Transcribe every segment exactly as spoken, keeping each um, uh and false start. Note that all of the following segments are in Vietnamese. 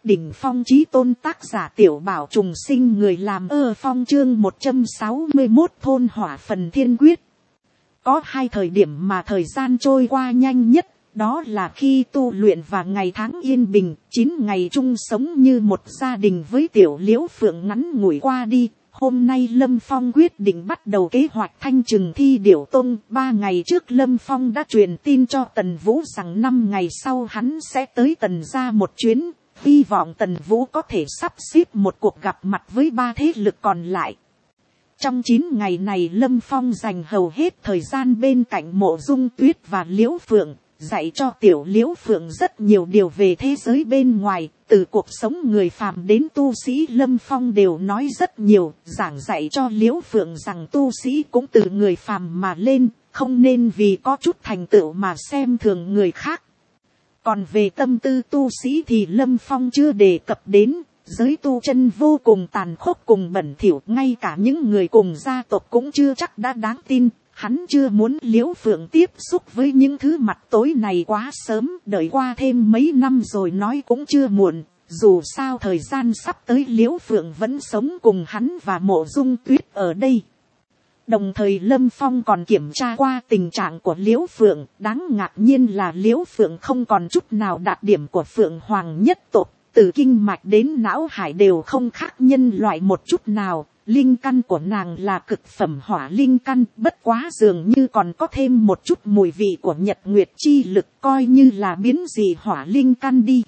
Đỉnh phong chí tôn tác giả Tiểu Bảo trùng sinh, người làm ơ phong, chương một trăm sáu mươi mốt thôn hỏa phần thiên quyết. Có hai thời điểm mà thời gian trôi qua nhanh nhất, đó là khi tu luyện và ngày tháng yên bình, chín ngày chung sống như một gia đình với Tiểu Liễu Phượng ngắn ngủi qua đi. Hôm nay Lâm Phong quyết định bắt đầu kế hoạch thanh trừng thi điểu tông. Ba ngày trước Lâm Phong đã truyền tin cho Tần Vũ rằng năm ngày sau hắn sẽ tới Tần gia một chuyến. Hy vọng Tần Vũ có thể sắp xếp một cuộc gặp mặt với ba thế lực còn lại. Trong chín ngày này Lâm Phong dành hầu hết thời gian bên cạnh Mộ Dung Tuyết và Liễu Phượng, dạy cho Tiểu Liễu Phượng rất nhiều điều về thế giới bên ngoài, từ cuộc sống người phàm đến tu sĩ Lâm Phong đều nói rất nhiều, giảng dạy cho Liễu Phượng rằng tu sĩ cũng từ người phàm mà lên, không nên vì có chút thành tựu mà xem thường người khác. Còn về tâm tư tu sĩ thì Lâm Phong chưa đề cập đến, giới tu chân vô cùng tàn khốc cùng bẩn thỉu, ngay cả những người cùng gia tộc cũng chưa chắc đã đáng tin. Hắn chưa muốn Liễu Phượng tiếp xúc với những thứ mặt tối này quá sớm, đợi qua thêm mấy năm rồi nói cũng chưa muộn. Dù sao thời gian sắp tới Liễu Phượng vẫn sống cùng hắn và Mộ Dung Tuyết ở đây. Đồng thời Lâm Phong còn kiểm tra qua tình trạng của Liễu Phượng, đáng ngạc nhiên là Liễu Phượng không còn chút nào đạt điểm của Phượng Hoàng nhất tộc, từ kinh mạch đến não hải đều không khác nhân loại một chút nào. Linh căn của nàng là cực phẩm hỏa linh căn, bất quá dường như còn có thêm một chút mùi vị của nhật nguyệt chi lực, coi như là biến dị hỏa linh căn đi.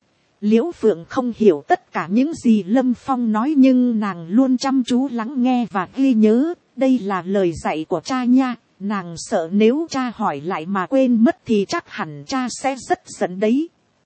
Liễu Phượng không hiểu tất cả những gì Lâm Phong nói, nhưng nàng luôn chăm chú lắng nghe và ghi nhớ, đây là lời dạy của cha nha, nàng sợ nếu cha hỏi lại mà quên mất thì chắc hẳn cha sẽ rất giận đấy.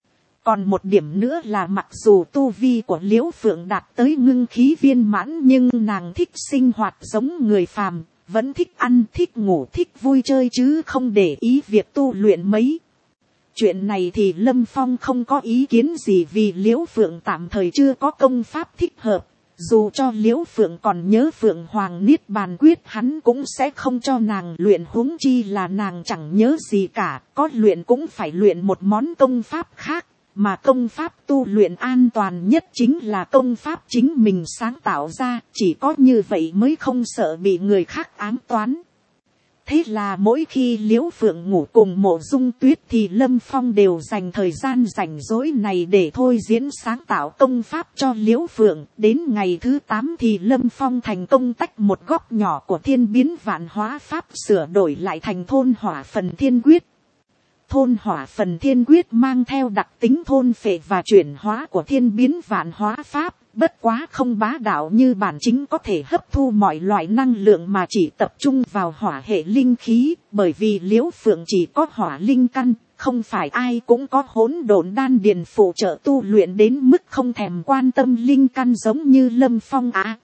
Còn một điểm nữa là mặc dù tu vi của Liễu Phượng đạt tới ngưng khí viên mãn, nhưng nàng thích sinh hoạt giống người phàm, vẫn thích ăn, thích ngủ, thích vui chơi chứ không để ý việc tu luyện mấy. Chuyện này thì Lâm Phong không có ý kiến gì, vì Liễu Phượng tạm thời chưa có công pháp thích hợp. Dù cho Liễu Phượng còn nhớ Phượng Hoàng Niết Bàn Quyết, hắn cũng sẽ không cho nàng luyện, huống chi là nàng chẳng nhớ gì cả, có luyện cũng phải luyện một món công pháp khác. Mà công pháp tu luyện an toàn nhất chính là công pháp chính mình sáng tạo ra, chỉ có như vậy mới không sợ bị người khác ám toán. Thế là mỗi khi Liễu Phượng ngủ cùng Mộ Dung Tuyết thì Lâm Phong đều dành thời gian rảnh rỗi này để thôi diễn sáng tạo công pháp cho Liễu Phượng. Đến ngày thứ tám thì Lâm Phong thành công tách một góc nhỏ của thiên biến vạn hóa pháp sửa đổi lại thành thôn hỏa phần thiên quyết. Thôn hỏa phần thiên quyết mang theo đặc tính thôn phệ và chuyển hóa của thiên biến vạn hóa pháp, bất quá không bá đạo như bản chính có thể hấp thu mọi loại năng lượng mà chỉ tập trung vào hỏa hệ linh khí, bởi vì Liễu Phượng chỉ có hỏa linh căn, không phải ai cũng có hỗn độn đan điền phụ trợ tu luyện đến mức không thèm quan tâm linh căn giống như Lâm Phong á.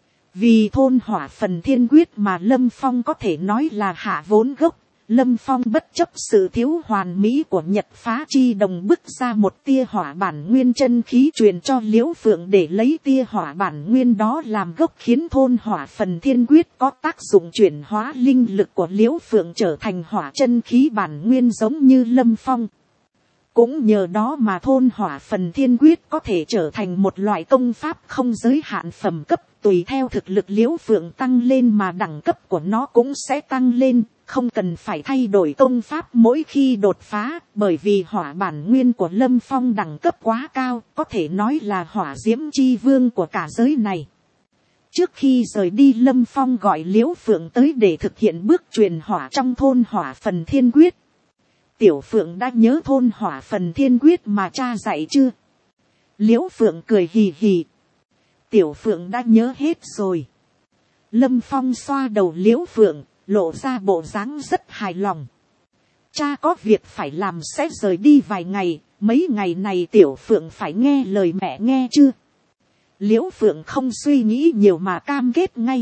Vì thôn hỏa phần thiên quyết mà Lâm Phong có thể nói là hạ vốn gốc. Lâm Phong bất chấp sự thiếu hoàn mỹ của Nhật Phá Chi Đồng bức ra một tia hỏa bản nguyên chân khí truyền cho Liễu Phượng để lấy tia hỏa bản nguyên đó làm gốc, khiến thôn hỏa phần thiên quyết có tác dụng chuyển hóa linh lực của Liễu Phượng trở thành hỏa chân khí bản nguyên giống như Lâm Phong. Cũng nhờ đó mà thôn hỏa phần thiên quyết có thể trở thành một loại công pháp không giới hạn phẩm cấp, tùy theo thực lực Liễu Phượng tăng lên mà đẳng cấp của nó cũng sẽ tăng lên. Không cần phải thay đổi công pháp mỗi khi đột phá, bởi vì hỏa bản nguyên của Lâm Phong đẳng cấp quá cao, có thể nói là hỏa diễm chi vương của cả giới này. Trước khi rời đi Lâm Phong gọi Liễu Phượng tới để thực hiện bước truyền hỏa trong thôn hỏa phần thiên quyết. Tiểu Phượng đã nhớ thôn hỏa phần thiên quyết mà cha dạy chưa? Liễu Phượng cười hì hì. Tiểu Phượng đã nhớ hết rồi. Lâm Phong xoa đầu Liễu Phượng, lộ ra bộ dáng rất hài lòng. Cha có việc phải làm sẽ rời đi vài ngày, mấy ngày này Tiểu Phượng phải nghe lời mẹ nghe chưa? Liễu Phượng không suy nghĩ nhiều mà cam kết ngay.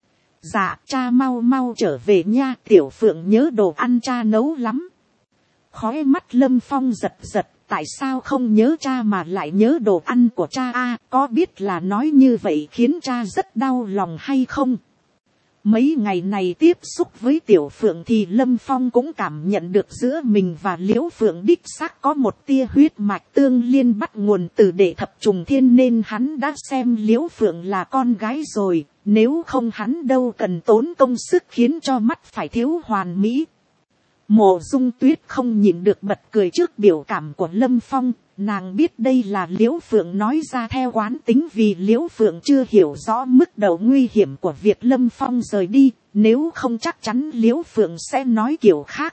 Dạ, cha mau mau trở về nha, Tiểu Phượng nhớ đồ ăn cha nấu lắm. Khóe mắt Lâm Phong giật giật, tại sao không nhớ cha mà lại nhớ đồ ăn của cha a? À, có biết là nói như vậy khiến cha rất đau lòng hay không? Mấy ngày này tiếp xúc với Tiểu Phượng thì Lâm Phong cũng cảm nhận được giữa mình và Liễu Phượng đích xác có một tia huyết mạch tương liên bắt nguồn từ Đệ Thập Trùng Thiên, nên hắn đã xem Liễu Phượng là con gái rồi, nếu không hắn đâu cần tốn công sức khiến cho mắt phải thiếu hoàn mỹ. Mộ Dung Tuyết không nhịn được bật cười trước biểu cảm của Lâm Phong. Nàng biết đây là Liễu Phượng nói ra theo quán tính, vì Liễu Phượng chưa hiểu rõ mức độ nguy hiểm của việc Lâm Phong rời đi, nếu không chắc chắn Liễu Phượng sẽ nói kiểu khác.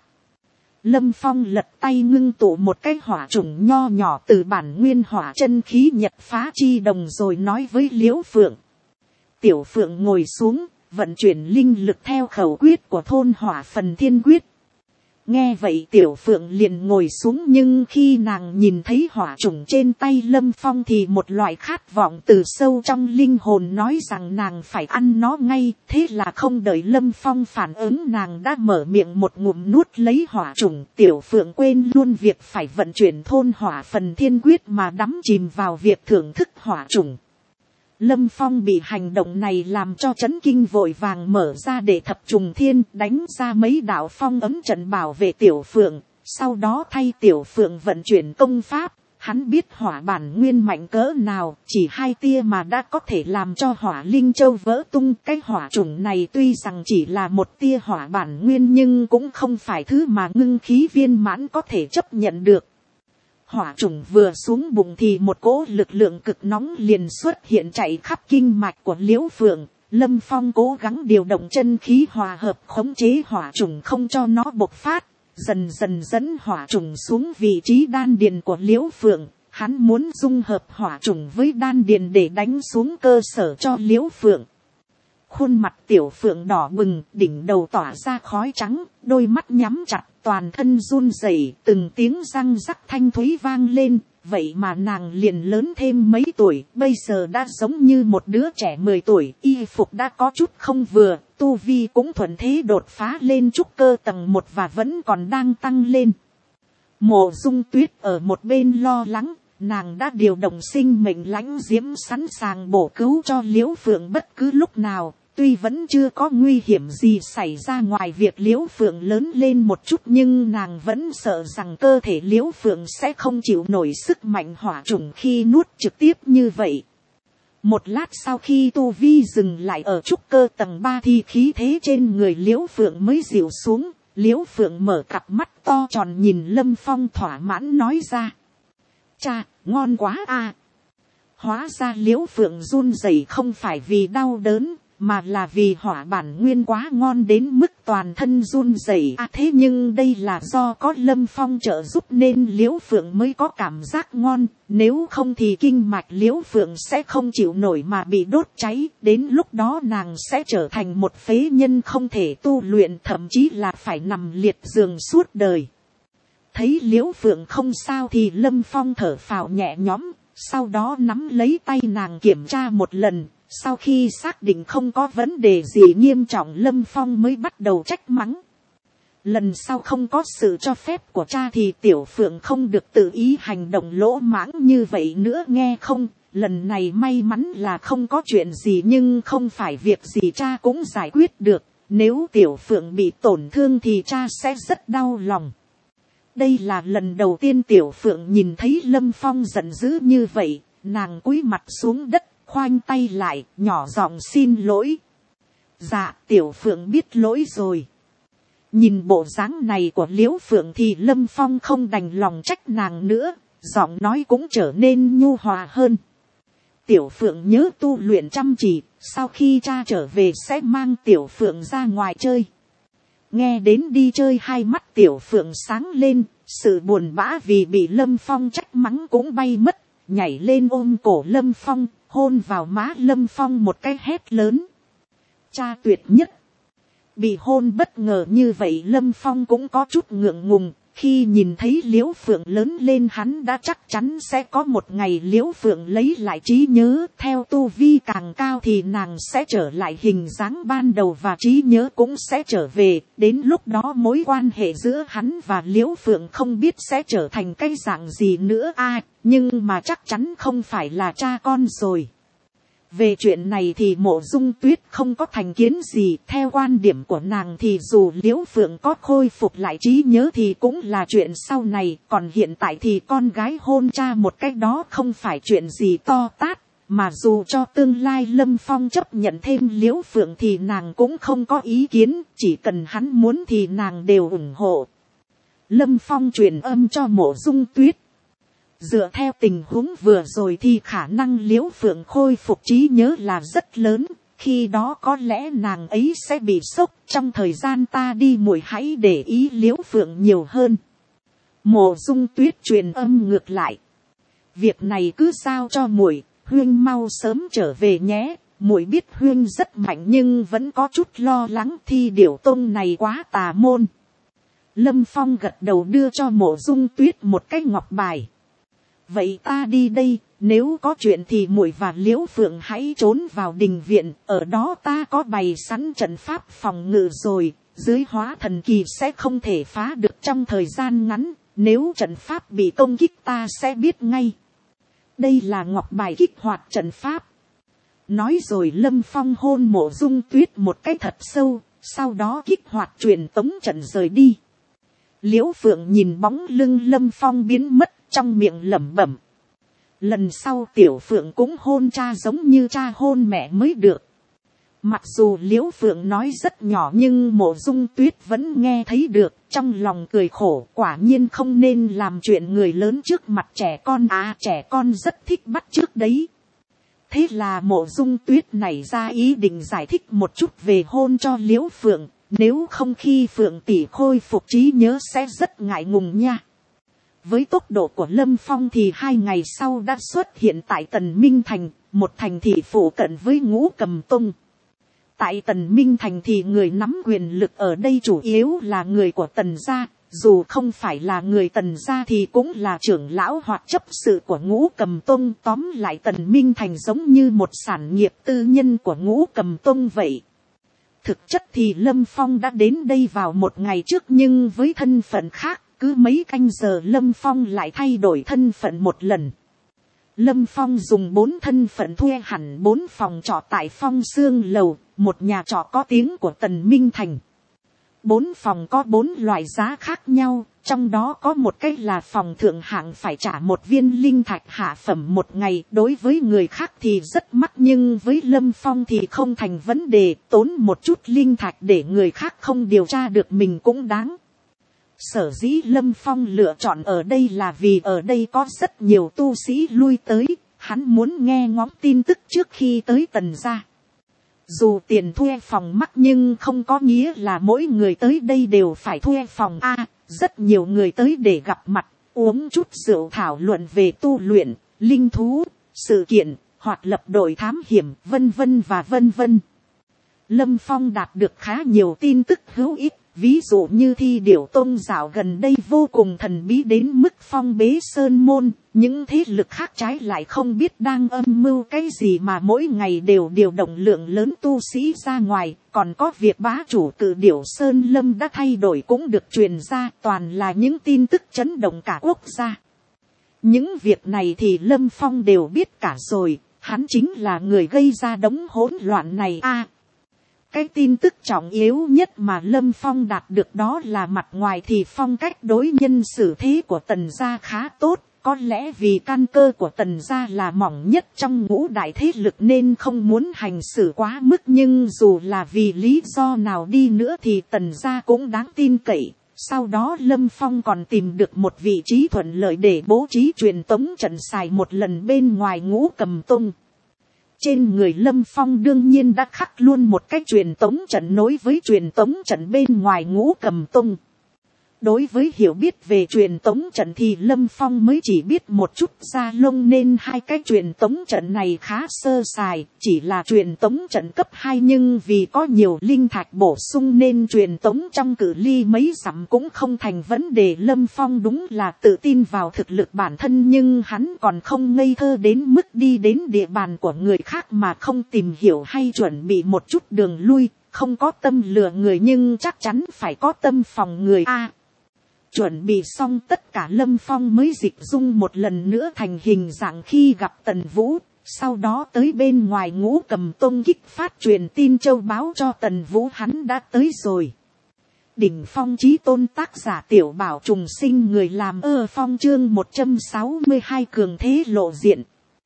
Lâm Phong lật tay ngưng tụ một cái hỏa chủng nho nhỏ từ bản nguyên hỏa chân khí nhật phá chi đồng rồi nói với Liễu Phượng. Tiểu Phượng ngồi xuống, vận chuyển linh lực theo khẩu quyết của thôn hỏa phần thiên quyết. Nghe vậy Tiểu Phượng liền ngồi xuống, nhưng khi nàng nhìn thấy hỏa chủng trên tay Lâm Phong thì một loại khát vọng từ sâu trong linh hồn nói rằng nàng phải ăn nó ngay. Thế là không đợi Lâm Phong phản ứng, nàng đã mở miệng một ngụm nuốt lấy hỏa chủng. Tiểu Phượng quên luôn việc phải vận chuyển thôn hỏa phần thiên quyết mà đắm chìm vào việc thưởng thức hỏa chủng. Lâm Phong bị hành động này làm cho chấn kinh, vội vàng mở ra Đệ Thập Trùng Thiên, đánh ra mấy đạo phong ấm trận bảo vệ Tiểu Phượng, sau đó thay Tiểu Phượng vận chuyển công pháp. Hắn biết hỏa bản nguyên mạnh cỡ nào, chỉ hai tia mà đã có thể làm cho hỏa linh châu vỡ tung. Cái hỏa chủng này tuy rằng chỉ là một tia hỏa bản nguyên nhưng cũng không phải thứ mà ngưng khí viên mãn có thể chấp nhận được. Hỏa chủng vừa xuống bụng thì một cỗ lực lượng cực nóng liền xuất hiện chạy khắp kinh mạch của Liễu Phượng. Lâm Phong cố gắng điều động chân khí hòa hợp khống chế hỏa chủng không cho nó bộc phát, dần dần dẫn hỏa chủng xuống vị trí đan điền của Liễu Phượng. Hắn muốn dung hợp hỏa chủng với đan điền để đánh xuống cơ sở cho Liễu Phượng. Khuôn mặt Tiểu Phượng đỏ bừng, đỉnh đầu tỏa ra khói trắng, đôi mắt nhắm chặt, toàn thân run rẩy, từng tiếng răng rắc thanh thúy vang lên. Vậy mà nàng liền lớn thêm mấy tuổi, bây giờ đã giống như một đứa trẻ mười tuổi, y phục đã có chút không vừa, tu vi cũng thuận thế đột phá lên trúc cơ tầng một và vẫn còn đang tăng lên. Mộ Dung Tuyết ở một bên lo lắng, nàng đã điều động sinh mệnh lãnh diễm sẵn sàng bổ cứu cho Liễu Phượng bất cứ lúc nào. Tuy vẫn chưa có nguy hiểm gì xảy ra ngoài việc Liễu Phượng lớn lên một chút, nhưng nàng vẫn sợ rằng cơ thể Liễu Phượng sẽ không chịu nổi sức mạnh hỏa chủng khi nuốt trực tiếp như vậy. Một lát sau khi tu vi dừng lại ở trúc cơ tầng ba thì khí thế trên người Liễu Phượng mới dịu xuống. Liễu Phượng mở cặp mắt to tròn nhìn Lâm Phong thỏa mãn nói ra. Cha, ngon quá à. Hóa ra Liễu Phượng run rẩy không phải vì đau đớn, mà là vì hỏa bản nguyên quá ngon đến mức toàn thân run rẩy. À thế nhưng đây là do có Lâm Phong trợ giúp nên Liễu Phượng mới có cảm giác ngon, nếu không thì kinh mạch Liễu Phượng sẽ không chịu nổi mà bị đốt cháy, đến lúc đó nàng sẽ trở thành một phế nhân không thể tu luyện, thậm chí là phải nằm liệt giường suốt đời. Thấy Liễu Phượng không sao thì Lâm Phong thở phào nhẹ nhõm, sau đó nắm lấy tay nàng kiểm tra một lần. Sau khi xác định không có vấn đề gì nghiêm trọng, Lâm Phong mới bắt đầu trách mắng. Lần sau không có sự cho phép của cha thì Tiểu Phượng không được tự ý hành động lỗ mãng như vậy nữa nghe không. Lần này may mắn là không có chuyện gì, nhưng không phải việc gì cha cũng giải quyết được. Nếu Tiểu Phượng bị tổn thương thì cha sẽ rất đau lòng. Đây là lần đầu tiên Tiểu Phượng nhìn thấy Lâm Phong giận dữ như vậy, nàng cúi mặt xuống đất, khoanh tay lại, nhỏ giọng xin lỗi. Dạ, Tiểu Phượng biết lỗi rồi. Nhìn bộ dáng này của Liễu Phượng thì Lâm Phong không đành lòng trách nàng nữa, giọng nói cũng trở nên nhu hòa hơn. Tiểu Phượng nhớ tu luyện chăm chỉ, sau khi cha trở về sẽ mang Tiểu Phượng ra ngoài chơi. Nghe đến đi chơi, hai mắt Tiểu Phượng sáng lên, sự buồn bã vì bị Lâm Phong trách mắng cũng bay mất, nhảy lên ôm cổ Lâm Phong, hôn vào má Lâm Phong một cái hét lớn. Cha tuyệt nhất. Bị hôn bất ngờ như vậy Lâm Phong cũng có chút ngượng ngùng, khi nhìn thấy Liễu Phượng lớn lên hắn đã chắc chắn sẽ có một ngày Liễu Phượng lấy lại trí nhớ, theo tu vi càng cao thì nàng sẽ trở lại hình dáng ban đầu và trí nhớ cũng sẽ trở về, đến lúc đó mối quan hệ giữa hắn và Liễu Phượng không biết sẽ trở thành cái dạng gì nữa a, à, nhưng mà chắc chắn không phải là cha con rồi. Về chuyện này thì Mộ Dung Tuyết không có thành kiến gì. Theo quan điểm của nàng thì dù Liễu Phượng có khôi phục lại trí nhớ thì cũng là chuyện sau này. Còn hiện tại thì con gái hôn cha một cách đó không phải chuyện gì to tát. Mà dù cho tương lai Lâm Phong chấp nhận thêm Liễu Phượng thì nàng cũng không có ý kiến. Chỉ cần hắn muốn thì nàng đều ủng hộ. Lâm Phong truyền âm cho Mộ Dung Tuyết. Dựa theo tình huống vừa rồi thì khả năng Liễu Phượng khôi phục trí nhớ là rất lớn. Khi đó có lẽ nàng ấy sẽ bị sốc. Trong thời gian ta đi muội hãy để ý Liễu Phượng nhiều hơn. Mộ Dung Tuyết truyền âm ngược lại. Việc này cứ giao cho muội, Huyên mau sớm trở về nhé. Muội biết Huyên rất mạnh nhưng vẫn có chút lo lắng Thi Điểu Tông này quá tà môn. Lâm Phong gật đầu đưa cho Mộ Dung Tuyết một cái ngọc bài. Vậy ta đi đây, nếu có chuyện thì muội và Liễu Phượng hãy trốn vào đình viện, ở đó ta có bày sẵn trận pháp phòng ngự rồi, dưới hóa thần kỳ sẽ không thể phá được trong thời gian ngắn, nếu trận pháp bị công kích ta sẽ biết ngay. Đây là ngọc bài kích hoạt trận pháp. Nói rồi Lâm Phong hôn Mộ Dung Tuyết một cái thật sâu, sau đó kích hoạt truyền tống trận rời đi. Liễu Phượng nhìn bóng lưng Lâm Phong biến mất, trong miệng lẩm bẩm. Lần sau Tiểu Phượng cũng hôn cha giống như cha hôn mẹ mới được. Mặc dù Liễu Phượng nói rất nhỏ nhưng Mộ Dung Tuyết vẫn nghe thấy được, trong lòng cười khổ, quả nhiên không nên làm chuyện người lớn trước mặt trẻ con à, trẻ con rất thích bắt chước đấy. Thế là Mộ Dung Tuyết nảy ra ý định giải thích một chút về hôn cho Liễu Phượng, nếu không khi Phượng tỷ khôi phục trí nhớ sẽ rất ngại ngùng nha. Với tốc độ của Lâm Phong thì hai ngày sau đã xuất hiện tại Tần Minh Thành, một thành thị phụ cận với Ngũ Cầm Tông. Tại Tần Minh Thành thì người nắm quyền lực ở đây chủ yếu là người của Tần gia, dù không phải là người Tần gia thì cũng là trưởng lão hoặc chấp sự của Ngũ Cầm Tông. Tóm lại Tần Minh Thành giống như một sản nghiệp tư nhân của Ngũ Cầm Tông vậy. Thực chất thì Lâm Phong đã đến đây vào một ngày trước nhưng với thân phận khác. Cứ mấy canh giờ Lâm Phong lại thay đổi thân phận một lần. Lâm Phong dùng bốn thân phận thuê hẳn bốn phòng trọ tại Phong Sương Lầu, một nhà trọ có tiếng của Tần Minh Thành. Bốn phòng có bốn loại giá khác nhau, trong đó có một cái là phòng thượng hạng phải trả một viên linh thạch hạ phẩm một ngày. Đối với người khác thì rất mắc nhưng với Lâm Phong thì không thành vấn đề, tốn một chút linh thạch để người khác không điều tra được mình cũng đáng. Sở dĩ Lâm Phong lựa chọn ở đây là vì ở đây có rất nhiều tu sĩ lui tới, hắn muốn nghe ngóng tin tức trước khi tới Tần gia. Dù tiền thuê phòng mắc nhưng không có nghĩa là mỗi người tới đây đều phải thuê phòng a. À, rất nhiều người tới để gặp mặt, uống chút rượu thảo luận về tu luyện, linh thú, sự kiện, hoặc lập đội thám hiểm, vân vân và vân vân. Lâm Phong đạt được khá nhiều tin tức hữu ích. Ví dụ như Thi Điểu Tông dạo gần đây vô cùng thần bí đến mức phong bế sơn môn, những thế lực khác trái lại không biết đang âm mưu cái gì mà mỗi ngày đều điều động lượng lớn tu sĩ ra ngoài, còn có việc bá chủ Cự Điểu Sơn Lâm đã thay đổi cũng được truyền ra, toàn là những tin tức chấn động cả quốc gia. Những việc này thì Lâm Phong đều biết cả rồi, hắn chính là người gây ra đống hỗn loạn này a. À, cái tin tức trọng yếu nhất mà Lâm Phong đạt được đó là mặt ngoài thì phong cách đối nhân xử thế của Tần gia khá tốt. Có lẽ vì căn cơ của Tần gia là mỏng nhất trong ngũ đại thế lực nên không muốn hành xử quá mức. Nhưng dù là vì lý do nào đi nữa thì Tần gia cũng đáng tin cậy. Sau đó Lâm Phong còn tìm được một vị trí thuận lợi để bố trí truyền tống trận xài một lần bên ngoài Ngũ Cầm Tông. Trên người Lâm Phong đương nhiên đã khắc luôn một cái truyền tống trận nối với truyền tống trận bên ngoài Ngũ Cầm Tông. Đối với hiểu biết về truyền tống trận thì Lâm Phong mới chỉ biết một chút da lông nên hai cái truyền tống trận này khá sơ sài, chỉ là truyền tống trận cấp hai nhưng vì có nhiều linh thạch bổ sung nên truyền tống trong cự ly mấy dặm cũng không thành vấn đề. Lâm Phong đúng là tự tin vào thực lực bản thân nhưng hắn còn không ngây thơ đến mức đi đến địa bàn của người khác mà không tìm hiểu hay chuẩn bị một chút đường lui, không có tâm lừa người nhưng chắc chắn phải có tâm phòng người a. À, chuẩn bị xong tất cả Lâm Phong mới dịch dung một lần nữa thành hình dạng khi gặp Tần Vũ, Sau đó tới bên ngoài Ngũ Cầm Tông kích phát truyền tin châu báo cho Tần Vũ hắn đã tới rồi. Đỉnh phong chí tôn tác giả Tiểu Bảo trùng sinh, người làm ơ phong chương một trăm sáu mươi hai cường thế lộ diện.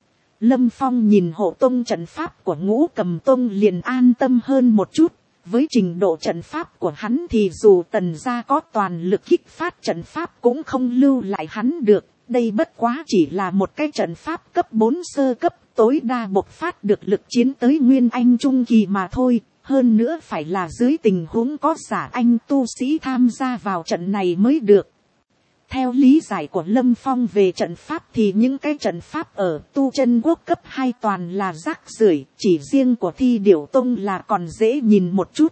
Lâm Phong nhìn hộ tông trận pháp của Ngũ Cầm Tông liền an tâm hơn một chút. Với trình độ trận pháp của hắn thì dù Tần gia có toàn lực kích phát trận pháp cũng không lưu lại hắn được. Đây bất quá chỉ là một cái trận pháp cấp bốn sơ cấp, tối đa bộc phát được lực chiến tới Nguyên Anh Trung Kỳ mà thôi. Hơn nữa phải là dưới tình huống có giả anh tu sĩ tham gia vào trận này mới được. Theo lý giải của Lâm Phong về trận pháp thì những cái trận pháp ở tu chân quốc cấp hai toàn là rác rưởi, chỉ riêng của Thi Điểu Tông là còn dễ nhìn một chút.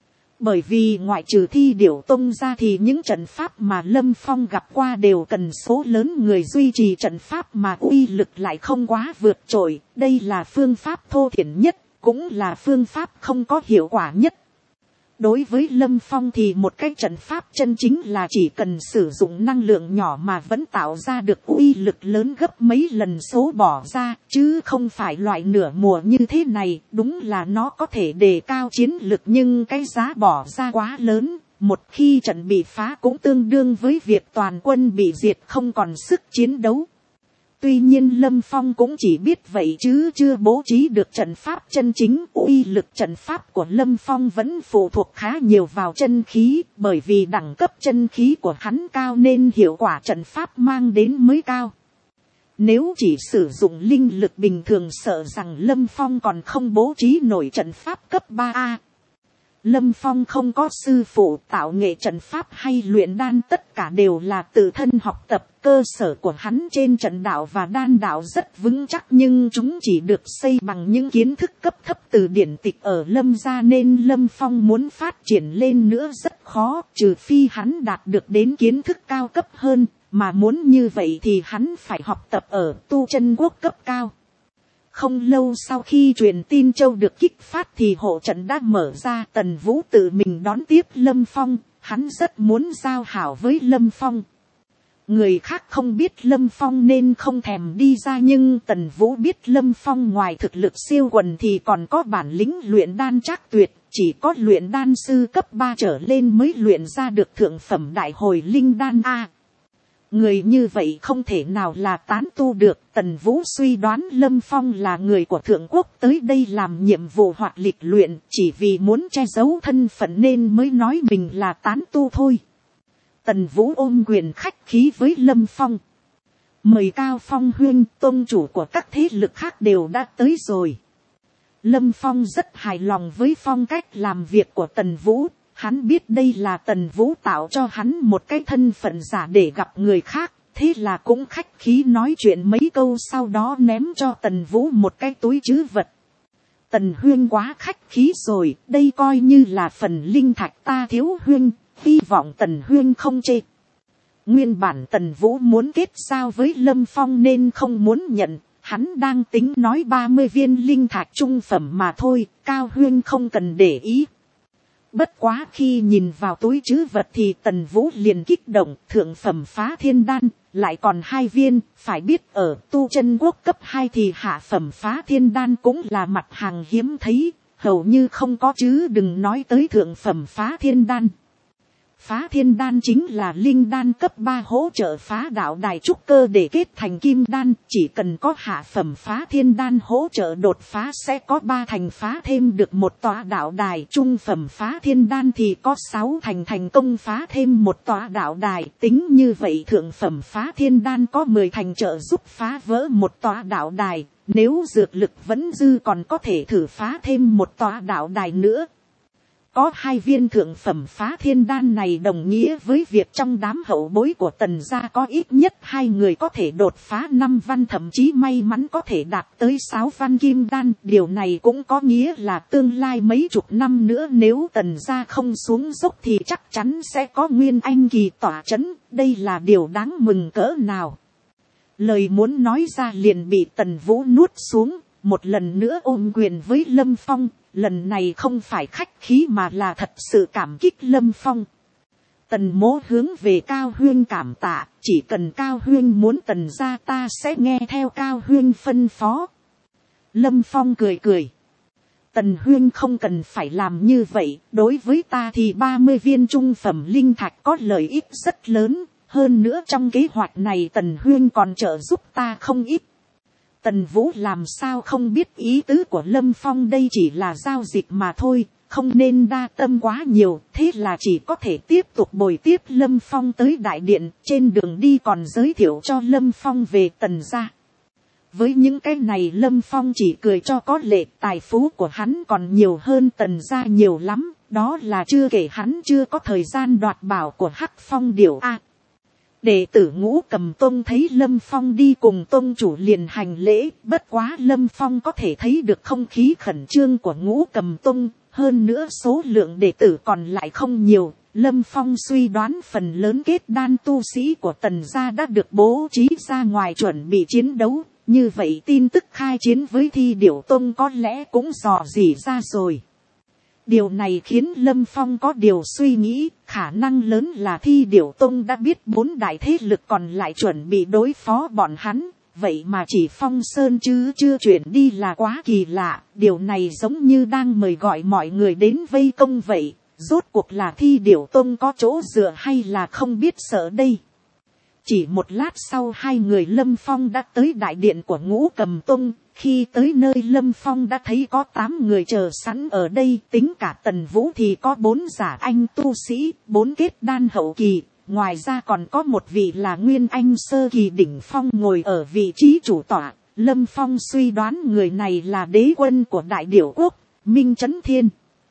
Bởi vì ngoại trừ Thi Điểu Tông ra thì những trận pháp mà Lâm Phong gặp qua đều cần số lớn người duy trì trận pháp mà uy lực lại không quá vượt trội. Đây là phương pháp thô thiển nhất, cũng là phương pháp không có hiệu quả nhất. Đối với Lâm Phong thì một cái trận pháp chân chính là chỉ cần sử dụng năng lượng nhỏ mà vẫn tạo ra được uy lực lớn gấp mấy lần số bỏ ra, chứ không phải loại nửa mùa như thế này. Đúng là nó có thể đề cao chiến lực nhưng cái giá bỏ ra quá lớn, một khi trận bị phá cũng tương đương với việc toàn quân bị diệt không còn sức chiến đấu. Tuy nhiên Lâm Phong cũng chỉ biết vậy chứ chưa bố trí được trận pháp chân chính. Uy lực trận pháp của Lâm Phong vẫn phụ thuộc khá nhiều vào chân khí, bởi vì đẳng cấp chân khí của hắn cao nên hiệu quả trận pháp mang đến mới cao. Nếu chỉ sử dụng linh lực bình thường sợ rằng Lâm Phong còn không bố trí nổi trận pháp cấp ba A. Lâm Phong không có sư phụ, tạo nghệ trận pháp hay luyện đan tất cả đều là tự thân học tập. Cơ sở của hắn trên trận đạo và đan đạo rất vững chắc nhưng chúng chỉ được xây bằng những kiến thức cấp thấp từ điển tịch ở Lâm gia nên Lâm Phong muốn phát triển lên nữa rất khó, trừ phi hắn đạt được đến kiến thức cao cấp hơn, mà muốn như vậy thì hắn phải học tập ở tu chân quốc cấp cao. Không lâu sau khi truyền tin châu được kích phát thì hộ trận đã mở ra, Tần Vũ tự mình đón tiếp Lâm Phong, hắn rất muốn giao hảo với Lâm Phong. Người khác không biết Lâm Phong nên không thèm đi ra nhưng Tần Vũ biết Lâm Phong ngoài thực lực siêu quần thì còn có bản lĩnh luyện đan trác tuyệt, chỉ có luyện đan sư cấp ba trở lên mới luyện ra được thượng phẩm đại hồi linh đan A. Người như vậy không thể nào là tán tu được. Tần Vũ suy đoán Lâm Phong là người của thượng quốc tới đây làm nhiệm vụ hoặc lịch luyện, chỉ vì muốn che giấu thân phận nên mới nói mình là tán tu thôi. Tần Vũ ôm quyền khách khí với Lâm Phong. Mời Cao Phong huynh, tông chủ của các thế lực khác đều đã tới rồi. Lâm Phong rất hài lòng với phong cách làm việc của Tần Vũ. Hắn biết đây là Tần Vũ tạo cho hắn một cái thân phận giả để gặp người khác. Thế là cũng khách khí nói chuyện mấy câu, sau đó ném cho Tần Vũ một cái túi trữ vật. Tần huynh quá khách khí rồi, đây coi như là phần linh thạch ta thiếu huynh, hy vọng Tần huynh không chê. Nguyên bản Tần Vũ muốn kết giao với Lâm Phong nên không muốn nhận, hắn đang tính nói ba mươi viên linh thạch trung phẩm mà thôi, Cao huynh không cần để ý. Bất quá khi nhìn vào túi trữ vật thì Tần Vũ liền kích động, thượng phẩm phá thiên đan, lại còn hai viên, phải biết ở tu chân quốc cấp hai thì hạ phẩm phá thiên đan cũng là mặt hàng hiếm thấy, hầu như không có chứ đừng nói tới thượng phẩm phá thiên đan. Phá thiên đan chính là linh đan cấp ba hỗ trợ phá đạo đài trúc cơ để kết thành kim đan, chỉ cần có hạ phẩm phá thiên đan hỗ trợ đột phá sẽ có ba thành phá thêm được một tòa đạo đài, trung phẩm phá thiên đan thì có sáu thành thành công phá thêm một tòa đạo đài, tính như vậy thượng phẩm phá thiên đan có mười thành trợ giúp phá vỡ một tòa đạo đài, nếu dược lực vẫn dư còn có thể thử phá thêm một tòa đạo đài nữa. Có hai viên thượng phẩm phá thiên đan này đồng nghĩa với việc trong đám hậu bối của Tần gia có ít nhất hai người có thể đột phá năm văn, thậm chí may mắn có thể đạt tới sáu văn kim đan. Điều này cũng có nghĩa là tương lai mấy chục năm nữa nếu Tần gia không xuống dốc thì chắc chắn sẽ có Nguyên Anh kỳ tỏa chấn. Đây là điều đáng mừng cỡ nào. Lời muốn nói ra liền bị Tần Vũ nuốt xuống, một lần nữa ôm quyền với Lâm Phong. Lần này không phải khách khí mà là thật sự cảm kích Lâm Phong. Tần mỗ hướng về Cao huynh cảm tạ, chỉ cần Cao huynh muốn Tần gia ta sẽ nghe theo Cao huynh phân phó. Lâm Phong cười cười. Tần huyên không cần phải làm như vậy, đối với ta thì ba mươi viên trung phẩm linh thạch có lợi ích rất lớn, hơn nữa trong kế hoạch này tần huyên còn trợ giúp ta không ít. Tần Vũ làm sao không biết ý tứ của Lâm Phong, đây chỉ là giao dịch mà thôi, không nên đa tâm quá nhiều, thế là chỉ có thể tiếp tục bồi tiếp Lâm Phong tới đại điện, trên đường đi còn giới thiệu cho Lâm Phong về Tần gia. Với những cái này Lâm Phong chỉ cười cho có lệ, tài phú của hắn còn nhiều hơn Tần gia nhiều lắm, đó là chưa kể hắn chưa có thời gian đoạt bảo của Hắc Phong Điểu A. Đệ tử Ngũ Cầm Tông thấy Lâm Phong đi cùng tông chủ liền hành lễ, bất quá Lâm Phong có thể thấy được không khí khẩn trương của Ngũ Cầm Tông, hơn nữa số lượng đệ tử còn lại không nhiều. Lâm Phong suy đoán phần lớn kết đan tu sĩ của Tần gia đã được bố trí ra ngoài chuẩn bị chiến đấu, như vậy tin tức khai chiến với Thi Điểu Tông có lẽ cũng dò dỉ ra rồi. Điều này khiến Lâm Phong có điều suy nghĩ, khả năng lớn là Thi Điểu Tông đã biết bốn đại thế lực còn lại chuẩn bị đối phó bọn hắn, vậy mà chỉ Phong Sơn chứ chưa chuyển đi là quá kỳ lạ, điều này giống như đang mời gọi mọi người đến vây công vậy, rốt cuộc là Thi Điểu Tông có chỗ dựa hay là không biết sợ đây. Chỉ một lát sau hai người Lâm Phong đã tới đại điện của Ngũ Cầm Tông. Khi tới nơi Lâm Phong đã thấy có tám người chờ sẵn ở đây, tính cả Tần Vũ thì có bốn giả anh tu sĩ, bốn kết đan hậu kỳ, ngoài ra còn có một vị là Nguyên Anh sơ kỳ đỉnh phong ngồi ở vị trí chủ tọa. Lâm Phong suy đoán người này là đế quân của Đại Điểu Quốc, Minh Chấn Thiên.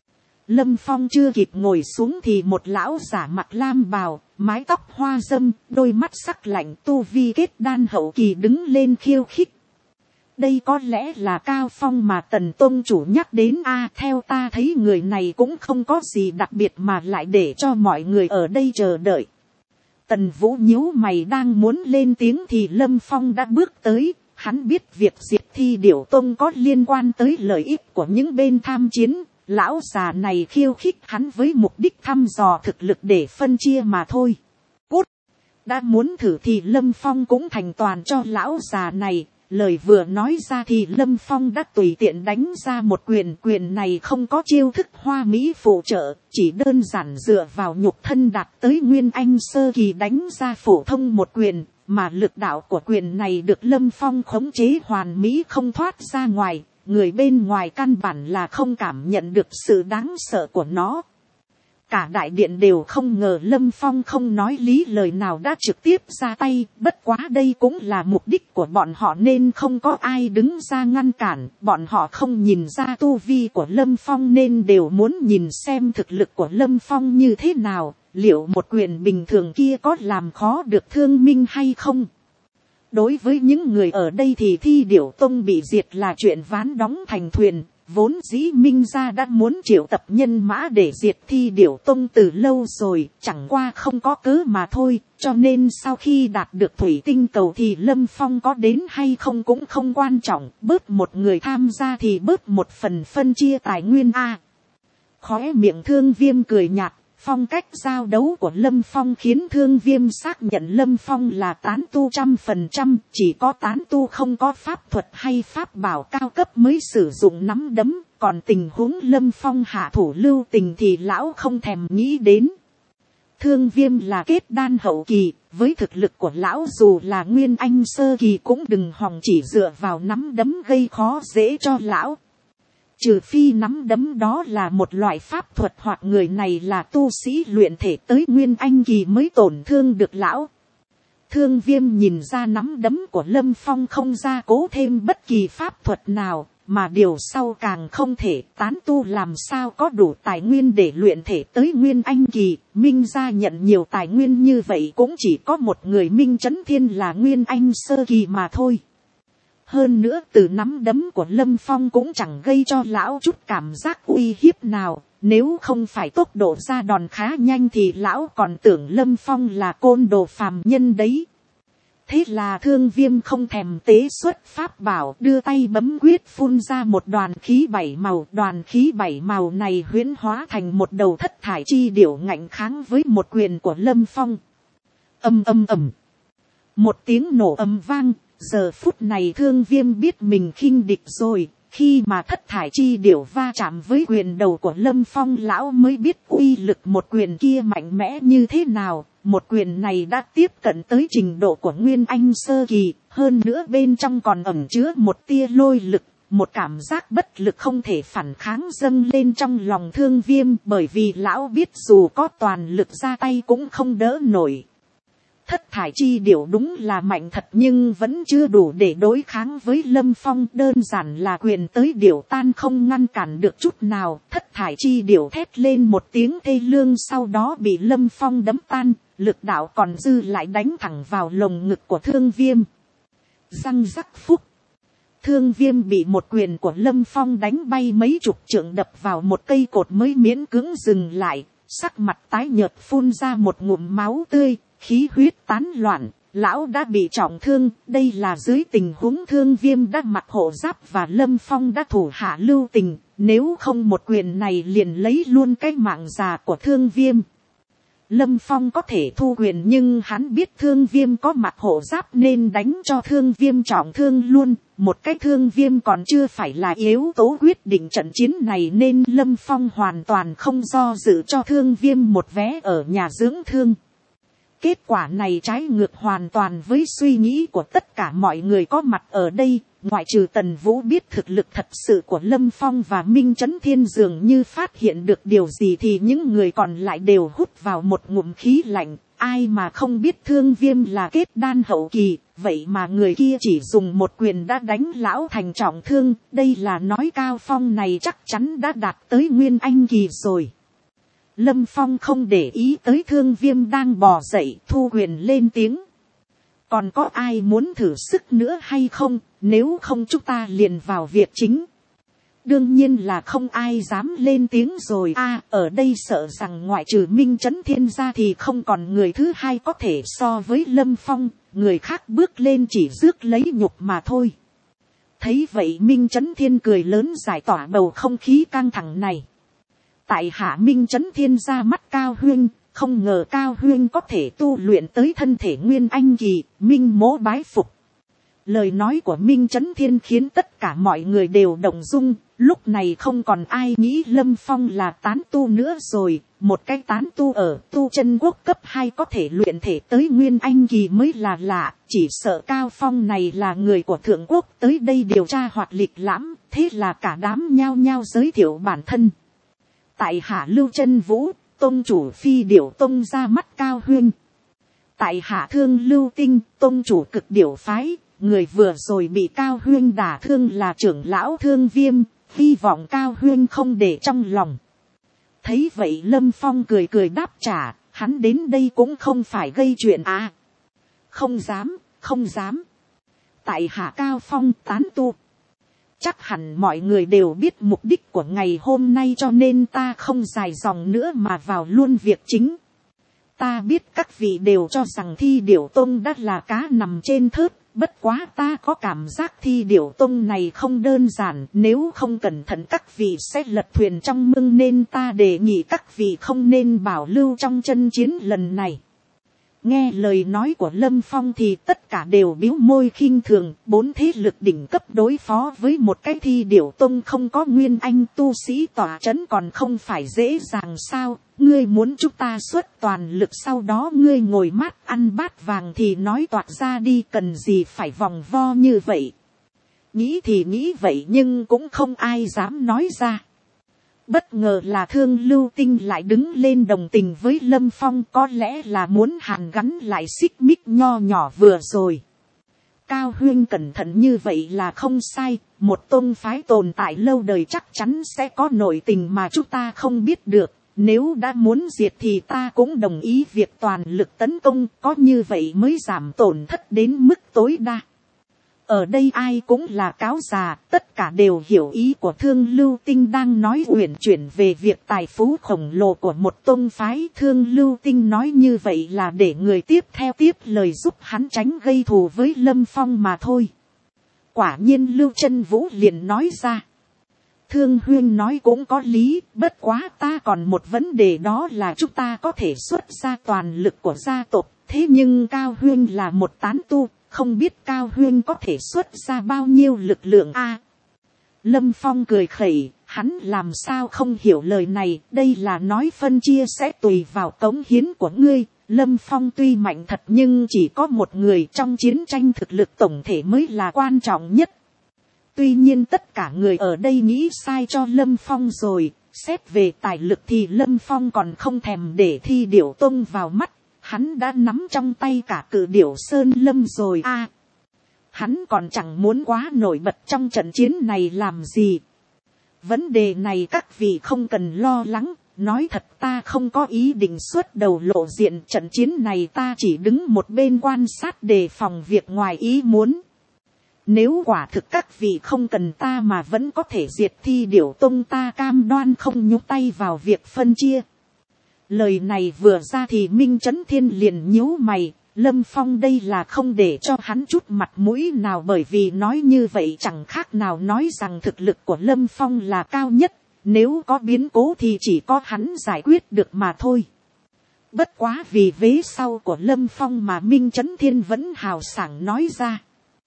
Lâm Phong chưa kịp ngồi xuống thì một lão giả mặc lam bào, mái tóc hoa râm, đôi mắt sắc lạnh tu vi kết đan hậu kỳ đứng lên khiêu khích. Đây có lẽ là Cao Phong mà Tần Tông chủ nhắc đến a à, theo ta thấy người này cũng không có gì đặc biệt mà lại để cho mọi người ở đây chờ đợi. Tần Vũ nhíu mày đang muốn lên tiếng thì Lâm Phong đã bước tới, hắn biết việc diệt Thi Điểu Tông có liên quan tới lợi ích của những bên tham chiến, lão già này khiêu khích hắn với mục đích thăm dò thực lực để phân chia mà thôi. Cút! Đã muốn thử thì Lâm Phong cũng thành toàn cho lão già này. Lời vừa nói ra thì Lâm Phong đã tùy tiện đánh ra một quyền, quyền này không có chiêu thức hoa mỹ phụ trợ, chỉ đơn giản dựa vào nhục thân đạt tới Nguyên Anh sơ kỳ đánh ra phổ thông một quyền, mà lực đạo của quyền này được Lâm Phong khống chế hoàn mỹ không thoát ra ngoài, người bên ngoài căn bản là không cảm nhận được sự đáng sợ của nó. Cả đại điện đều không ngờ Lâm Phong không nói lý lời nào đã trực tiếp ra tay, bất quá đây cũng là mục đích của bọn họ nên không có ai đứng ra ngăn cản, bọn họ không nhìn ra tu vi của Lâm Phong nên đều muốn nhìn xem thực lực của Lâm Phong như thế nào, liệu một quyền bình thường kia có làm khó được Thương Minh hay không. Đối với những người ở đây thì Thi Điểu Tông bị diệt là chuyện ván đóng thành thuyền. Vốn dĩ Minh gia đã muốn triệu tập nhân mã để diệt Thi Điểu Tông từ lâu rồi, chẳng qua không có cớ mà thôi, cho nên sau khi đạt được thủy tinh cầu thì Lâm Phong có đến hay không cũng không quan trọng, bớt một người tham gia thì bớt một phần phân chia tài nguyên a. Khóe miệng Thương Viêm cười nhạt, phong cách giao đấu của Lâm Phong khiến Thương Viêm xác nhận Lâm Phong là tán tu trăm phần trăm, chỉ có tán tu không có pháp thuật hay pháp bảo cao cấp mới sử dụng nắm đấm, còn tình huống Lâm Phong hạ thủ lưu tình thì lão không thèm nghĩ đến. Thương Viêm là kết đan hậu kỳ, với thực lực của lão dù là Nguyên Anh sơ kỳ cũng đừng hòng chỉ dựa vào nắm đấm gây khó dễ cho lão. Trừ phi nắm đấm đó là một loại pháp thuật hoặc người này là tu sĩ luyện thể tới Nguyên Anh kỳ mới tổn thương được lão. Thương Viêm nhìn ra nắm đấm của Lâm Phong không gia cố thêm bất kỳ pháp thuật nào, mà điều sau càng không thể, tán tu làm sao có đủ tài nguyên để luyện thể tới Nguyên Anh kỳ. Minh gia nhận nhiều tài nguyên như vậy cũng chỉ có một người Minh Chấn Thiên là Nguyên Anh sơ kỳ mà thôi. Hơn nữa từ nắm đấm của Lâm Phong cũng chẳng gây cho lão chút cảm giác uy hiếp nào, nếu không phải tốc độ ra đòn khá nhanh thì lão còn tưởng Lâm Phong là côn đồ phàm nhân đấy. Thế là Thương Viêm không thèm tế xuất pháp bảo, đưa tay bấm quyết phun ra một đoàn khí bảy màu, đoàn khí bảy màu này huyễn hóa thành một đầu thất thải chi điểu ngạnh kháng với một quyền của Lâm Phong. Âm âm ầm. Một tiếng nổ ầm vang. Giờ phút này Thương Viêm biết mình khinh địch rồi, khi mà thất thải chi điểu va chạm với quyền đầu của Lâm Phong lão mới biết uy lực một quyền kia mạnh mẽ như thế nào. Một quyền này đã tiếp cận tới trình độ của Nguyên Anh sơ kỳ, hơn nữa bên trong còn ẩn chứa một tia lôi lực, một cảm giác bất lực không thể phản kháng dâng lên trong lòng Thương Viêm, bởi vì lão biết dù có toàn lực ra tay cũng không đỡ nổi. Thất thải chi điểu đúng là mạnh thật nhưng vẫn chưa đủ để đối kháng với Lâm Phong, đơn giản là quyền tới điểu tan không ngăn cản được chút nào. Thất thải chi điểu thét lên một tiếng thê lương, sau đó bị Lâm Phong đấm tan, lực đạo còn dư lại đánh thẳng vào lồng ngực của Thương Viêm. Răng rắc phúc, Thương Viêm bị một quyền của Lâm Phong đánh bay mấy chục trượng, đập vào một cây cột mới miễn cưỡng dừng lại, sắc mặt tái nhợt phun ra một ngụm máu tươi, khí huyết tán loạn. Lão đã bị trọng thương, đây là dưới tình huống Thương Viêm đã mặc hộ giáp và Lâm Phong đã thủ hạ lưu tình, nếu không một quyền này liền lấy luôn cái mạng già của Thương Viêm. Lâm Phong có thể thu quyền nhưng hắn biết Thương Viêm có mặc hộ giáp nên đánh cho Thương Viêm trọng thương luôn. Một cái Thương Viêm còn chưa phải là yếu tố quyết định trận chiến này nên Lâm Phong hoàn toàn không do dự cho Thương Viêm một vé ở nhà dưỡng thương. Kết quả này trái ngược hoàn toàn với suy nghĩ của tất cả mọi người có mặt ở đây, ngoại trừ Tần Vũ biết thực lực thật sự của Lâm Phong và Minh Chấn Thiên dường như phát hiện được điều gì thì những người còn lại đều hút vào một ngụm khí lạnh. Ai mà không biết Thương Viêm là kết đan hậu kỳ, vậy mà người kia chỉ dùng một quyền đã đánh lão thành trọng thương, đây là nói Cao Phong này chắc chắn đã đạt tới Nguyên Anh kỳ rồi. Lâm Phong không để ý tới Thương Viêm đang bò dậy, thu quyền lên tiếng. Còn có ai muốn thử sức nữa hay không, nếu không chúng ta liền vào việc chính. Đương nhiên là không ai dám lên tiếng rồi a à, ở đây sợ rằng ngoại trừ Minh Chấn Thiên ra thì không còn người thứ hai có thể so với Lâm Phong, người khác bước lên chỉ rước lấy nhục mà thôi. Thấy vậy Minh Chấn Thiên cười lớn giải tỏa bầu không khí căng thẳng này. Tại hạ Minh Chấn Thiên ra mắt Cao Huyên, không ngờ Cao Huyên có thể tu luyện tới thân thể Nguyên Anh kỳ, Minh mỗ bái phục. Lời nói của Minh Chấn Thiên khiến tất cả mọi người đều động dung, lúc này không còn ai nghĩ Lâm Phong là tán tu nữa rồi, một cái tán tu ở tu chân quốc cấp hai có thể luyện thể tới Nguyên Anh kỳ mới là lạ, chỉ sợ Cao Phong này là người của thượng quốc tới đây điều tra hoặc lịch lãm, thế là cả đám nhao nhao giới thiệu bản thân. Tại hạ Lưu Chân Vũ, tông chủ Phi Điểu Tông ra mắt Cao Huyên. Tại hạ Thương Lưu Tinh, tông chủ Cực Điểu Phái, người vừa rồi bị Cao Huyên đả thương là trưởng lão Thương Viêm, hy vọng Cao Huyên không để trong lòng. Thấy vậy Lâm Phong cười cười đáp trả, hắn đến đây cũng không phải gây chuyện à. Không dám, không dám. Tại hạ Cao Phong tán tu. Chắc hẳn mọi người đều biết mục đích của ngày hôm nay cho nên ta không dài dòng nữa mà vào luôn việc chính. Ta biết các vị đều cho rằng Thi Điểu Tông đã là cá nằm trên thớt, bất quá ta có cảm giác Thi Điểu Tông này không đơn giản, nếu không cẩn thận các vị sẽ lật thuyền trong mương nên ta đề nghị các vị không nên bảo lưu trong chân chiến lần này. Nghe lời nói của Lâm Phong thì tất cả đều bĩu môi khinh thường, bốn thế lực đỉnh cấp đối phó với một cái Thi Điểu Tông không có Nguyên Anh tu sĩ tỏa chấn còn không phải dễ dàng sao, ngươi muốn chúng ta xuất toàn lực sau đó ngươi ngồi mát ăn bát vàng thì nói toạc ra đi, cần gì phải vòng vo như vậy. Nghĩ thì nghĩ vậy nhưng cũng không ai dám nói ra. Bất ngờ là Thương Lưu Tinh lại đứng lên đồng tình với Lâm Phong, có lẽ là muốn hàn gắn lại xích mích nho nhỏ vừa rồi. Cao Huyên cẩn thận như vậy là không sai, một tông phái tồn tại lâu đời chắc chắn sẽ có nội tình mà chúng ta không biết được. Nếu đã muốn diệt thì ta cũng đồng ý việc toàn lực tấn công, có như vậy mới giảm tổn thất đến mức tối đa. Ở đây ai cũng là cáo già, tất cả đều hiểu ý của Thương Lưu Tinh đang nói uyển chuyển về việc tài phú khổng lồ của một tông phái. Thương Lưu Tinh nói như vậy là để người tiếp theo tiếp lời giúp hắn tránh gây thù với Lâm Phong mà thôi. Quả nhiên Lưu Chân Vũ liền nói ra. Thương Huyên nói cũng có lý, bất quá ta còn một vấn đề, đó là chúng ta có thể xuất ra toàn lực của gia tộc, thế nhưng Cao Huyên là một tán tu, không biết Cao Huyên có thể xuất ra bao nhiêu lực lượng a. Lâm Phong cười khẩy, hắn làm sao không hiểu lời này, đây là nói phân chia sẽ tùy vào cống hiến của ngươi. Lâm Phong tuy mạnh thật nhưng chỉ có một người, trong chiến tranh thực lực tổng thể mới là quan trọng nhất. Tuy nhiên tất cả người ở đây nghĩ sai cho Lâm Phong rồi, xét về tài lực thì Lâm Phong còn không thèm để Thi Điểu Tông vào mắt, hắn đã nắm trong tay cả Cự Điểu Sơn Lâm rồi a. À, hắn còn chẳng muốn quá nổi bật trong trận chiến này làm gì. Vấn đề này các vị không cần lo lắng, nói thật ta không có ý định xuất đầu lộ diện, trận chiến này ta chỉ đứng một bên quan sát đề phòng việc ngoài ý muốn. Nếu quả thực các vị không cần ta mà vẫn có thể diệt Thi Điểu Tông, ta cam đoan không nhúc tay vào việc phân chia. Lời này vừa ra thì Minh Chấn Thiên liền nhíu mày, Lâm Phong đây là không để cho hắn chút mặt mũi nào, bởi vì nói như vậy chẳng khác nào nói rằng thực lực của Lâm Phong là cao nhất, nếu có biến cố thì chỉ có hắn giải quyết được mà thôi. Bất quá vì vế sau của Lâm Phong mà Minh Chấn Thiên vẫn hào sảng nói ra.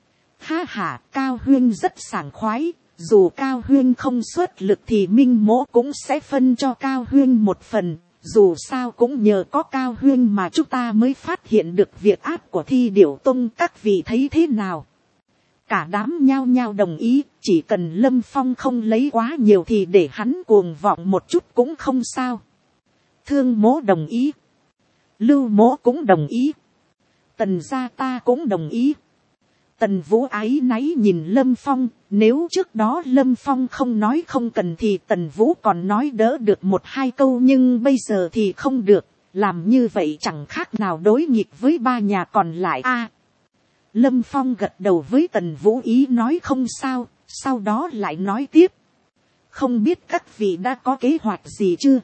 Ha ha, Cao Huyên rất sảng khoái, dù Cao Huyên không xuất lực thì Minh Mỗ cũng sẽ phân cho Cao Huyên một phần, dù sao cũng nhờ có Cao Huyên mà chúng ta mới phát hiện được việc ác của Thi Điểu Tông, các vị thấy thế nào? Cả đám nhao nhao đồng ý, chỉ cần Lâm Phong không lấy quá nhiều thì để hắn cuồng vọng một chút cũng không sao. Thương Mỗ đồng ý, Lưu Mỗ cũng đồng ý, Tần gia ta cũng đồng ý. Tần Vũ áy náy nhìn Lâm Phong, nếu trước đó Lâm Phong không nói không cần thì Tần Vũ còn nói đỡ được một hai câu, nhưng bây giờ thì không được, làm như vậy chẳng khác nào đối nghịch với ba nhà còn lại a. À, Lâm Phong gật đầu với Tần Vũ ý nói không sao, sau đó lại nói tiếp. Không biết các vị đã có kế hoạch gì chưa?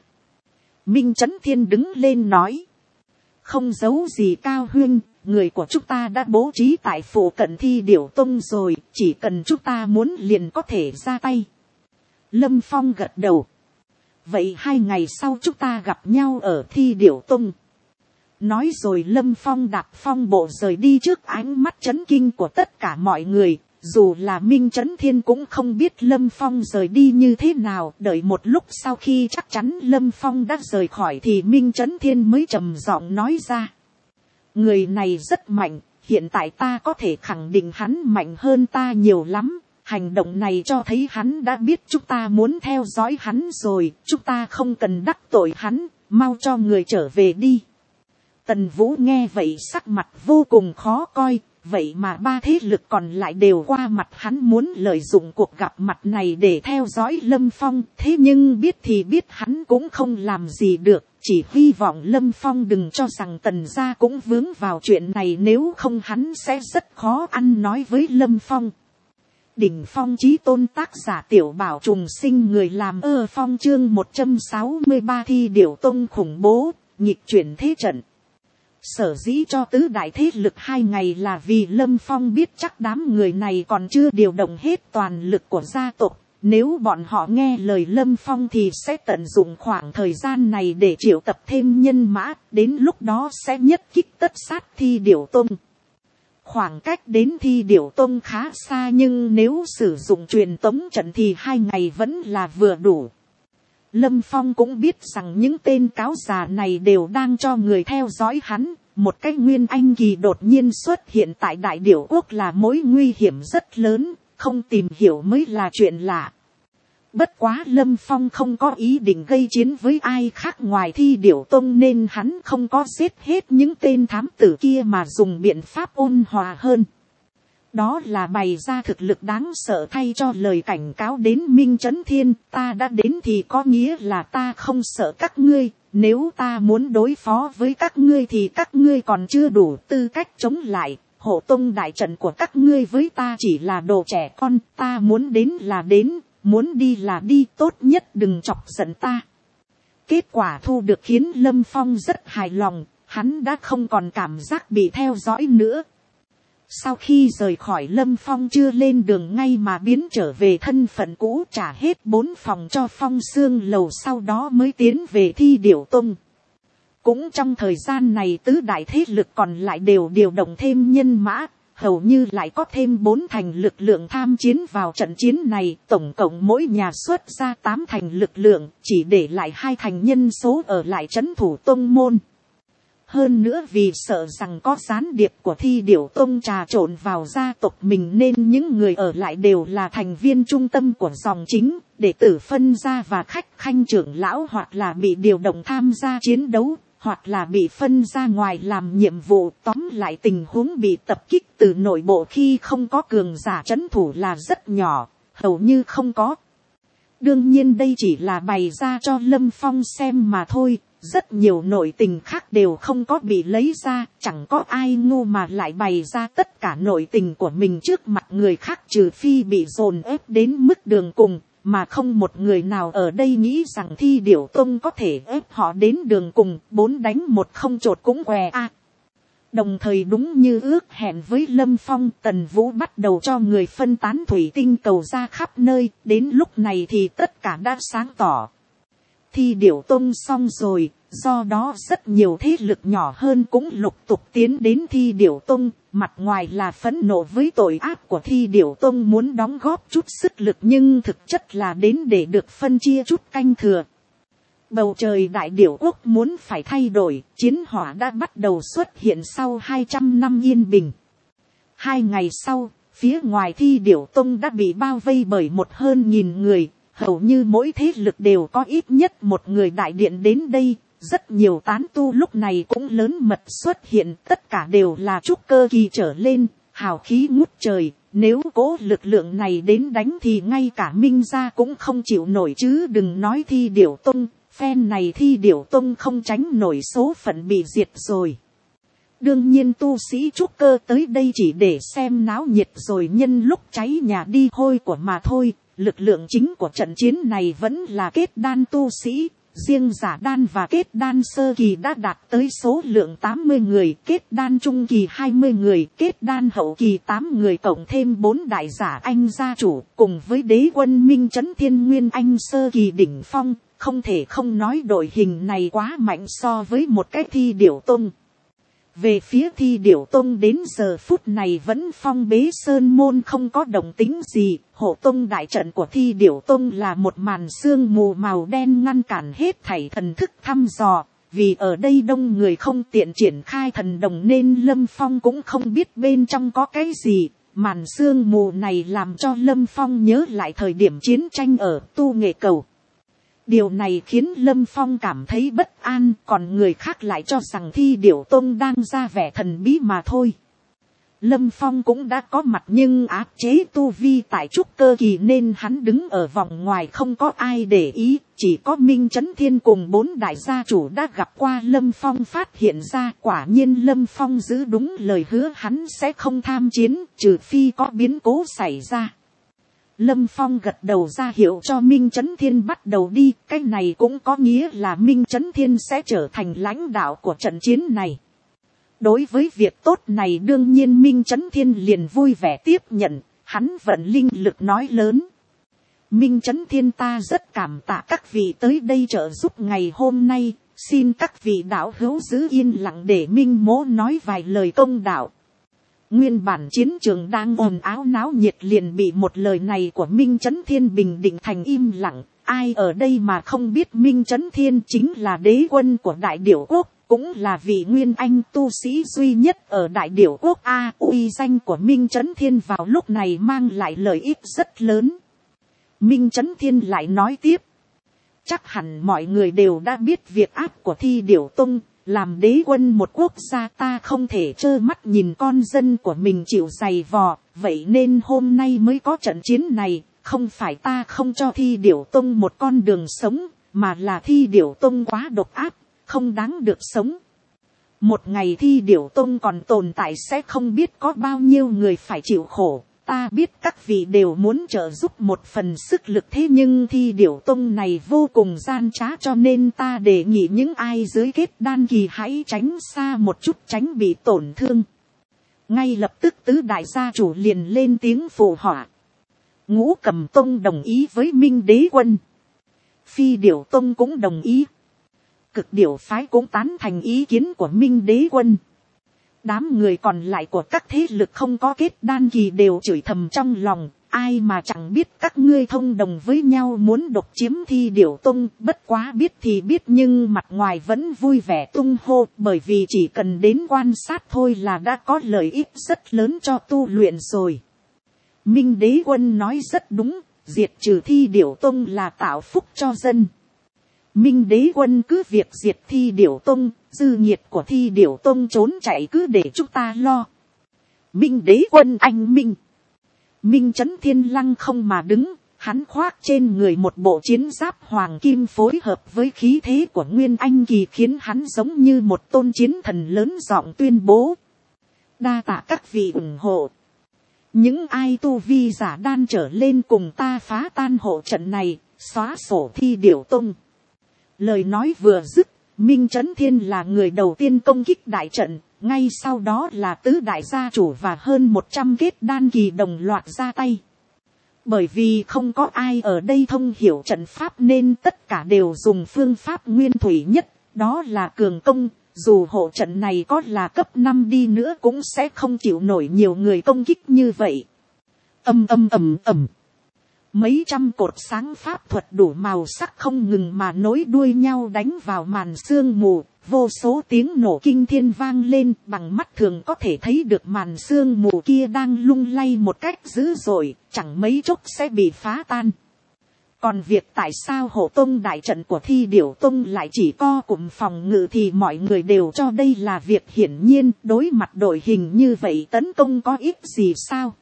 Minh Chấn Thiên đứng lên nói. Không giấu gì Cao Huyên, người của chúng ta đã bố trí tại phủ cận Thi Điểu Tông rồi, chỉ cần chúng ta muốn liền có thể ra tay. Lâm Phong gật đầu. Vậy hai ngày sau chúng ta gặp nhau ở Thi Điểu Tông. Nói rồi Lâm Phong đạp phong bộ rời đi trước ánh mắt chấn kinh của tất cả mọi người. Dù là Minh Chấn Thiên cũng không biết Lâm Phong rời đi như thế nào. Đợi một lúc sau khi chắc chắn Lâm Phong đã rời khỏi thì Minh Chấn Thiên mới trầm giọng nói ra. Người này rất mạnh, hiện tại ta có thể khẳng định hắn mạnh hơn ta nhiều lắm. Hành động này cho thấy hắn đã biết chúng ta muốn theo dõi hắn rồi. Chúng ta không cần đắc tội hắn, mau cho người trở về đi. Tần Vũ nghe vậy sắc mặt vô cùng khó coi. Vậy mà ba thế lực còn lại đều qua mặt hắn, muốn lợi dụng cuộc gặp mặt này để theo dõi Lâm Phong. Thế nhưng biết thì biết hắn cũng không làm gì được. Chỉ hy vọng Lâm Phong đừng cho rằng Tần gia cũng vướng vào chuyện này, nếu không hắn sẽ rất khó ăn nói với Lâm Phong. Đỉnh phong chí tôn tác giả Tiểu Bảo trùng sinh, người làm ơ phong, chương một trăm sáu mươi ba Thi Điểu Tông khủng bố, nghịch chuyển thế trận. Sở dĩ cho tứ đại thế lực hai ngày là vì Lâm Phong biết chắc đám người này còn chưa điều động hết toàn lực của gia tộc. Nếu bọn họ nghe lời Lâm Phong thì sẽ tận dụng khoảng thời gian này để triệu tập thêm nhân mã, đến lúc đó sẽ nhất kích tất sát Thi Điểu Tông. Khoảng cách đến Thi Điểu Tông khá xa, nhưng nếu sử dụng truyền tống trận thì hai ngày vẫn là vừa đủ. Lâm Phong cũng biết rằng những tên cáo già này đều đang cho người theo dõi hắn. Một cái nguyên anh kỳ đột nhiên xuất hiện tại Đại Điểu Quốc là mối nguy hiểm rất lớn, không tìm hiểu mới là chuyện lạ. Bất quá Lâm Phong không có ý định gây chiến với ai khác ngoài Thi Điểu Tông, nên hắn không có giết hết những tên thám tử kia mà dùng biện pháp ôn hòa hơn. Đó là bày ra thực lực đáng sợ thay cho lời cảnh cáo đến Minh Chấn Thiên. Ta đã đến thì có nghĩa là ta không sợ các ngươi. Nếu ta muốn đối phó với các ngươi thì các ngươi còn chưa đủ tư cách chống lại. Hộ tông đại trận của các ngươi với ta chỉ là đồ trẻ con. Ta muốn đến là đến, muốn đi là đi, tốt nhất đừng chọc giận ta. Kết quả thu được khiến Lâm Phong rất hài lòng. Hắn đã không còn cảm giác bị theo dõi nữa. Sau khi rời khỏi Lâm Phong chưa lên đường ngay mà biến trở về thân phận cũ, trả hết bốn phòng cho Phong Xương Lầu, sau đó mới tiến về Thi Điểu Tông. Cũng trong thời gian này tứ đại thế lực còn lại đều điều động thêm nhân mã, hầu như lại có thêm bốn thành lực lượng tham chiến vào trận chiến này, tổng cộng mỗi nhà xuất ra tám thành lực lượng, chỉ để lại hai thành nhân số ở lại trấn thủ tông môn. Hơn nữa vì sợ rằng có gián điệp của Thi Điểu Tông trà trộn vào gia tộc mình, nên những người ở lại đều là thành viên trung tâm của dòng chính, đệ tử phân gia và khách khanh trưởng lão, hoặc là bị điều động tham gia chiến đấu, hoặc là bị phân ra ngoài làm nhiệm vụ. Tóm lại tình huống bị tập kích từ nội bộ khi không có cường giả trấn thủ là rất nhỏ, hầu như không có. Đương nhiên đây chỉ là bày ra cho Lâm Phong xem mà thôi. Rất nhiều nội tình khác đều không có bị lấy ra, chẳng có ai ngu mà lại bày ra tất cả nội tình của mình trước mặt người khác, trừ phi bị dồn ép đến mức đường cùng, mà không một người nào ở đây nghĩ rằng Thi Điểu Tông có thể ép họ đến đường cùng, bốn đánh một không chột cũng què a. Đồng thời đúng như ước hẹn với Lâm Phong, Tần Vũ bắt đầu cho người phân tán thủy tinh cầu ra khắp nơi, đến lúc này thì tất cả đã sáng tỏ. Thi Điểu Tông xong rồi, do đó rất nhiều thế lực nhỏ hơn cũng lục tục tiến đến Thi Điểu Tông, mặt ngoài là phẫn nộ với tội ác của Thi Điểu Tông, muốn đóng góp chút sức lực, nhưng thực chất là đến để được phân chia chút canh thừa. Bầu trời Đại Điểu Quốc muốn phải thay đổi, chiến hỏa đã bắt đầu xuất hiện sau hai trăm năm yên bình. Hai ngày sau, phía ngoài Thi Điểu Tông đã bị bao vây bởi một hơn nghìn người. Hầu như mỗi thế lực đều có ít nhất một người đại điện đến đây, rất nhiều tán tu lúc này cũng lớn mật xuất hiện, tất cả đều là trúc cơ kỳ trở lên, hào khí ngút trời, nếu cố lực lượng này đến đánh thì ngay cả Minh gia cũng không chịu nổi, chứ đừng nói Thi Điểu Tông, phen này Thi Điểu Tông không tránh nổi số phận bị diệt rồi. Đương nhiên tu sĩ trúc cơ tới đây chỉ để xem náo nhiệt rồi nhân lúc cháy nhà đi hôi của mà thôi. Lực lượng chính của trận chiến này vẫn là kết đan tu sĩ, riêng giả đan và kết đan sơ kỳ đã đạt tới số lượng tám mươi người, kết đan trung kỳ hai mươi người, kết đan hậu kỳ tám người, cộng thêm bốn đại giả anh gia chủ, cùng với đế quân Minh Trấn Thiên Nguyên Anh sơ kỳ đỉnh phong, không thể không nói đội hình này quá mạnh so với một cái Thi Điểu Tông. Về phía Thi Điểu Tông đến giờ phút này vẫn phong bế sơn môn, không có động tĩnh gì. Hộ tông đại trận của Thi Điểu Tông là một màn sương mù màu đen ngăn cản hết thảy thần thức thăm dò. Vì ở đây đông người không tiện triển khai thần đồng nên Lâm Phong cũng không biết bên trong có cái gì. Màn sương mù này làm cho Lâm Phong nhớ lại thời điểm chiến tranh ở Tu Nghệ Cầu. Điều này khiến Lâm Phong cảm thấy bất an, còn người khác lại cho rằng Thi Điểu Tông đang ra vẻ thần bí mà thôi. Lâm Phong cũng đã có mặt nhưng áp chế tu vi tại trúc cơ kỳ nên hắn đứng ở vòng ngoài không có ai để ý, chỉ có Minh Trấn Thiên cùng bốn đại gia chủ đã gặp qua Lâm Phong phát hiện ra. Quả nhiên Lâm Phong giữ đúng lời hứa, hắn sẽ không tham chiến, trừ phi có biến cố xảy ra. Lâm Phong gật đầu ra hiệu cho Minh Trấn Thiên bắt đầu đi, cái này cũng có nghĩa là Minh Trấn Thiên sẽ trở thành lãnh đạo của trận chiến này. Đối với việc tốt này đương nhiên Minh Trấn Thiên liền vui vẻ tiếp nhận, hắn vận linh lực nói lớn. Minh Trấn Thiên, ta rất cảm tạ các vị tới đây trợ giúp ngày hôm nay, xin các vị đạo hữu giữ yên lặng để Minh Mỗ nói vài lời công đạo. Nguyên bản chiến trường đang ồn ào náo nhiệt liền bị một lời này của Minh Trấn Thiên bình định thành im lặng. Ai ở đây mà không biết Minh Trấn Thiên chính là đế quân của Đại Điểu Quốc, cũng là vị nguyên anh tu sĩ duy nhất ở Đại Điểu Quốc. A, uy danh của Minh Trấn Thiên vào lúc này mang lại lợi ích rất lớn. Minh Trấn Thiên lại nói tiếp. Chắc hẳn mọi người đều đã biết việc áp của Thi Điểu Tông. Làm đế quân một quốc gia ta không thể trơ mắt nhìn con dân của mình chịu giày vò, vậy nên hôm nay mới có trận chiến này. Không phải ta không cho Thi Điểu Tông một con đường sống, mà là Thi Điểu Tông quá độc ác, không đáng được sống. Một ngày Thi Điểu Tông còn tồn tại sẽ không biết có bao nhiêu người phải chịu khổ. Ta biết các vị đều muốn trợ giúp một phần sức lực, thế nhưng Thi Điểu Tông này vô cùng gian trá, cho nên ta đề nghị những ai dưới kết đan kỳ hãy tránh xa một chút, tránh bị tổn thương. Ngay lập tức tứ đại gia chủ liền lên tiếng phụ họa. Ngũ Cầm Tông đồng ý với Minh Đế Quân. Phi Điểu Tông cũng đồng ý. Cực Điểu Phái cũng tán thành ý kiến của Minh Đế Quân. Đám người còn lại của các thế lực không có kết đan kỳ đều chửi thầm trong lòng, ai mà chẳng biết các ngươi thông đồng với nhau muốn độc chiếm Thi Điểu Tông, bất quá biết thì biết nhưng mặt ngoài vẫn vui vẻ tung hô, bởi vì chỉ cần đến quan sát thôi là đã có lợi ích rất lớn cho tu luyện rồi. Minh Đế Quân nói rất đúng, diệt trừ Thi Điểu Tông là tạo phúc cho dân. Minh Đế Quân cứ việc diệt Thi Điểu Tông, dư nhiệt của Thi Điểu Tông trốn chạy cứ để chúng ta lo. Minh Đế Quân anh minh. Minh Chấn Thiên lăng không mà đứng, hắn khoác trên người một bộ chiến giáp hoàng kim phối hợp với khí thế của Nguyên Anh Kỳ khiến hắn giống như một tôn chiến thần lớn giọng tuyên bố. Đa tạ các vị ủng hộ. Những ai tu vi giả đan trở lên cùng ta phá tan hộ trận này, xóa sổ Thi Điểu Tông. Lời nói vừa dứt, Minh Chấn Thiên là người đầu tiên công kích đại trận, ngay sau đó là tứ đại gia chủ và hơn một trăm kết đan kỳ đồng loạt ra tay. Bởi vì không có ai ở đây thông hiểu trận pháp nên tất cả đều dùng phương pháp nguyên thủy nhất, đó là cường công, dù hộ trận này có là cấp năm đi nữa cũng sẽ không chịu nổi nhiều người công kích như vậy. Âm âm ầm ầm. Mấy trăm cột sáng pháp thuật đủ màu sắc không ngừng mà nối đuôi nhau đánh vào màn sương mù, vô số tiếng nổ kinh thiên vang lên, bằng mắt thường có thể thấy được màn sương mù kia đang lung lay một cách dữ dội, chẳng mấy chốc sẽ bị phá tan. Còn việc tại sao hộ tông đại trận của Thi Điểu Tông lại chỉ co cụm phòng ngự thì mọi người đều cho đây là việc hiển nhiên, đối mặt đội hình như vậy tấn công có ích gì sao?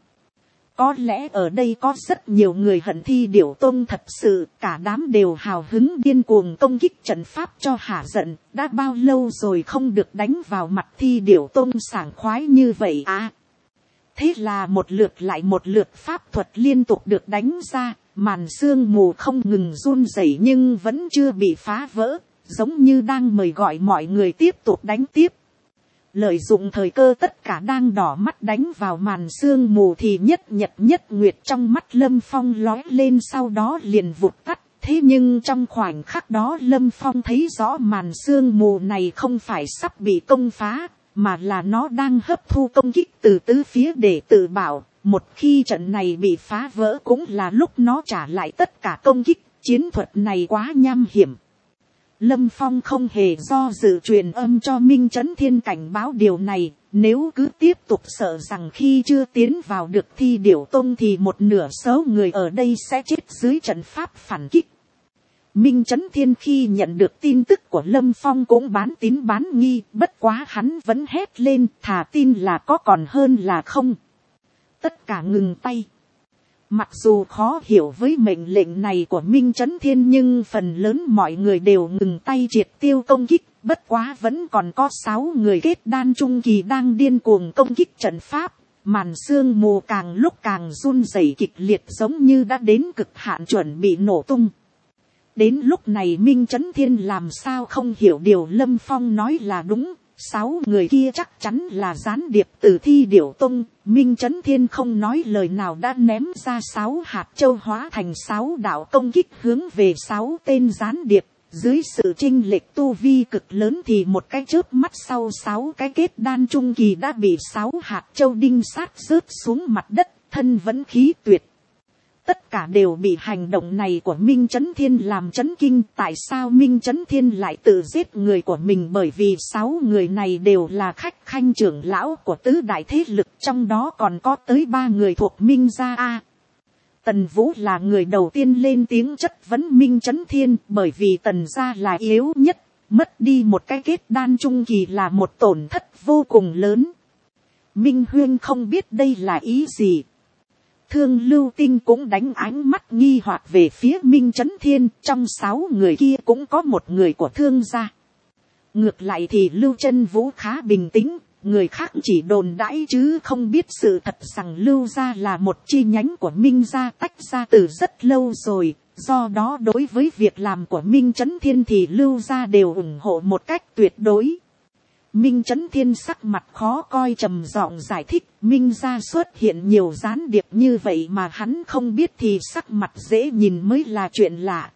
Có lẽ ở đây có rất nhiều người hận Thi Điểu Tông thật sự, cả đám đều hào hứng điên cuồng công kích trận pháp cho hả giận, đã bao lâu rồi không được đánh vào mặt Thi Điểu Tông sảng khoái như vậy à. Thế là một lượt lại một lượt pháp thuật liên tục được đánh ra, màn sương mù không ngừng run rẩy nhưng vẫn chưa bị phá vỡ, giống như đang mời gọi mọi người tiếp tục đánh tiếp. Lợi dụng thời cơ tất cả đang đỏ mắt đánh vào màn sương mù thì nhất nhật nhất nguyệt trong mắt Lâm Phong lóe lên sau đó liền vụt tắt. Thế nhưng trong khoảnh khắc đó Lâm Phong thấy rõ màn sương mù này không phải sắp bị công phá, mà là nó đang hấp thu công kích từ tứ phía để tự bảo. Một khi trận này bị phá vỡ cũng là lúc nó trả lại tất cả công kích, chiến thuật này quá nham hiểm. Lâm Phong không hề do dự truyền âm cho Minh Chấn Thiên cảnh báo điều này, nếu cứ tiếp tục sợ rằng khi chưa tiến vào được Thi Điểu Tông thì một nửa số người ở đây sẽ chết dưới trận pháp phản kích. Minh Chấn Thiên khi nhận được tin tức của Lâm Phong cũng bán tín bán nghi, bất quá hắn vẫn hét lên thà tin là có còn hơn là không. Tất cả ngừng tay. Mặc dù khó hiểu với mệnh lệnh này của Minh Chấn Thiên nhưng phần lớn mọi người đều ngừng tay triệt tiêu công kích, bất quá vẫn còn có sáu người kết đan trung kỳ đang điên cuồng công kích trận pháp, màn sương mù càng lúc càng run rẩy kịch liệt giống như đã đến cực hạn chuẩn bị nổ tung. Đến lúc này Minh Chấn Thiên làm sao không hiểu điều Lâm Phong nói là đúng. Sáu người kia chắc chắn là gián điệp từ Thi Điểu Tông. Minh Chấn Thiên không nói lời nào đã ném ra sáu hạt châu hóa thành sáu đạo công kích hướng về sáu tên gián điệp. Dưới sự chênh lệch tu vi cực lớn thì một cái chớp mắt sau sáu cái kết đan trung kỳ đã bị sáu hạt châu đinh sát rớt xuống mặt đất, thân vẫn khí tuyệt. Tất cả đều bị hành động này của Minh Chấn Thiên làm chấn kinh. Tại sao Minh Chấn Thiên lại tự giết người của mình? Bởi vì sáu người này đều là khách khanh trưởng lão của tứ đại thế lực. Trong đó còn có tới ba người thuộc Minh gia A. Tần Vũ là người đầu tiên lên tiếng chất vấn Minh Chấn Thiên. Bởi vì Tần gia là yếu nhất. Mất đi một cái kết đan trung kỳ là một tổn thất vô cùng lớn. Minh Huyên không biết đây là ý gì. Thương Lưu Tinh cũng đánh ánh mắt nghi hoặc về phía Minh Chấn Thiên, trong sáu người kia cũng có một người của Thương gia. Ngược lại thì Lưu Chân Vũ khá bình tĩnh, người khác chỉ đồn đãi chứ không biết sự thật rằng Lưu gia là một chi nhánh của Minh gia tách ra từ rất lâu rồi, do đó đối với việc làm của Minh Chấn Thiên thì Lưu gia đều ủng hộ một cách tuyệt đối. Minh Chấn Thiên sắc mặt khó coi trầm giọng giải thích, Minh gia xuất hiện nhiều gián điệp như vậy mà hắn không biết thì sắc mặt dễ nhìn mới là chuyện lạ.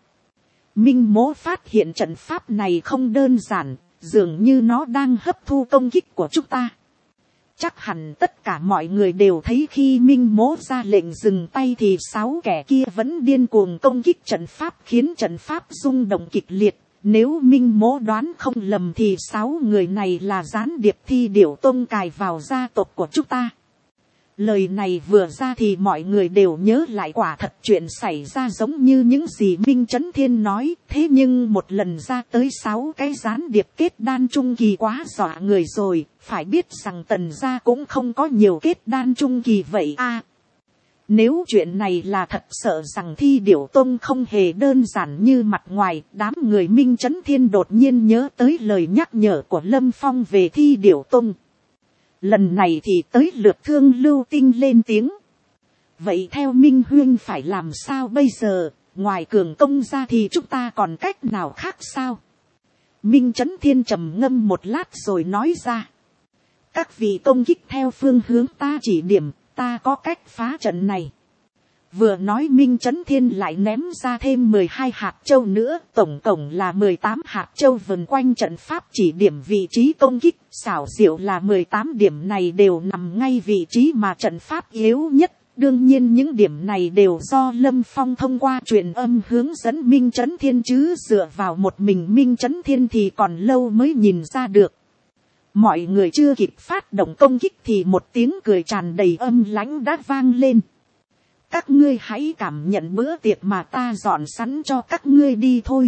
Minh Mỗ phát hiện trận pháp này không đơn giản, dường như nó đang hấp thu công kích của chúng ta. Chắc hẳn tất cả mọi người đều thấy khi Minh Mỗ ra lệnh dừng tay thì sáu kẻ kia vẫn điên cuồng công kích trận pháp, khiến trận pháp rung động kịch liệt. Nếu Minh Mỗ đoán không lầm thì sáu người này là gián điệp Thi Điểu Tông cài vào gia tộc của chúng ta. Lời này vừa ra thì mọi người đều nhớ lại quả thật chuyện xảy ra giống như những gì Minh Chấn Thiên nói. Thế nhưng một lần ra tới sáu cái gián điệp kết đan trung kỳ quá dọa người rồi. Phải biết rằng Tần gia cũng không có nhiều kết đan trung kỳ vậy a. À, nếu chuyện này là thật, sợ rằng Thi Điểu Tông không hề đơn giản như mặt ngoài. Đám người Minh Chấn Thiên đột nhiên nhớ tới lời nhắc nhở của Lâm Phong về Thi Điểu Tông. Lần này thì tới lượt Thương Lưu Tinh lên tiếng. Vậy theo Minh Huyên phải làm sao bây giờ? Ngoài cường công ra thì chúng ta còn cách nào khác sao? Minh Chấn Thiên trầm ngâm một lát rồi nói ra. Các vị công kích theo phương hướng ta chỉ điểm, ta có cách phá trận này. Vừa nói Minh Chấn Thiên lại ném ra thêm mười hai hạt châu nữa, tổng cộng là mười tám hạt châu vần quanh trận pháp chỉ điểm vị trí công kích. Xảo diệu là mười tám điểm này đều nằm ngay vị trí mà trận pháp yếu nhất. Đương nhiên những điểm này đều do Lâm Phong thông qua truyền âm hướng dẫn Minh Chấn Thiên, chứ dựa vào một mình Minh Chấn Thiên thì còn lâu mới nhìn ra được. Mọi người chưa kịp phát động công kích thì một tiếng cười tràn đầy âm lãnh đã vang lên. Các ngươi hãy cảm nhận bữa tiệc mà ta dọn sẵn cho các ngươi đi thôi.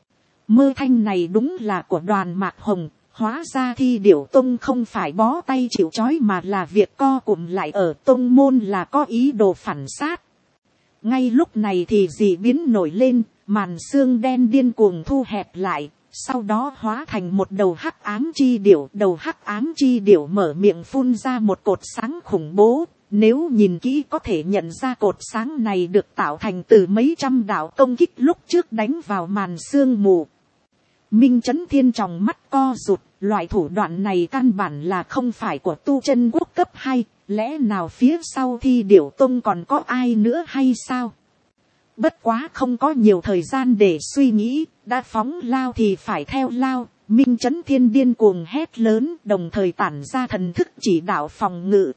Mơ thanh này đúng là của Đoàn Mạc Hồng. Hóa ra Thi Điểu Tông không phải bó tay chịu trói mà là việc co cụm lại ở tông môn là có ý đồ phản sát. Ngay lúc này thì dị biến nổi lên, màn xương đen điên cuồng thu hẹp lại, sau đó hóa thành một đầu hắc ám chi điểu. Đầu hắc ám chi điểu mở miệng phun ra một cột sáng khủng bố. Nếu nhìn kỹ có thể nhận ra cột sáng này được tạo thành từ mấy trăm đạo công kích lúc trước đánh vào màn sương mù. Minh Chấn Thiên tròng mắt co rụt, loại thủ đoạn này căn bản là không phải của tu chân quốc cấp hai, lẽ nào phía sau Thi Điểu Tông còn có ai nữa hay sao? Bất quá không có nhiều thời gian để suy nghĩ, đã phóng lao thì phải theo lao. Minh Chấn Thiên điên cuồng hét lớn, đồng thời tản ra thần thức chỉ đạo phòng ngự.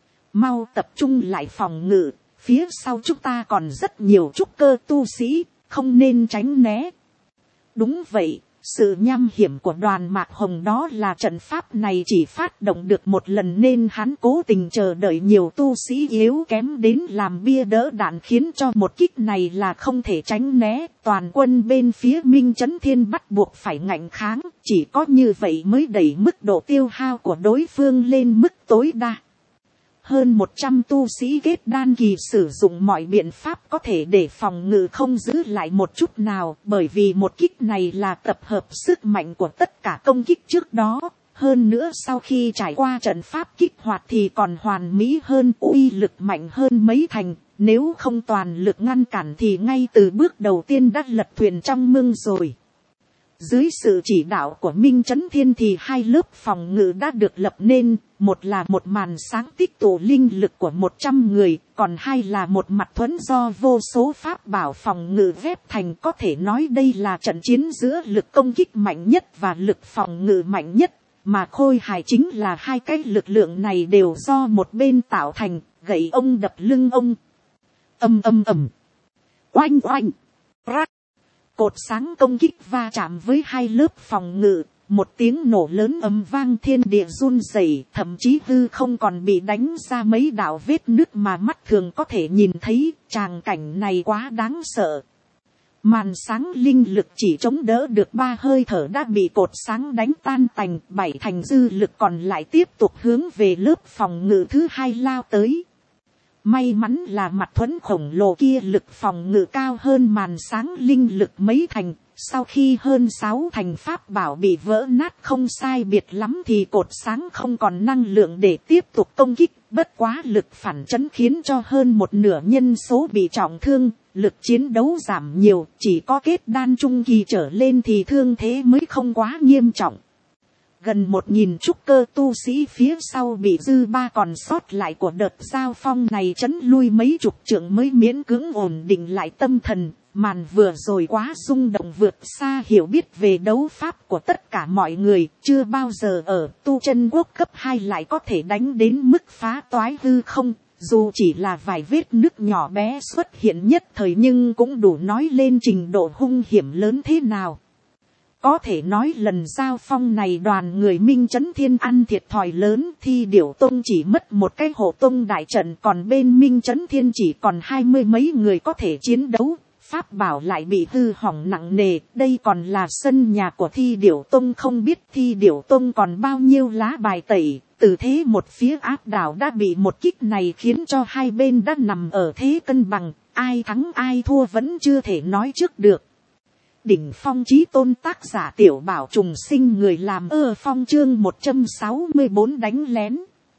Mau tập trung lại phòng ngự, phía sau chúng ta còn rất nhiều trúc cơ tu sĩ, không nên tránh né. Đúng vậy, sự nham hiểm của Đoàn Mạc Hồng đó là trận pháp này chỉ phát động được một lần nên hắn cố tình chờ đợi nhiều tu sĩ yếu kém đến làm bia đỡ đạn, khiến cho một kích này là không thể tránh né. Toàn quân bên phía Minh Chấn Thiên bắt buộc phải ngạnh kháng, chỉ có như vậy mới đẩy mức độ tiêu hao của đối phương lên mức tối đa. Hơn một trăm tu sĩ kết đan kỳ sử dụng mọi biện pháp có thể để phòng ngự không giữ lại một chút nào, bởi vì một kích này là tập hợp sức mạnh của tất cả công kích trước đó. Hơn nữa sau khi trải qua trận pháp kích hoạt thì còn hoàn mỹ hơn, uy lực mạnh hơn mấy thành. Nếu không toàn lực ngăn cản thì ngay từ bước đầu tiên đã lật thuyền trong mương rồi. Dưới sự chỉ đạo của Minh Chấn Thiên thì hai lớp phòng ngự đã được lập nên, một là một màn sáng tích tụ linh lực của một trăm người, còn hai là một mặt thuẫn do vô số pháp bảo phòng ngự ghép thành. Có thể nói đây là trận chiến giữa lực công kích mạnh nhất và lực phòng ngự mạnh nhất, mà khôi hài chính là hai cái lực lượng này đều do một bên tạo thành, gậy ông đập lưng ông. Âm âm ầm, oanh oanh, rắc. Cột sáng công kích va chạm với hai lớp phòng ngự, một tiếng nổ lớn ầm vang, thiên địa run rẩy, thậm chí hư không còn bị đánh ra mấy đạo vết nứt mà mắt thường có thể nhìn thấy. Tràng cảnh này quá đáng sợ. Màn sáng linh lực chỉ chống đỡ được ba hơi thở đã bị cột sáng đánh tan tành, bảy thành dư lực còn lại tiếp tục hướng về lớp phòng ngự thứ hai lao tới. May mắn là mặt thuẫn khổng lồ kia lực phòng ngự cao hơn màn sáng linh lực mấy thành. Sau khi hơn sáu thành pháp bảo bị vỡ nát không sai biệt lắm thì cột sáng không còn năng lượng để tiếp tục công kích. Bất quá lực phản chấn khiến cho hơn một nửa nhân số bị trọng thương. Lực chiến đấu giảm nhiều, chỉ có kết đan trung kỳ trở lên thì thương thế mới không quá nghiêm trọng. Gần một nghìn trúc cơ tu sĩ phía sau bị dư ba còn sót lại của đợt giao phong này chấn lui mấy chục trượng mới miễn cưỡng ổn định lại tâm thần. Màn vừa rồi quá rung động vượt xa hiểu biết về đấu pháp của tất cả mọi người, chưa bao giờ ở tu chân quốc cấp hai lại có thể đánh đến mức phá toái hư không, dù chỉ là vài vết nứt nhỏ bé xuất hiện nhất thời nhưng cũng đủ nói lên trình độ hung hiểm lớn thế nào. Có thể nói lần giao phong này đoàn người Minh Chấn Thiên ăn thiệt thòi lớn, Thi Điểu Tông chỉ mất một cái hộ tông đại trận, còn bên Minh Chấn Thiên chỉ còn hai mươi mấy người có thể chiến đấu. Pháp bảo lại bị hư hỏng nặng nề, đây còn là sân nhà của Thi Điểu Tông, không biết Thi Điểu Tông còn bao nhiêu lá bài tẩy, từ thế một phía áp đảo đã bị một kích này khiến cho hai bên đã nằm ở thế cân bằng, ai thắng ai thua vẫn chưa thể nói trước được. Đỉnh phong chí tôn tác giả Tiểu Bảo Trùng Sinh, người làm ơ phong chương một trăm sáu mươi bốn đánh lén.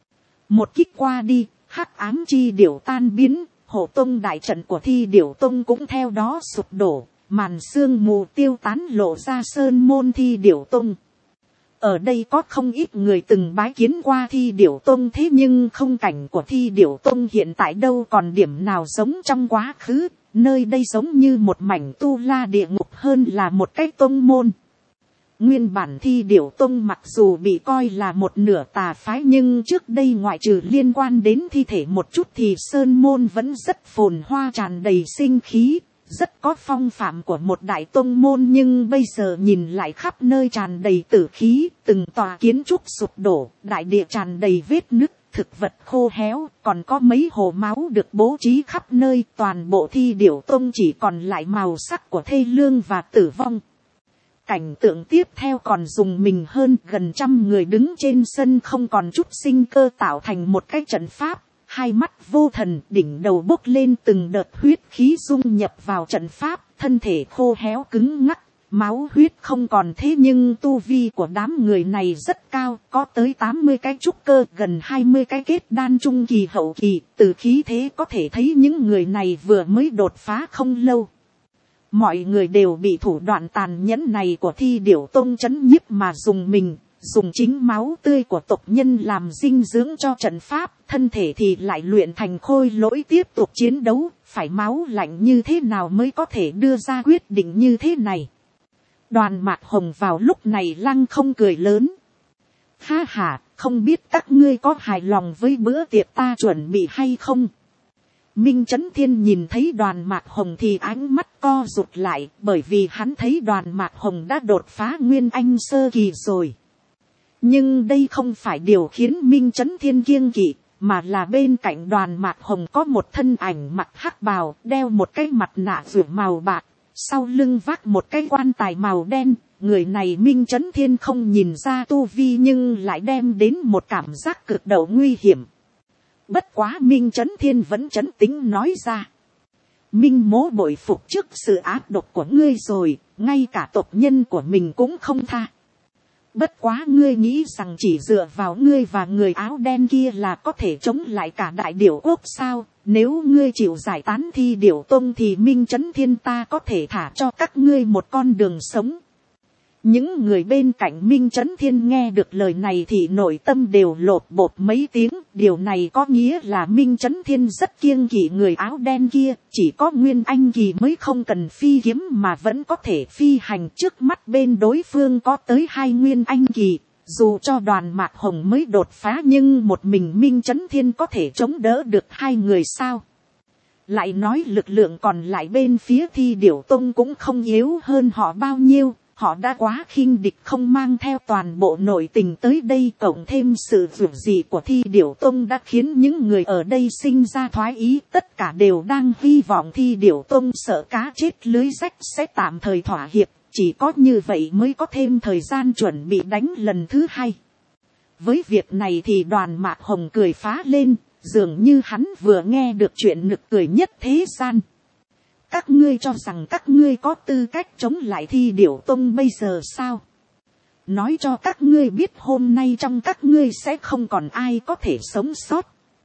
Một kích qua đi, hắc ám chi điểu tan biến. Hộ tông đại trận của Thi Điểu Tông cũng theo đó sụp đổ, màn sương mù tiêu tán lộ ra sơn môn Thi Điểu Tông. Ở đây có không ít người từng bái kiến qua Thi Điểu Tông, thế nhưng không cảnh của Thi Điểu Tông hiện tại đâu còn điểm nào giống trong quá khứ, nơi đây giống như một mảnh tu la địa ngục hơn là một cái tông môn. Nguyên bản Thi Điểu Tông mặc dù bị coi là một nửa tà phái nhưng trước đây ngoại trừ liên quan đến thi thể một chút thì sơn môn vẫn rất phồn hoa, tràn đầy sinh khí, rất có phong phạm của một đại tông môn, nhưng bây giờ nhìn lại khắp nơi tràn đầy tử khí, từng tòa kiến trúc sụp đổ, đại địa tràn đầy vết nứt, thực vật khô héo, còn có mấy hồ máu được bố trí khắp nơi, toàn bộ Thi Điểu Tông chỉ còn lại màu sắc của thê lương và tử vong. Cảnh tượng tiếp theo còn dùng mình hơn, gần trăm người đứng trên sân không còn chút sinh cơ tạo thành một cái trận pháp, hai mắt vô thần, đỉnh đầu bốc lên từng đợt huyết khí dung nhập vào trận pháp, thân thể khô héo cứng ngắc, máu huyết không còn, thế nhưng tu vi của đám người này rất cao, có tới tám mươi cái trúc cơ, gần hai mươi cái kết đan trung kỳ hậu kỳ, từ khí thế có thể thấy những người này vừa mới đột phá không lâu. Mọi người đều bị thủ đoạn tàn nhẫn này của Thi Điểu Tông chấn nhiếp mà dùng mình, dùng chính máu tươi của tộc nhân làm dinh dưỡng cho trận pháp, thân thể thì lại luyện thành khôi lỗi tiếp tục chiến đấu, phải máu lạnh như thế nào mới có thể đưa ra quyết định như thế này. Đoàn Mạc Hồng vào lúc này lăng không cười lớn. Ha ha, không biết các ngươi có hài lòng với bữa tiệc ta chuẩn bị hay không? Minh Chấn Thiên nhìn thấy Đoàn Mạc Hồng thì ánh mắt co rụt lại, bởi vì hắn thấy Đoàn Mạc Hồng đã đột phá Nguyên Anh sơ kỳ rồi. Nhưng đây không phải điều khiến Minh Chấn Thiên kiêng kỵ, mà là bên cạnh Đoàn Mạc Hồng có một thân ảnh mặc hắc bào, đeo một cái mặt nạ rượu màu bạc, sau lưng vác một cái quan tài màu đen. Người này Minh Chấn Thiên không nhìn ra tu vi nhưng lại đem đến một cảm giác cực độ nguy hiểm. Bất quá Minh Chấn Thiên vẫn trấn tĩnh nói ra. Minh mố bội phục trước sự ác độc của ngươi rồi, ngay cả tộc nhân của mình cũng không tha. Bất quá ngươi nghĩ rằng chỉ dựa vào ngươi và người áo đen kia là có thể chống lại cả đại điểu quốc sao? Nếu ngươi chịu giải tán Thi Điểu Tông thì Minh Chấn Thiên ta có thể thả cho các ngươi một con đường sống. Những người bên cạnh Minh Chấn Thiên nghe được lời này thì nội tâm đều lột bột mấy tiếng. Điều này có nghĩa là Minh Chấn Thiên rất kiêng kỵ người áo đen kia. Chỉ có Nguyên Anh kỳ mới không cần phi kiếm mà vẫn có thể phi hành, trước mắt bên đối phương có tới hai Nguyên Anh kỳ. Dù cho Đoàn Mạc Hồng mới đột phá nhưng một mình Minh Chấn Thiên có thể chống đỡ được hai người sao? Lại nói lực lượng còn lại bên phía Thi Điểu Tông cũng không yếu hơn họ bao nhiêu. Họ đã quá khinh địch không mang theo toàn bộ nội tình tới đây, cộng thêm sự vượt dị của Thi Điểu Tông đã khiến những người ở đây sinh ra thoái ý. Tất cả đều đang hy vọng Thi Điểu Tông sợ cá chết lưới rách sẽ tạm thời thỏa hiệp. Chỉ có như vậy mới có thêm thời gian chuẩn bị đánh lần thứ hai. Với việc này thì Đoàn Mạc Hồng cười phá lên, dường như hắn vừa nghe được chuyện nực cười nhất thế gian. Các ngươi cho rằng các ngươi có tư cách chống lại Thi Điểu Tông bây giờ sao? Nói cho các ngươi biết hôm nay trong các ngươi sẽ không còn ai có thể sống sót.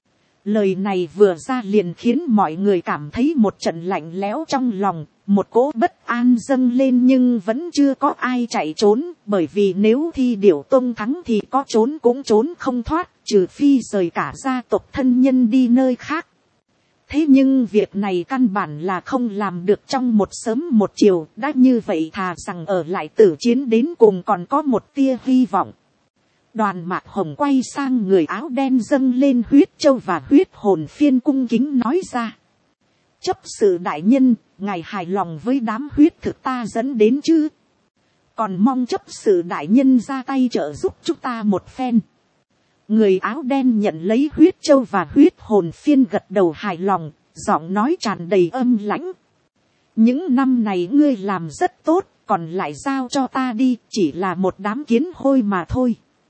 Lời này vừa ra liền khiến mọi người cảm thấy một trận lạnh lẽo trong lòng, một cỗ bất an dâng lên nhưng vẫn chưa có ai chạy trốn, bởi vì nếu Thi Điểu Tông thắng thì có trốn cũng trốn không thoát, trừ phi rời cả gia tộc thân nhân đi nơi khác. Thế nhưng việc này căn bản là không làm được trong một sớm một chiều, đã như vậy thà rằng ở lại tử chiến đến cùng còn có một tia hy vọng. Đoàn Mạc Hồng quay sang người áo đen dâng lên huyết châu và huyết hồn phiên cung kính nói ra. Chấp sự đại nhân, ngài hài lòng với đám huyết thực ta dẫn đến chứ? Còn mong chấp sự đại nhân ra tay trợ giúp chúng ta một phen. Người áo đen nhận lấy huyết châu và huyết hồn phiên gật đầu hài lòng, giọng nói tràn đầy âm lãnh. Những năm này ngươi làm rất tốt, còn lại giao cho ta đi, chỉ là một đám kiến hôi mà thôi.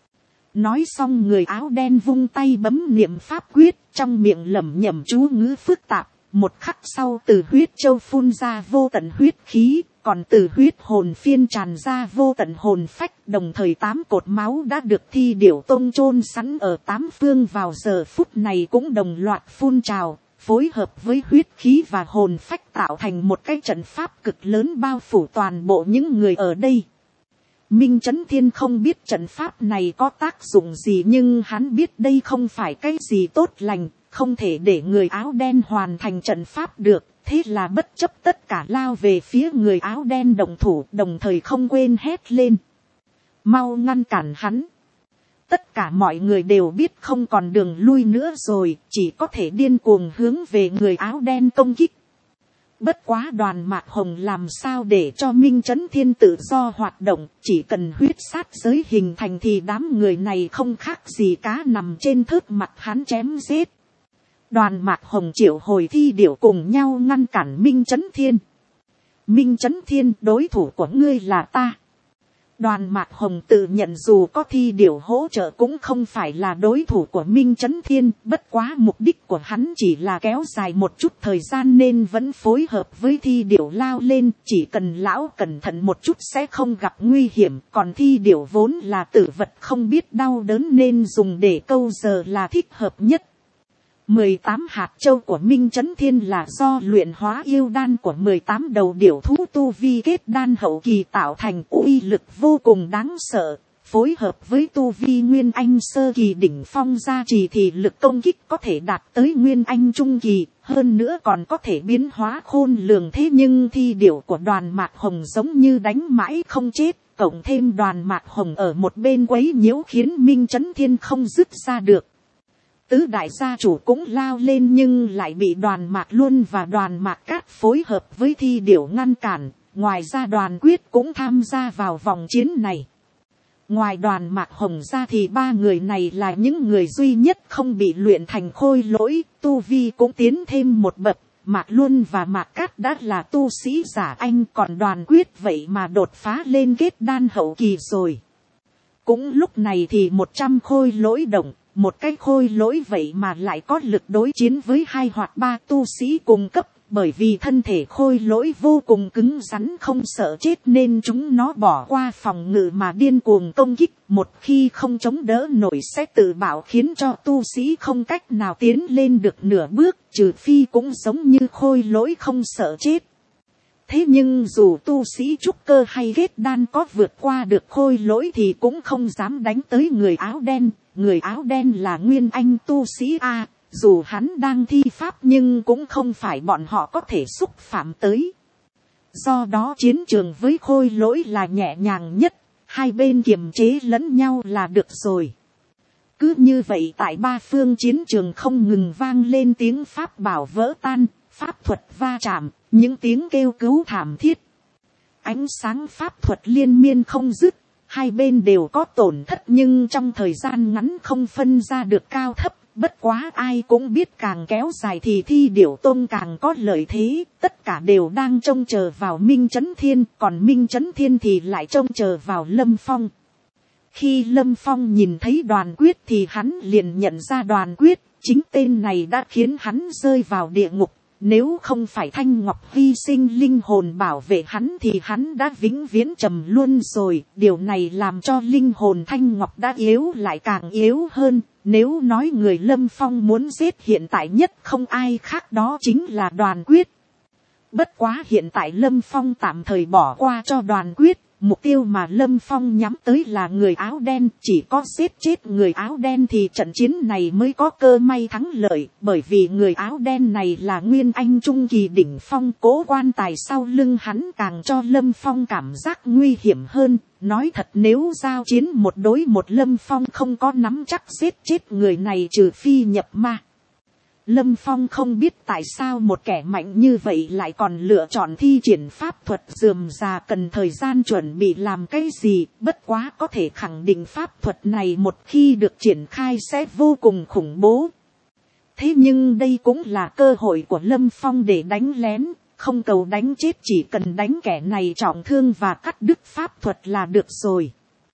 Nói xong người áo đen vung tay bấm niệm pháp quyết, trong miệng lẩm nhẩm chú ngữ phức tạp. Một khắc sau từ huyết châu phun ra vô tận huyết khí, còn từ huyết hồn phiên tràn ra vô tận hồn phách. Đồng thời tám cột máu đã được thi điểu tông chôn sẵn ở tám phương vào giờ phút này cũng đồng loạt phun trào, phối hợp với huyết khí và hồn phách tạo thành một cái trận pháp cực lớn bao phủ toàn bộ những người ở đây. Minh Chấn Thiên không biết trận pháp này có tác dụng gì, nhưng hắn biết đây không phải cái gì tốt lành, không thể để người áo đen hoàn thành trận pháp được, thế là bất chấp tất cả lao về phía người áo đen động thủ, đồng thời không quên hét lên. Mau ngăn cản hắn. Tất cả mọi người đều biết không còn đường lui nữa rồi, chỉ có thể điên cuồng hướng về người áo đen công kích. Bất quá Đoàn Mạc Hồng làm sao để cho Minh Chấn Thiên tự do hoạt động, chỉ cần huyết sát giới hình thành thì đám người này không khác gì cá nằm trên thớt mặt hắn chém giết. Đoàn Mạc Hồng triệu hồi thi điểu cùng nhau ngăn cản Minh Chấn Thiên. Minh Chấn Thiên, đối thủ của ngươi là ta. Đoàn Mạc Hồng tự nhận dù có thi điểu hỗ trợ cũng không phải là đối thủ của Minh Chấn Thiên, bất quá mục đích của hắn chỉ là kéo dài một chút thời gian nên vẫn phối hợp với thi điểu lao lên, chỉ cần lão cẩn thận một chút sẽ không gặp nguy hiểm, còn thi điểu vốn là tử vật không biết đau đớn nên dùng để câu giờ là thích hợp nhất. mười tám hạt châu của Minh Chấn Thiên là do luyện hóa yêu đan của mười tám đầu điểu thú tu vi kết đan hậu kỳ tạo thành, uy lực vô cùng đáng sợ, phối hợp với tu vi Nguyên Anh sơ kỳ đỉnh phong gia trì thì lực công kích có thể đạt tới Nguyên Anh trung kỳ, hơn nữa còn có thể biến hóa khôn lường. Thế nhưng thi điểu của Đoàn Mạc Hồng giống như đánh mãi không chết, cộng thêm Đoàn Mạc Hồng ở một bên quấy nhiễu khiến Minh Chấn Thiên không dứt ra được. Tứ đại gia chủ cũng lao lên nhưng lại bị Đoàn Mạc Luân và Đoàn Mạc Cát phối hợp với thi điểu ngăn cản. Ngoài ra Đoàn Quyết cũng tham gia vào vòng chiến này. Ngoài Đoàn Mạc Hồng ra thì ba người này là những người duy nhất không bị luyện thành khôi lỗi, tu vi cũng tiến thêm một bậc. Mạc Luân và Mạc Cát đã là tu sĩ giả anh, còn Đoàn Quyết vậy mà đột phá lên kết đan hậu kỳ rồi. Cũng lúc này thì một trăm khôi lỗi động. Một cái khôi lỗi vậy mà lại có lực đối chiến với hai hoặc ba tu sĩ cùng cấp, bởi vì thân thể khôi lỗi vô cùng cứng rắn không sợ chết nên chúng nó bỏ qua phòng ngự mà điên cuồng công kích, một khi không chống đỡ nổi sẽ tự bạo khiến cho tu sĩ không cách nào tiến lên được nửa bước, trừ phi cũng giống như khôi lỗi không sợ chết. Thế nhưng dù tu sĩ trúc cơ hay kết đan có vượt qua được khôi lỗi thì cũng không dám đánh tới người áo đen. Người áo đen là Nguyên Anh tu sĩ A, dù hắn đang thi pháp nhưng cũng không phải bọn họ có thể xúc phạm tới. Do đó chiến trường với khôi lỗi là nhẹ nhàng nhất, hai bên kiềm chế lẫn nhau là được rồi. Cứ như vậy tại ba phương chiến trường không ngừng vang lên tiếng pháp bảo vỡ tan, pháp thuật va chạm, những tiếng kêu cứu thảm thiết. Ánh sáng pháp thuật liên miên không dứt. Hai bên đều có tổn thất nhưng trong thời gian ngắn không phân ra được cao thấp, bất quá ai cũng biết càng kéo dài thì thi điểu tông càng có lợi thế, tất cả đều đang trông chờ vào Minh Chấn Thiên, còn Minh Chấn Thiên thì lại trông chờ vào Lâm Phong. Khi Lâm Phong nhìn thấy Đoàn Quyết thì hắn liền nhận ra Đoàn Quyết, chính tên này đã khiến hắn rơi vào địa ngục. Nếu không phải Thanh Ngọc hy sinh linh hồn bảo vệ hắn thì hắn đã vĩnh viễn trầm luôn rồi. Điều này làm cho linh hồn Thanh Ngọc đã yếu lại càng yếu hơn. Nếu nói người Lâm Phong muốn giết hiện tại nhất không ai khác đó chính là Đoàn Quyết. Bất quá hiện tại Lâm Phong tạm thời bỏ qua cho Đoàn Quyết. Mục tiêu mà Lâm Phong nhắm tới là người áo đen, chỉ có giết chết người áo đen thì trận chiến này mới có cơ may thắng lợi, bởi vì người áo đen này là Nguyên Anh trung kỳ đỉnh phong, cố quan tài sau lưng hắn càng cho Lâm Phong cảm giác nguy hiểm hơn. Nói thật, nếu giao chiến một đối một Lâm Phong không có nắm chắc giết chết người này trừ phi nhập ma. Lâm Phong không biết tại sao một kẻ mạnh như vậy lại còn lựa chọn thi triển pháp thuật rườm rà, cần thời gian chuẩn bị làm cái gì, bất quá có thể khẳng định pháp thuật này một khi được triển khai sẽ vô cùng khủng bố. Thế nhưng đây cũng là cơ hội của Lâm Phong để đánh lén, không cầu đánh chết, chỉ cần đánh kẻ này trọng thương và cắt đứt pháp thuật là được rồi.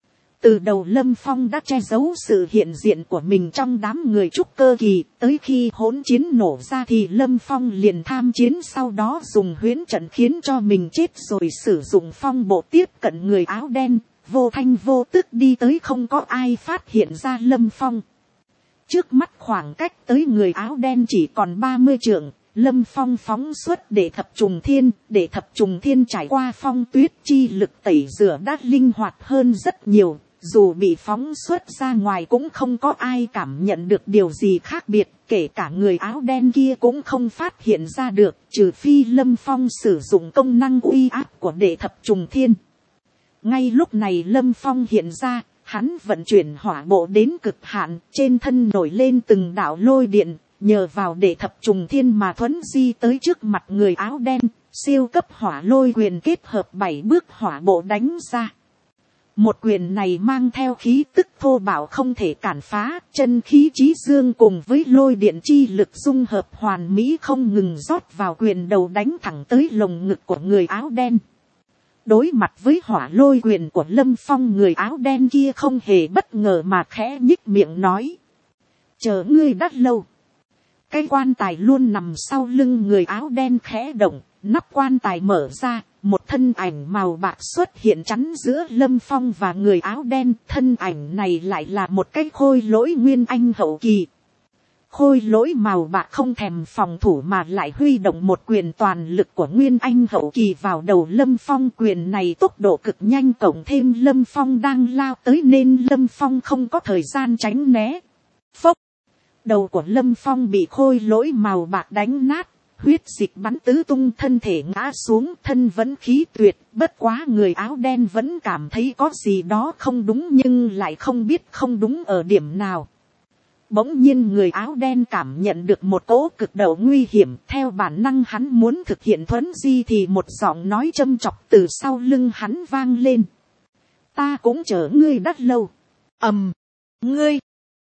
Từ đầu Lâm Phong đã che giấu sự hiện diện của mình trong đám người trúc cơ kỳ, tới khi hỗn chiến nổ ra thì Lâm Phong liền tham chiến, sau đó dùng huyễn trận khiến cho mình chết rồi sử dụng phong bộ tiếp cận người áo đen, vô thanh vô tức đi tới, không có ai phát hiện ra Lâm Phong. Trước mắt khoảng cách tới người áo đen chỉ còn ba mươi trượng, Lâm Phong phóng xuất để thập trùng thiên, để thập trùng thiên trải qua phong tuyết chi lực tẩy rửa đã linh hoạt hơn rất nhiều. Dù bị phóng xuất ra ngoài cũng không có ai cảm nhận được điều gì khác biệt, kể cả người áo đen kia cũng không phát hiện ra được, trừ phi Lâm Phong sử dụng công năng uy áp của đệ thập trùng thiên. Ngay lúc này Lâm Phong hiện ra, hắn vận chuyển hỏa bộ đến cực hạn, trên thân nổi lên từng đạo lôi điện, nhờ vào đệ thập trùng thiên mà thuấn di tới trước mặt người áo đen, siêu cấp hỏa lôi quyền kết hợp bảy bước hỏa bộ đánh ra. Một quyền này mang theo khí tức thô bạo không thể cản phá, chân khí chí dương cùng với lôi điện chi lực dung hợp hoàn mỹ không ngừng rót vào quyền đầu đánh thẳng tới lồng ngực của người áo đen. Đối mặt với hỏa lôi quyền của Lâm Phong, người áo đen kia không hề bất ngờ mà khẽ nhích miệng nói: chờ ngươi đã lâu. Cái quan tài luôn nằm sau lưng người áo đen khẽ động, nắp quan tài mở ra. Một thân ảnh màu bạc xuất hiện chắn giữa Lâm Phong và người áo đen. Thân ảnh này lại là một cái khôi lỗi Nguyên Anh hậu kỳ. Khôi lỗi màu bạc không thèm phòng thủ mà lại huy động một quyền toàn lực của Nguyên Anh hậu kỳ vào đầu Lâm Phong. Quyền này tốc độ cực nhanh, cộng thêm Lâm Phong đang lao tới nên Lâm Phong không có thời gian tránh né. Phốc! Đầu của Lâm Phong bị khôi lỗi màu bạc đánh nát. Huyết dịch bắn tứ tung, thân thể ngã xuống, thân vẫn khí tuyệt, bất quá người áo đen vẫn cảm thấy có gì đó không đúng nhưng lại không biết không đúng ở điểm nào. Bỗng nhiên người áo đen cảm nhận được một cỗ cực độ nguy hiểm, theo bản năng hắn muốn thực hiện thuấn di thì một giọng nói châm chọc từ sau lưng hắn vang lên. Ta cũng chờ ngươi đắt lâu. Ầm, ngươi.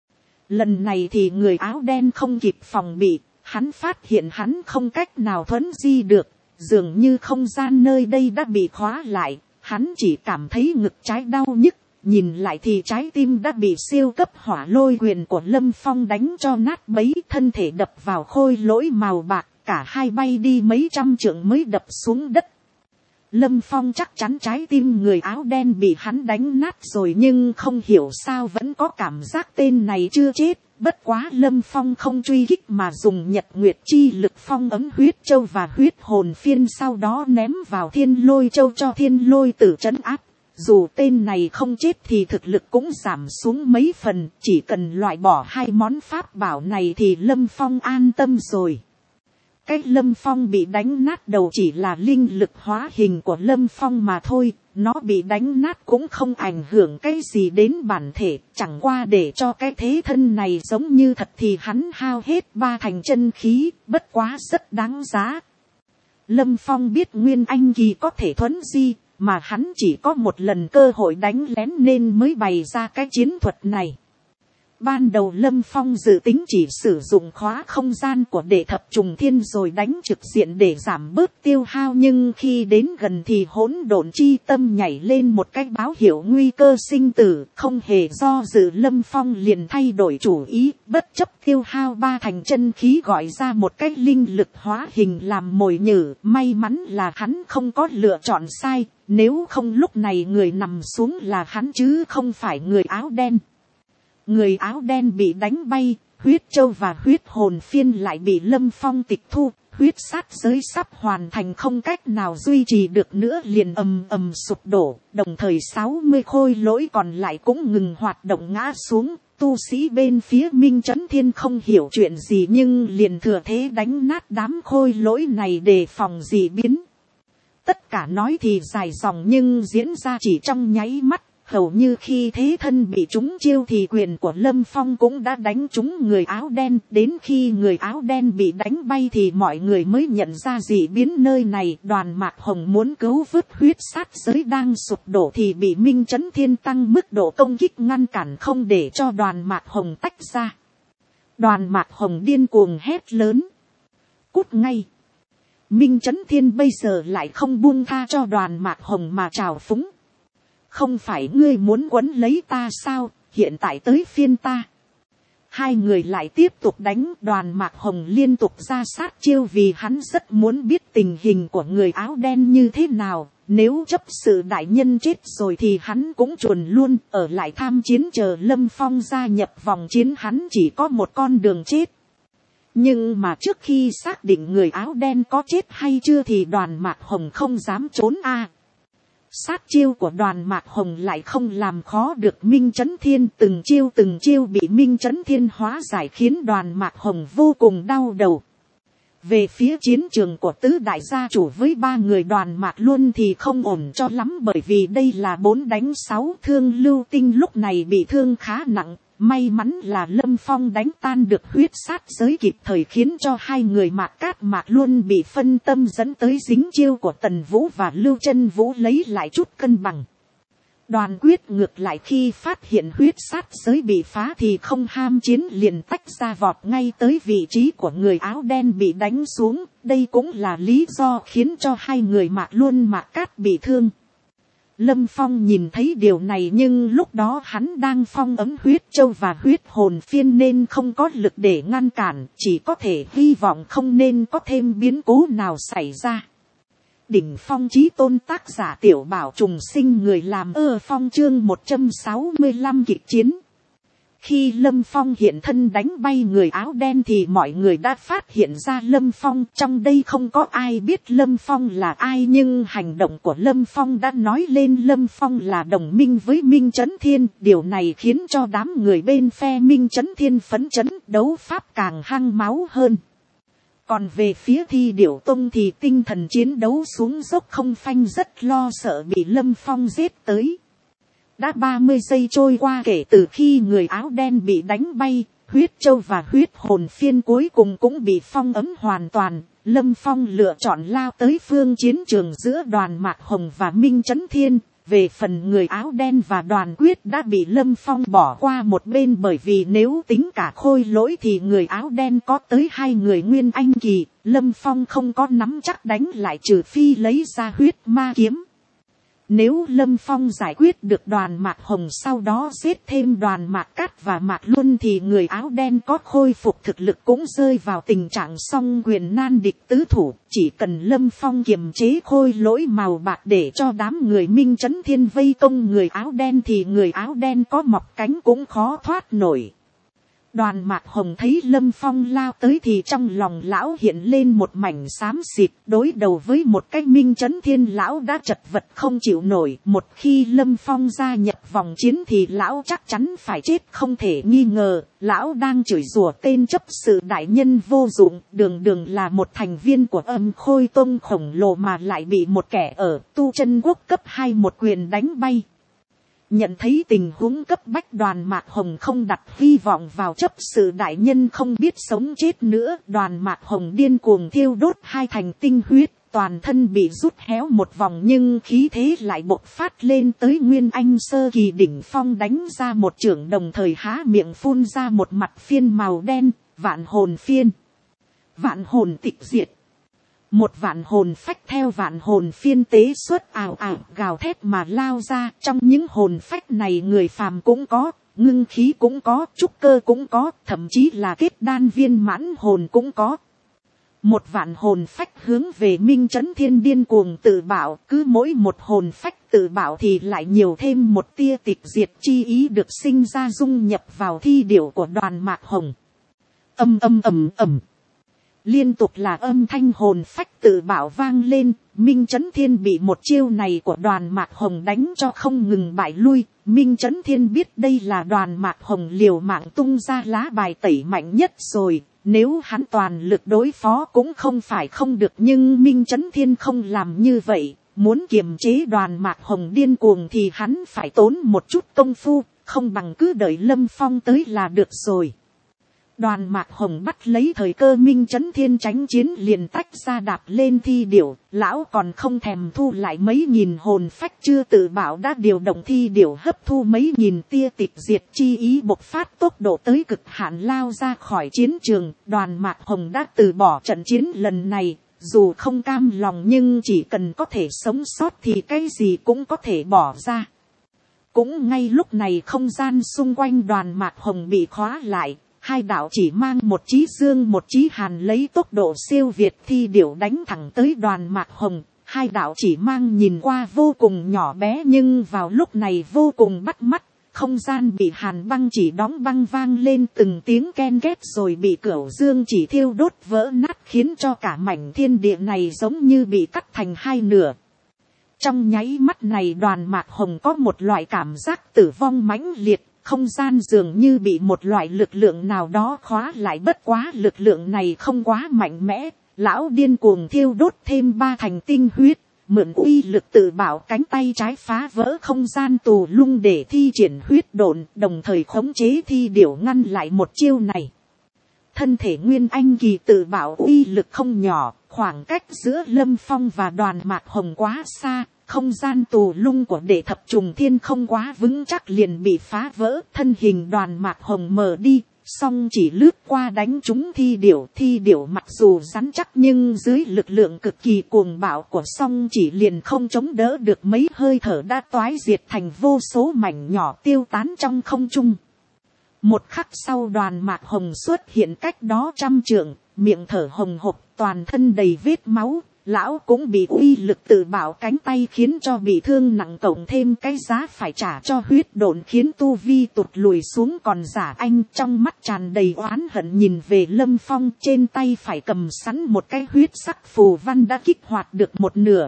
Lần này thì người áo đen không kịp phòng bị. Hắn phát hiện hắn không cách nào thuấn di được, dường như không gian nơi đây đã bị khóa lại, hắn chỉ cảm thấy ngực trái đau nhức, nhìn lại thì trái tim đã bị siêu cấp hỏa lôi quyền của Lâm Phong đánh cho nát bấy, thân thể đập vào khôi lỗi màu bạc, cả hai bay đi mấy trăm trượng mới đập xuống đất. Lâm Phong chắc chắn trái tim người áo đen bị hắn đánh nát rồi nhưng không hiểu sao vẫn có cảm giác tên này chưa chết. Bất quá Lâm Phong không truy kích mà dùng nhật nguyệt chi lực phong ấm huyết châu và huyết hồn phiên, sau đó ném vào thiên lôi châu cho thiên lôi tử trấn áp. Dù tên này không chết thì thực lực cũng giảm xuống mấy phần, chỉ cần loại bỏ hai món pháp bảo này thì Lâm Phong an tâm rồi. Cái Lâm Phong bị đánh nát đầu chỉ là linh lực hóa hình của Lâm Phong mà thôi, nó bị đánh nát cũng không ảnh hưởng cái gì đến bản thể, chẳng qua để cho cái thế thân này giống như thật thì hắn hao hết ba thành chân khí, bất quá rất đáng giá. Lâm Phong biết Nguyên Anh kỳ có thể thuấn di, mà hắn chỉ có một lần cơ hội đánh lén nên mới bày ra cái chiến thuật này. Ban đầu Lâm Phong dự tính chỉ sử dụng khóa không gian của đệ thập trùng thiên rồi đánh trực diện để giảm bớt tiêu hao, nhưng khi đến gần thì hỗn độn chi tâm nhảy lên một cái báo hiệu nguy cơ sinh tử, không hề do dự Lâm Phong liền thay đổi chủ ý, bất chấp tiêu hao ba thành chân khí gọi ra một cái linh lực hóa hình làm mồi nhử. May mắn là hắn không có lựa chọn sai, nếu không lúc này người nằm xuống là hắn chứ không phải người áo đen. Người áo đen bị đánh bay, huyết châu và huyết hồn phiên lại bị Lâm Phong tịch thu, huyết sát giới sắp hoàn thành không cách nào duy trì được nữa liền ầm ầm sụp đổ, đồng thời sáu mươi khôi lỗi còn lại cũng ngừng hoạt động ngã xuống. Tu sĩ bên phía Minh Chấn Thiên không hiểu chuyện gì nhưng liền thừa thế đánh nát đám khôi lỗi này đề phòng dị biến. Tất cả nói thì dài dòng nhưng diễn ra chỉ trong nháy mắt, hầu như khi thế thân bị trúng chiêu thì quyền của Lâm Phong cũng đã đánh trúng người áo đen. Đến khi người áo đen bị đánh bay thì mọi người mới nhận ra dị biến nơi này. Đoàn Mạc Hồng muốn cứu vớt huyết sát giới đang sụp đổ thì bị Minh Chấn Thiên tăng mức độ công kích ngăn cản không để cho Đoàn Mạc Hồng tách ra. Đoàn Mạc Hồng điên cuồng hét lớn: cút ngay! Minh Chấn Thiên bây giờ lại không buông tha cho Đoàn Mạc Hồng mà trào phúng: không phải ngươi muốn quấn lấy ta sao, hiện tại tới phiên ta. Hai người lại tiếp tục đánh. Đoàn Mạc Hồng liên tục ra sát chiêu vì hắn rất muốn biết tình hình của người áo đen như thế nào. Nếu chấp sự đại nhân chết rồi thì hắn cũng chuồn luôn, ở lại tham chiến chờ Lâm Phong gia nhập vòng chiến. Hắn chỉ có một con đường chết. Nhưng mà trước khi xác định người áo đen có chết hay chưa thì Đoàn Mạc Hồng không dám trốn a. Sát chiêu của Đoàn Mạc Hồng lại không làm khó được Minh Chấn Thiên, từng chiêu từng chiêu bị Minh Chấn Thiên hóa giải khiến Đoàn Mạc Hồng vô cùng đau đầu. Về phía chiến trường của tứ đại gia chủ với ba người Đoàn Mạc Luân thì không ổn cho lắm, bởi vì đây là bốn đánh sáu. Thương Lưu Tinh lúc này bị thương khá nặng. May mắn là Lâm Phong đánh tan được huyết sát giới kịp thời khiến cho hai người Mạc Cát Mạc Luân bị phân tâm dẫn tới dính chiêu của Tần Vũ và Lưu Chân Vũ lấy lại chút cân bằng. Đoàn Quyết ngược lại khi phát hiện huyết sát giới bị phá thì không ham chiến liền tách ra vọt ngay tới vị trí của người áo đen bị đánh xuống. Đây cũng là lý do khiến cho hai người Mạc Luân Mạc Cát bị thương. Lâm Phong nhìn thấy điều này nhưng lúc đó hắn đang phong ấm huyết châu và huyết hồn phiên nên không có lực để ngăn cản, chỉ có thể hy vọng không nên có thêm biến cố nào xảy ra. Đỉnh Phong Chí Tôn, tác giả Tiểu Bảo Trùng Sinh, người làm ơ phong, chương một trăm sáu mươi lăm kịch chiến. Khi Lâm Phong hiện thân đánh bay người áo đen thì mọi người đã phát hiện ra Lâm Phong. Trong đây không có ai biết Lâm Phong là ai, nhưng hành động của Lâm Phong đã nói lên Lâm Phong là đồng minh với Minh Chấn Thiên. Điều này khiến cho đám người bên phe Minh Chấn Thiên phấn chấn, đấu pháp càng hăng máu hơn. Còn về phía Thi Điểu Tông thì tinh thần chiến đấu xuống dốc không phanh, rất lo sợ bị Lâm Phong giết tới. Đã ba mươi giây trôi qua kể từ khi người áo đen bị đánh bay, huyết châu và huyết hồn phiên cuối cùng cũng bị phong ấm hoàn toàn. Lâm Phong lựa chọn lao tới phương chiến trường giữa Đoàn Mạc Hồng và Minh Chấn Thiên. Về phần người áo đen và Đoàn Quyết đã bị Lâm Phong bỏ qua một bên, bởi vì nếu tính cả khôi lỗi thì người áo đen có tới hai người nguyên anh kỳ. Lâm Phong không có nắm chắc đánh lại trừ phi lấy ra huyết ma kiếm. Nếu Lâm Phong giải quyết được Đoàn Mạc Hồng sau đó giết thêm Đoàn Mạc Cát và Mạc Luân thì người áo đen có khôi phục thực lực cũng rơi vào tình trạng song quyền nan địch tứ thủ. Chỉ cần Lâm Phong kiềm chế khôi lỗi màu bạc để cho đám người Minh Chấn Thiên vây công người áo đen thì người áo đen có mọc cánh cũng khó thoát nổi. Đoàn Mạc Hồng thấy Lâm Phong lao tới thì trong lòng lão hiện lên một mảnh xám xịt, đối đầu với một cái Minh Chấn Thiên lão đã chật vật không chịu nổi. Một khi Lâm Phong gia nhập vòng chiến thì lão chắc chắn phải chết không thể nghi ngờ. Lão đang chửi rủa tên chấp sự đại nhân vô dụng, đường đường là một thành viên của Âm Khôi Tông khổng lồ mà lại bị một kẻ ở Tu Chân Quốc cấp hai một quyền đánh bay. Nhận thấy tình huống cấp bách, Đoàn Mạc Hồng không đặt hy vọng vào chấp sự đại nhân không biết sống chết nữa. Đoàn Mạc Hồng điên cuồng thiêu đốt hai thành tinh huyết, toàn thân bị rút héo một vòng nhưng khí thế lại bộc phát lên tới nguyên anh sơ kỳ đỉnh phong, đánh ra một chưởng đồng thời há miệng phun ra một mặt phiên màu đen, vạn hồn phiên. Vạn hồn tịch diệt. Một vạn hồn phách theo vạn hồn phiên tế xuất ảo ảo gào thét mà lao ra. Trong những hồn phách này người phàm cũng có, ngưng khí cũng có, trúc cơ cũng có, thậm chí là kết đan viên mãn hồn cũng có. Một vạn hồn phách hướng về Minh Chấn Thiên điên cuồng tự bảo, cứ mỗi một hồn phách tự bảo thì lại nhiều thêm một tia tịch diệt chi ý được sinh ra dung nhập vào thi điểu của Đoàn Mạc Hồng. Âm âm ầm ầm. Liên tục là âm thanh hồn phách tự bảo vang lên, Minh Chấn Thiên bị một chiêu này của Đoàn Mạc Hồng đánh cho không ngừng bại lui. Minh Chấn Thiên biết đây là Đoàn Mạc Hồng liều mạng tung ra lá bài tẩy mạnh nhất rồi. Nếu hắn toàn lực đối phó cũng không phải không được, nhưng Minh Chấn Thiên không làm như vậy. Muốn kiềm chế Đoàn Mạc Hồng điên cuồng thì hắn phải tốn một chút công phu, không bằng cứ đợi Lâm Phong tới là được rồi. Đoàn Mạc Hồng bắt lấy thời cơ Minh Chấn Thiên tránh chiến liền tách ra đạp lên thi điểu, lão còn không thèm thu lại mấy nghìn hồn phách chưa tự bảo đã điều động thi điểu hấp thu mấy nghìn tia tịch diệt chi ý bộc phát tốc độ tới cực hạn lao ra khỏi chiến trường. Đoàn Mạc Hồng đã từ bỏ trận chiến lần này, dù không cam lòng nhưng chỉ cần có thể sống sót thì cái gì cũng có thể bỏ ra. Cũng ngay lúc này không gian xung quanh Đoàn Mạc Hồng bị khóa lại. Hai đạo chỉ mang một chí dương một chí hàn lấy tốc độ siêu việt thi điểu đánh thẳng tới Đoàn Mạc Hồng. Hai đạo chỉ mang nhìn qua vô cùng nhỏ bé nhưng vào lúc này vô cùng bắt mắt. Không gian bị hàn băng chỉ đóng băng vang lên từng tiếng ken két rồi bị cửu dương chỉ thiêu đốt vỡ nát, khiến cho cả mảnh thiên địa này giống như bị cắt thành hai nửa. Trong nháy mắt này Đoàn Mạc Hồng có một loại cảm giác tử vong mãnh liệt. Không gian dường như bị một loại lực lượng nào đó khóa lại, bất quá lực lượng này không quá mạnh mẽ. Lão điên cuồng thiêu đốt thêm ba thành tinh huyết, mượn uy lực tự bảo cánh tay trái phá vỡ không gian tù lung để thi triển huyết độn, đồng thời khống chế thi điểu ngăn lại một chiêu này. Thân thể nguyên anh kỳ tự bảo uy lực không nhỏ, khoảng cách giữa Lâm Phong và Đoàn Mạc Hồng quá xa. Không gian tù lung của đệ thập trùng thiên không quá vững chắc liền bị phá vỡ, thân hình Đoàn Mạc Hồng mờ đi, song chỉ lướt qua đánh trúng thi điểu. Thi điểu mặc dù rắn chắc nhưng dưới lực lượng cực kỳ cuồng bạo của song chỉ liền không chống đỡ được, mấy hơi thở đã toái diệt thành vô số mảnh nhỏ tiêu tán trong không trung. Một khắc sau Đoàn Mạc Hồng xuất hiện cách đó trăm trượng, miệng thở hồng hộc, toàn thân đầy vết máu. Lão cũng bị uy lực tự bảo cánh tay khiến cho bị thương nặng, cộng thêm cái giá phải trả cho huyết độn khiến tu vi tụt lùi xuống. Còn Giả Anh trong mắt tràn đầy oán hận nhìn về Lâm Phong, trên tay phải cầm sẵn một cái huyết sắc phù văn đã kích hoạt được một nửa.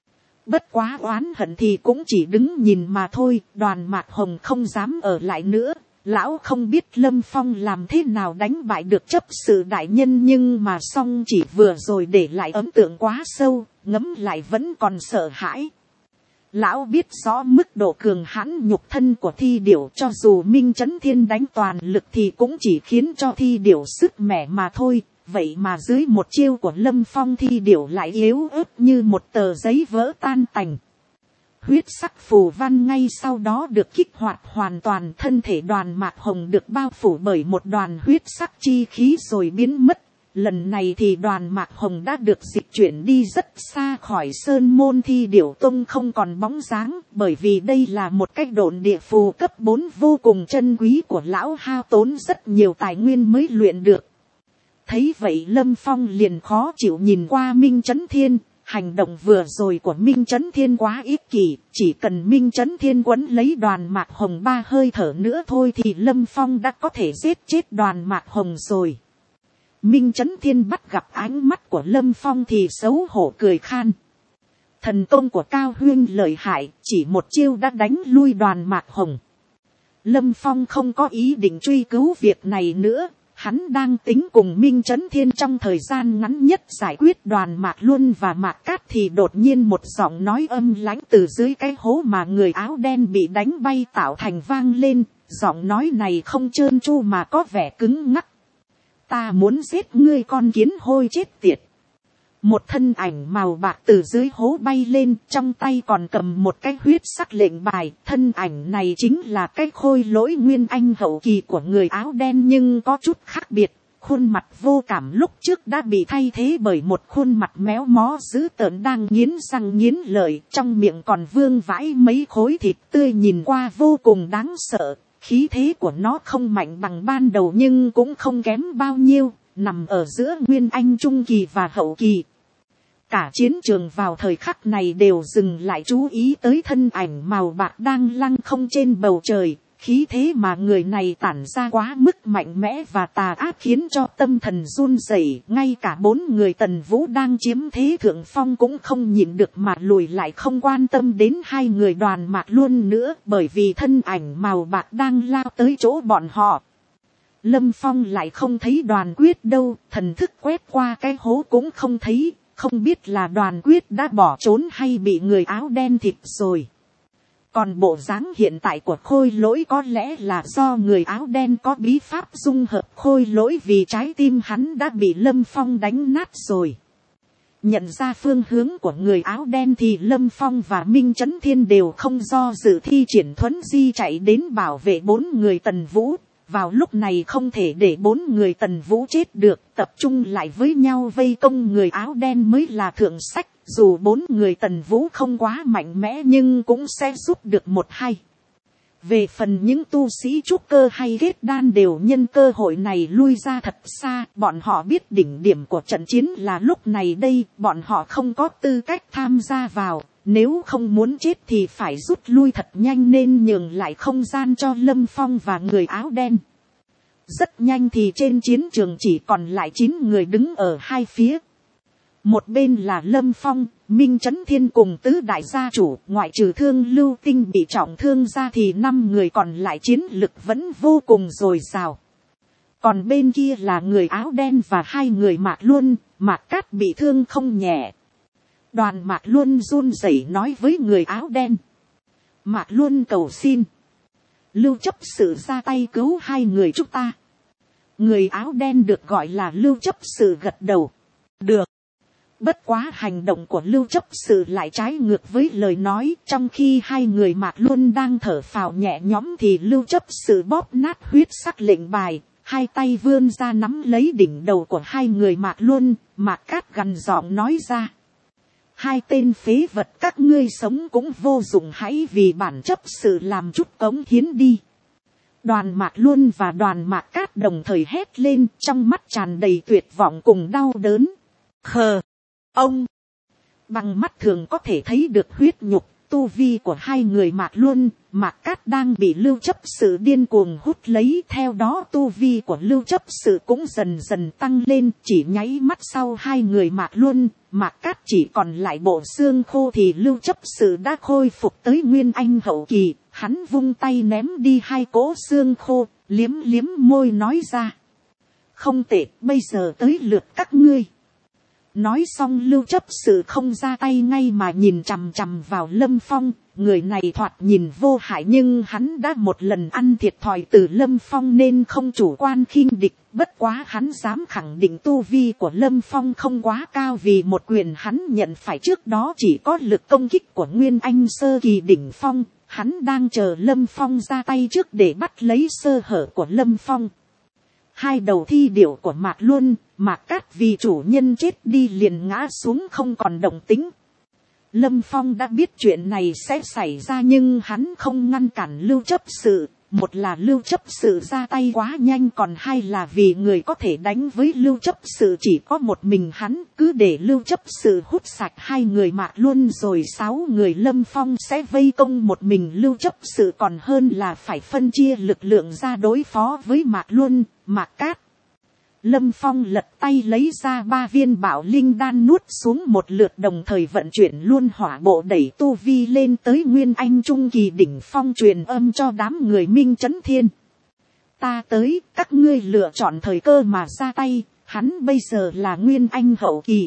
Bất quá oán hận thì cũng chỉ đứng nhìn mà thôi. Đoàn Mạc Hồng không dám ở lại nữa. Lão không biết Lâm Phong làm thế nào đánh bại được chấp sự đại nhân, nhưng mà song chỉ vừa rồi để lại ấn tượng quá sâu, ngẫm lại vẫn còn sợ hãi. Lão biết rõ mức độ cường hãn nhục thân của thi điểu, cho dù Minh Chấn Thiên đánh toàn lực thì cũng chỉ khiến cho thi điểu sức mẻ mà thôi. Vậy mà dưới một chiêu của Lâm Phong thi điểu lại yếu ớt như một tờ giấy vỡ tan tành. Huyết sắc phù văn ngay sau đó được kích hoạt hoàn toàn, thân thể Đoàn Mạc Hồng được bao phủ bởi một đoàn huyết sắc chi khí rồi biến mất. Lần này thì Đoàn Mạc Hồng đã được dịch chuyển đi rất xa khỏi sơn môn thi điểu tông, không còn bóng dáng, bởi vì đây là một cách độn địa phù cấp bốn vô cùng chân quý của lão, hao tốn rất nhiều tài nguyên mới luyện được. Thấy vậy Lâm Phong liền khó chịu nhìn qua Minh Chấn Thiên. Hành động vừa rồi của Minh Chấn Thiên quá ích kỷ, chỉ cần Minh Chấn Thiên quấn lấy Đoàn Mạc Hồng ba hơi thở nữa thôi thì Lâm Phong đã có thể giết chết Đoàn Mạc Hồng rồi. Minh Chấn Thiên bắt gặp ánh mắt của Lâm Phong thì xấu hổ cười khan. Thần công của Cao Huyên lợi hại, chỉ một chiêu đã đánh lui Đoàn Mạc Hồng. Lâm Phong không có ý định truy cứu việc này nữa. Hắn đang tính cùng Minh Chấn Thiên trong thời gian ngắn nhất giải quyết Đoàn Mạc Luân và Mạc Cát thì đột nhiên một giọng nói âm lãnh từ dưới cái hố mà người áo đen bị đánh bay tạo thành vang lên. Giọng nói này không trơn tru mà có vẻ cứng ngắc. Ta muốn giết ngươi con kiến hôi chết tiệt. Một thân ảnh màu bạc từ dưới hố bay lên, trong tay còn cầm một cái huyết sắc lệnh bài. Thân ảnh này chính là cái khôi lỗi nguyên anh hậu kỳ của người áo đen, nhưng có chút khác biệt. Khuôn mặt vô cảm lúc trước đã bị thay thế bởi một khuôn mặt méo mó dữ tợn đang nghiến răng nghiến lợi, trong miệng còn vương vãi mấy khối thịt tươi nhìn qua vô cùng đáng sợ. Khí thế của nó không mạnh bằng ban đầu nhưng cũng không kém bao nhiêu, nằm ở giữa nguyên anh trung kỳ và hậu kỳ. Cả chiến trường vào thời khắc này đều dừng lại chú ý tới thân ảnh màu bạc đang lăng không trên bầu trời, khí thế mà người này tản ra quá mức mạnh mẽ và tà ác khiến cho tâm thần run rẩy, ngay cả bốn người Tần Vũ đang chiếm thế thượng phong cũng không nhịn được mà lùi lại, không quan tâm đến hai người Đoàn Mạc Luân nữa, bởi vì thân ảnh màu bạc đang lao tới chỗ bọn họ. Lâm Phong lại không thấy Đoàn Quyết đâu, thần thức quét qua cái hố cũng không thấy, không biết là Đoàn Quyết đã bỏ trốn hay bị người áo đen thịt rồi. Còn bộ dáng hiện tại của Khôi Lỗi có lẽ là do người áo đen có bí pháp dung hợp Khôi Lỗi, vì trái tim hắn đã bị Lâm Phong đánh nát rồi. Nhận ra phương hướng của người áo đen thì Lâm Phong và Minh Chấn Thiên đều không do dự thi triển thuấn di chạy đến bảo vệ bốn người Tần Vũ. Vào lúc này không thể để bốn người Tần Vũ chết được, tập trung lại với nhau vây công người áo đen mới là thượng sách. Dù bốn người Tần Vũ không quá mạnh mẽ nhưng cũng sẽ giúp được một hai. Về phần những tu sĩ trúc cơ hay kết đan đều nhân cơ hội này lui ra thật xa. Bọn họ biết đỉnh điểm của trận chiến là lúc này đây, bọn họ không có tư cách tham gia vào. Nếu không muốn chết thì phải rút lui thật nhanh, nên nhường lại không gian cho Lâm Phong và người áo đen. Rất nhanh thì trên chiến trường chỉ còn lại chín người đứng ở hai phía. Một bên là Lâm Phong, Minh Chấn Thiên cùng tứ đại gia chủ, ngoại trừ Thương Lưu Tinh bị trọng thương ra thì năm người còn lại chiến lực vẫn vô cùng dồi dào. Còn bên kia là người áo đen và hai người Mạc Luân, Mạc Cát bị thương không nhẹ. Đoàn Mạc Luân run rẩy nói với người áo đen. Mạc Luân cầu xin. Lưu chấp sự ra tay cứu hai người chúng ta. Người áo đen được gọi là Lưu chấp sự gật đầu. Được. Bất quá hành động của Lưu chấp sự lại trái ngược với lời nói. Trong khi hai người Mạc Luân đang thở phào nhẹ nhõm thì Lưu chấp sự bóp nát huyết sắc lệnh bài. Hai tay vươn ra nắm lấy đỉnh đầu của hai người Mạc Luân. Mạc Cát gằn giọng nói ra. Hai tên phế vật các ngươi sống cũng vô dụng, hãy vì bản chấp sự làm chút cống hiến đi. Đoàn Mạc Luân và Đoàn Mạc Cát đồng thời hét lên, trong mắt tràn đầy tuyệt vọng cùng đau đớn. Khờ! Ông! Bằng mắt thường có thể thấy được huyết nhục, tu vi của hai người Mạc Luân, Mạc Cát đang bị Lưu chấp sự điên cuồng hút lấy. Theo đó tu vi của Lưu chấp sự cũng dần dần tăng lên, chỉ nháy mắt sau hai người Mạc Luân, Mạc Cát chỉ còn lại bộ xương khô thì Lưu chấp sự đã khôi phục tới Nguyên Anh hậu kỳ. Hắn vung tay ném đi hai cỗ xương khô, liếm liếm môi nói ra. Không tệ, bây giờ tới lượt các ngươi. Nói xong Lưu chấp sự không ra tay ngay mà nhìn chằm chằm vào Lâm Phong. Người này thoạt nhìn vô hại nhưng hắn đã một lần ăn thiệt thòi từ Lâm Phong nên không chủ quan khinh địch. Bất quá hắn dám khẳng định tu vi của Lâm Phong không quá cao, vì một quyền hắn nhận phải trước đó chỉ có lực công kích của Nguyên Anh sơ kỳ đỉnh phong. Hắn đang chờ Lâm Phong ra tay trước để bắt lấy sơ hở của Lâm Phong. Hai đầu thi điểu của Mạc Luân, Mạc Cát vì chủ nhân chết đi liền ngã xuống không còn động tĩnh. Lâm Phong đã biết chuyện này sẽ xảy ra nhưng hắn không ngăn cản Lưu chấp sự. Một là Lưu chấp sự ra tay quá nhanh, còn hai là vì người có thể đánh với Lưu chấp sự chỉ có một mình hắn. Cứ để Lưu chấp sự hút sạch hai người Mạc Luân rồi sáu người Lâm Phong sẽ vây công một mình Lưu chấp sự, còn hơn là phải phân chia lực lượng ra đối phó với Mạc Luân, Mạc Cát. Lâm Phong lật tay lấy ra ba viên bảo linh đan nuốt xuống một lượt, đồng thời vận chuyển luôn hỏa bộ đẩy tu vi lên tới Nguyên Anh trung kỳ đỉnh phong, truyền âm cho đám người Minh Chấn Thiên. Ta tới, các ngươi lựa chọn thời cơ mà ra tay, hắn bây giờ là Nguyên Anh hậu kỳ.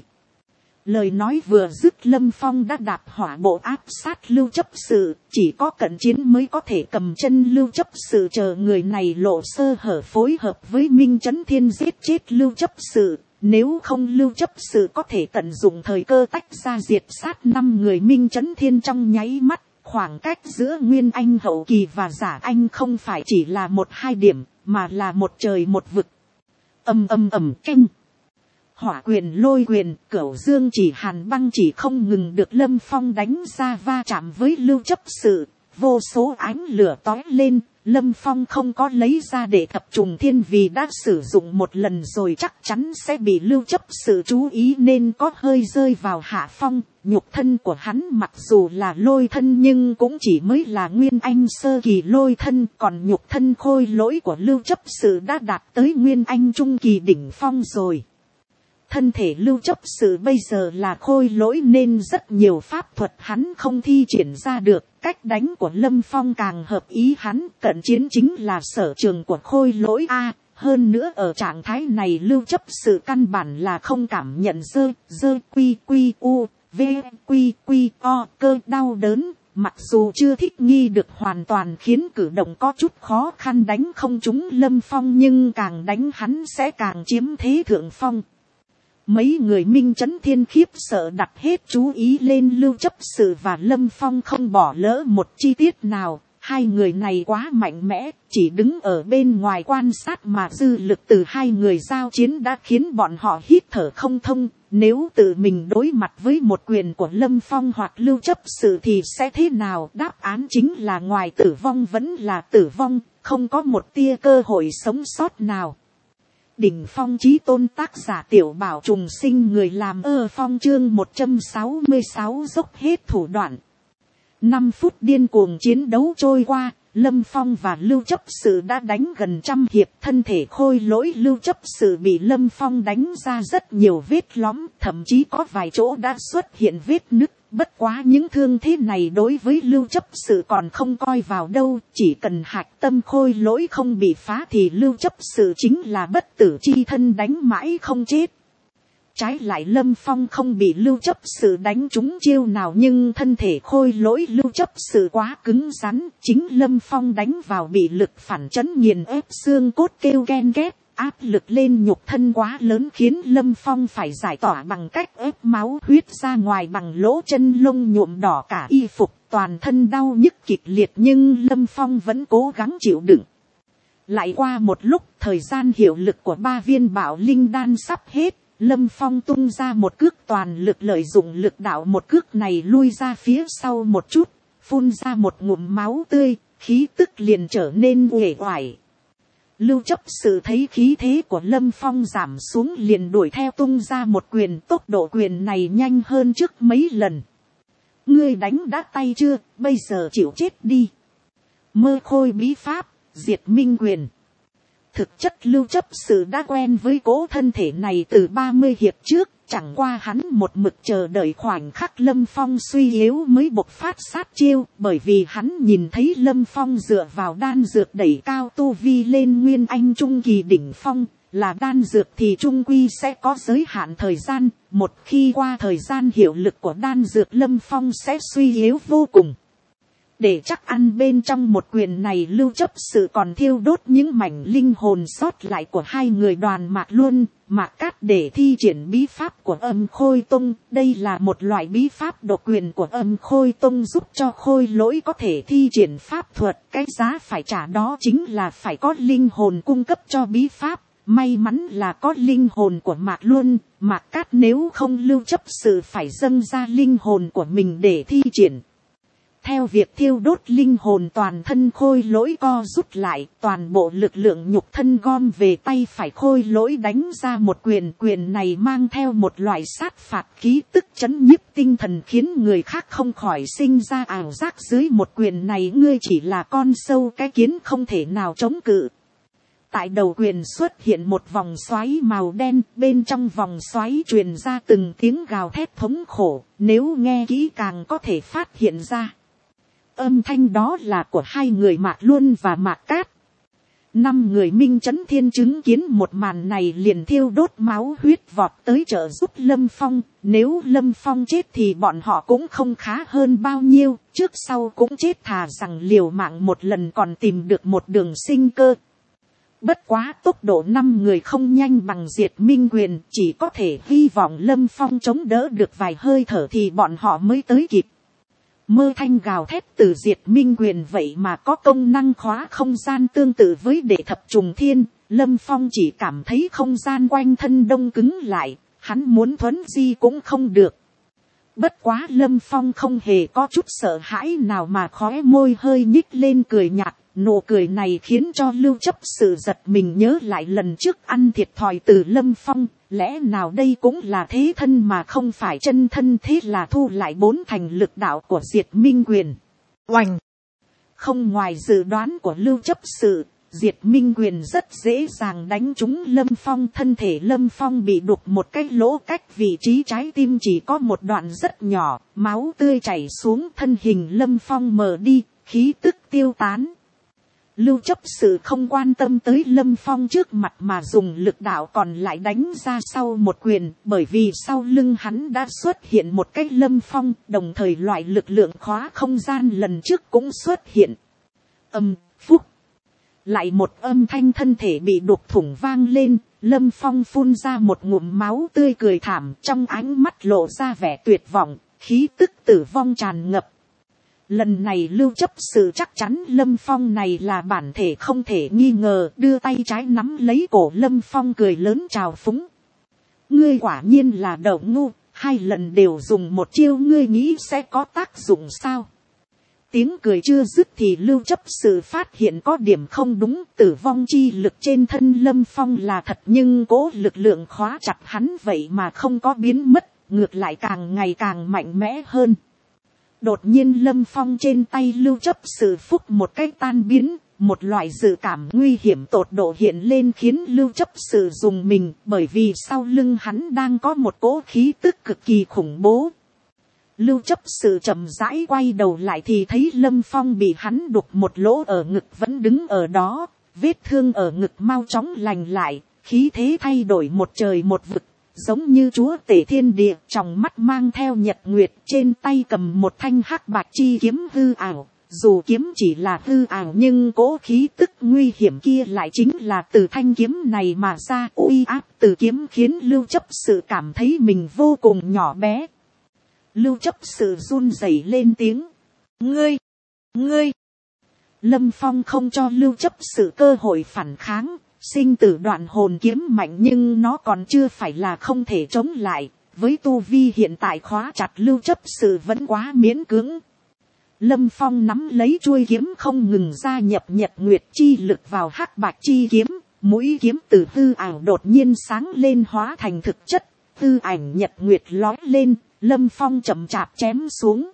Lời nói vừa dứt Lâm Phong đã đạp hỏa bộ áp sát Lưu chấp sự, chỉ có cận chiến mới có thể cầm chân Lưu chấp sự, chờ người này lộ sơ hở phối hợp với Minh Chấn Thiên giết chết Lưu chấp sự. Nếu không Lưu chấp sự có thể tận dụng thời cơ tách ra diệt sát năm người Minh Chấn Thiên trong nháy mắt. Khoảng cách giữa Nguyên Anh hậu kỳ và giả anh không phải chỉ là một hai điểm, mà là một trời một vực. Ầm ầm ầm keng. Hỏa quyền lôi quyền, cửu dương chỉ, hàn băng chỉ không ngừng được Lâm Phong đánh ra va chạm với Lưu chấp sự. vô số ánh lửa tói lên. Lâm Phong không có lấy ra để thập trùng thiên vì đã sử dụng một lần rồi chắc chắn sẽ bị lưu chấp sự chú ý nên có hơi rơi vào hạ phong. Nhục thân của hắn mặc dù là lôi thân nhưng cũng chỉ mới là nguyên anh sơ kỳ lôi thân, còn nhục thân khôi lỗi của lưu chấp sự đã đạt tới nguyên anh trung kỳ đỉnh phong rồi. Thân thể lưu chấp sự bây giờ là khôi lỗi nên rất nhiều pháp thuật hắn không thi triển ra được. Cách đánh của Lâm Phong càng hợp ý hắn, cận chiến chính là sở trường của khôi lỗi A. Hơn nữa ở trạng thái này lưu chấp sự căn bản là không cảm nhận dơ, dơ quy quy u, v quy quy o cơ đau đớn. Mặc dù chưa thích nghi được hoàn toàn khiến cử động có chút khó khăn đánh không trúng Lâm Phong nhưng càng đánh hắn sẽ càng chiếm thế thượng phong. Mấy người Minh Chấn Thiên khiếp sợ đặt hết chú ý lên lưu chấp sự và Lâm Phong không bỏ lỡ một chi tiết nào. Hai người này quá mạnh mẽ, chỉ đứng ở bên ngoài quan sát mà dư lực từ hai người giao chiến đã khiến bọn họ hít thở không thông. Nếu tự mình đối mặt với một quyền của Lâm Phong hoặc lưu chấp sự thì sẽ thế nào? Đáp án chính là ngoài tử vong vẫn là tử vong, không có một tia cơ hội sống sót nào. Đỉnh phong chí tôn, tác giả Tiểu Bảo Trùng Sinh, người làm ơ phong, chương một trăm sáu mươi sáu dốc hết thủ đoạn. Năm phút điên cuồng chiến đấu trôi qua, Lâm Phong và lưu chấp sự đã đánh gần trăm hiệp. Thân thể khôi lỗi lưu chấp sự bị Lâm Phong đánh ra rất nhiều vết lõm, thậm chí có vài chỗ đã xuất hiện vết nứt. Bất quá những thương thế này đối với lưu chấp sự còn không coi vào đâu, chỉ cần hạch tâm khôi lỗi không bị phá thì lưu chấp sự chính là bất tử chi thân đánh mãi không chết. Trái lại Lâm Phong không bị lưu chấp sự đánh trúng chiêu nào nhưng thân thể khôi lỗi lưu chấp sự quá cứng rắn, chính Lâm Phong đánh vào bị lực phản chấn nghiền ép xương cốt kêu ghen ghét. Áp lực lên nhục thân quá lớn khiến Lâm Phong phải giải tỏa bằng cách ép máu huyết ra ngoài bằng lỗ chân lông nhuộm đỏ cả y phục, toàn thân đau nhức kịch liệt nhưng Lâm Phong vẫn cố gắng chịu đựng. Lại qua một lúc, thời gian hiệu lực của ba viên bảo linh đan sắp hết, Lâm Phong tung ra một cước toàn lực, lợi dụng lực đạo một cước này lui ra phía sau một chút, phun ra một ngụm máu tươi, khí tức liền trở nên uể oải. Lưu chấp sự thấy khí thế của Lâm Phong giảm xuống liền đuổi theo tung ra một quyền, tốc độ quyền này nhanh hơn trước mấy lần. Ngươi đánh đã tay chưa, bây giờ chịu chết đi. Mơ khôi bí pháp, diệt minh quyền. Thực chất lưu chấp sự đã quen với cỗ thân thể này từ ba mươi hiệp trước, chẳng qua hắn một mực chờ đợi khoảnh khắc Lâm Phong suy yếu mới bộc phát sát chiêu, bởi vì hắn nhìn thấy Lâm Phong dựa vào đan dược đẩy cao tu vi lên nguyên anh trung kỳ đỉnh phong, là đan dược thì trung quy sẽ có giới hạn thời gian, một khi qua thời gian hiệu lực của đan dược Lâm Phong sẽ suy yếu vô cùng. Để chắc ăn bên trong một quyền này lưu chấp sự còn thiêu đốt những mảnh linh hồn sót lại của hai người Đoàn Mạc Luân, Mạc Cát để thi triển bí pháp của Âm Khôi Tông. Đây là một loại bí pháp độc quyền của Âm Khôi Tông giúp cho khôi lỗi có thể thi triển pháp thuật. Cái giá phải trả đó chính là phải có linh hồn cung cấp cho bí pháp. May mắn là có linh hồn của Mạc Luân, Mạc Cát, nếu không lưu chấp sự phải dâng ra linh hồn của mình để thi triển. Theo việc thiêu đốt linh hồn, toàn thân khôi lỗi co rút lại, toàn bộ lực lượng nhục thân gom về tay phải khôi lỗi đánh ra một quyền. Quyền này mang theo một loại sát phạt khí tức chấn nhiếp tinh thần khiến người khác không khỏi sinh ra ảo giác dưới một quyền này ngươi chỉ là con sâu cái kiến không thể nào chống cự. Tại đầu quyền xuất hiện một vòng xoáy màu đen, bên trong vòng xoáy truyền ra từng tiếng gào thét thống khổ, nếu nghe kỹ càng có thể phát hiện ra. Âm thanh đó là của hai người Mạc Luân và Mạc Cát. Năm người Minh Chấn Thiên chứng kiến một màn này liền thiêu đốt máu huyết vọt tới trợ giúp Lâm Phong. Nếu Lâm Phong chết thì bọn họ cũng không khá hơn bao nhiêu, trước sau cũng chết, thà rằng liều mạng một lần còn tìm được một đường sinh cơ. Bất quá tốc độ năm người không nhanh bằng diệt minh quyền, chỉ có thể hy vọng Lâm Phong chống đỡ được vài hơi thở thì bọn họ mới tới kịp. Mơ thanh gào thét từ diệt minh quyền vậy mà có công năng khóa không gian tương tự với đệ thập trùng thiên. Lâm Phong chỉ cảm thấy không gian quanh thân đông cứng lại, hắn muốn thuấn di cũng không được. Bất quá Lâm Phong không hề có chút sợ hãi nào mà khóe môi hơi nhích lên cười nhạt. Nụ cười này khiến cho Lưu Chấp Sự giật mình nhớ lại lần trước ăn thiệt thòi từ Lâm Phong. Lẽ nào đây cũng là thế thân mà không phải chân thân, thế là thu lại bốn thành lực đạo của Diệt Minh Quyền. Oành! Không ngoài dự đoán của Lưu Chấp Sự, Diệt Minh Quyền rất dễ dàng đánh trúng Lâm Phong. Thân thể Lâm Phong bị đục một cái lỗ cách vị trí trái tim chỉ có một đoạn rất nhỏ, máu tươi chảy xuống, thân hình Lâm Phong mờ đi, khí tức tiêu tán. Lưu Chấp Sự không quan tâm tới Lâm Phong trước mặt mà dùng lực đạo còn lại đánh ra sau một quyền, bởi vì sau lưng hắn đã xuất hiện một cái Lâm Phong, đồng thời loại lực lượng khóa không gian lần trước cũng xuất hiện. Âm, phúc. Lại một âm thanh thân thể bị đục thủng vang lên, Lâm Phong phun ra một ngụm máu tươi cười thảm, trong ánh mắt lộ ra vẻ tuyệt vọng, khí tức tử vong tràn ngập. Lần này Lưu Chấp Sự chắc chắn Lâm Phong này là bản thể không thể nghi ngờ, đưa tay trái nắm lấy cổ Lâm Phong cười lớn chào phúng. Ngươi quả nhiên là đậu ngu, hai lần đều dùng một chiêu, ngươi nghĩ sẽ có tác dụng sao? Tiếng cười chưa dứt thì Lưu Chấp Sự phát hiện có điểm không đúng, tử vong chi lực trên thân Lâm Phong là thật nhưng cố lực lượng khóa chặt hắn vậy mà không có biến mất, ngược lại càng ngày càng mạnh mẽ hơn. Đột nhiên Lâm Phong trên tay Lưu Chấp Sự phúc một cách tan biến, một loại dự cảm nguy hiểm tột độ hiện lên khiến Lưu Chấp Sự rùng mình, bởi vì sau lưng hắn đang có một cỗ khí tức cực kỳ khủng bố. Lưu Chấp Sự chậm rãi quay đầu lại thì thấy Lâm Phong bị hắn đục một lỗ ở ngực vẫn đứng ở đó, vết thương ở ngực mau chóng lành lại, khí thế thay đổi một trời một vực. Giống như chúa tể thiên địa, trong mắt mang theo nhật nguyệt, trên tay cầm một thanh hắc bạch chi kiếm hư ảo. Dù kiếm chỉ là hư ảo nhưng cỗ khí tức nguy hiểm kia lại chính là từ thanh kiếm này mà ra. Uy áp từ kiếm khiến Lưu Chấp Sự cảm thấy mình vô cùng nhỏ bé. Lưu Chấp Sự run rẩy lên tiếng. Ngươi! Ngươi! Lâm Phong không cho Lưu Chấp Sự cơ hội phản kháng. Sinh tử đoạn hồn kiếm mạnh nhưng nó còn chưa phải là không thể chống lại. Với tu vi hiện tại khóa chặt Lưu Chấp Sự vẫn quá miễn cưỡng. Lâm Phong nắm lấy chuôi kiếm không ngừng gia nhập nhật nguyệt chi lực vào hắc bạch chi kiếm. Mũi kiếm từ hư ảo đột nhiên sáng lên hóa thành thực chất. Hư ảnh nhật nguyệt lói lên, Lâm Phong chậm chạp chém xuống.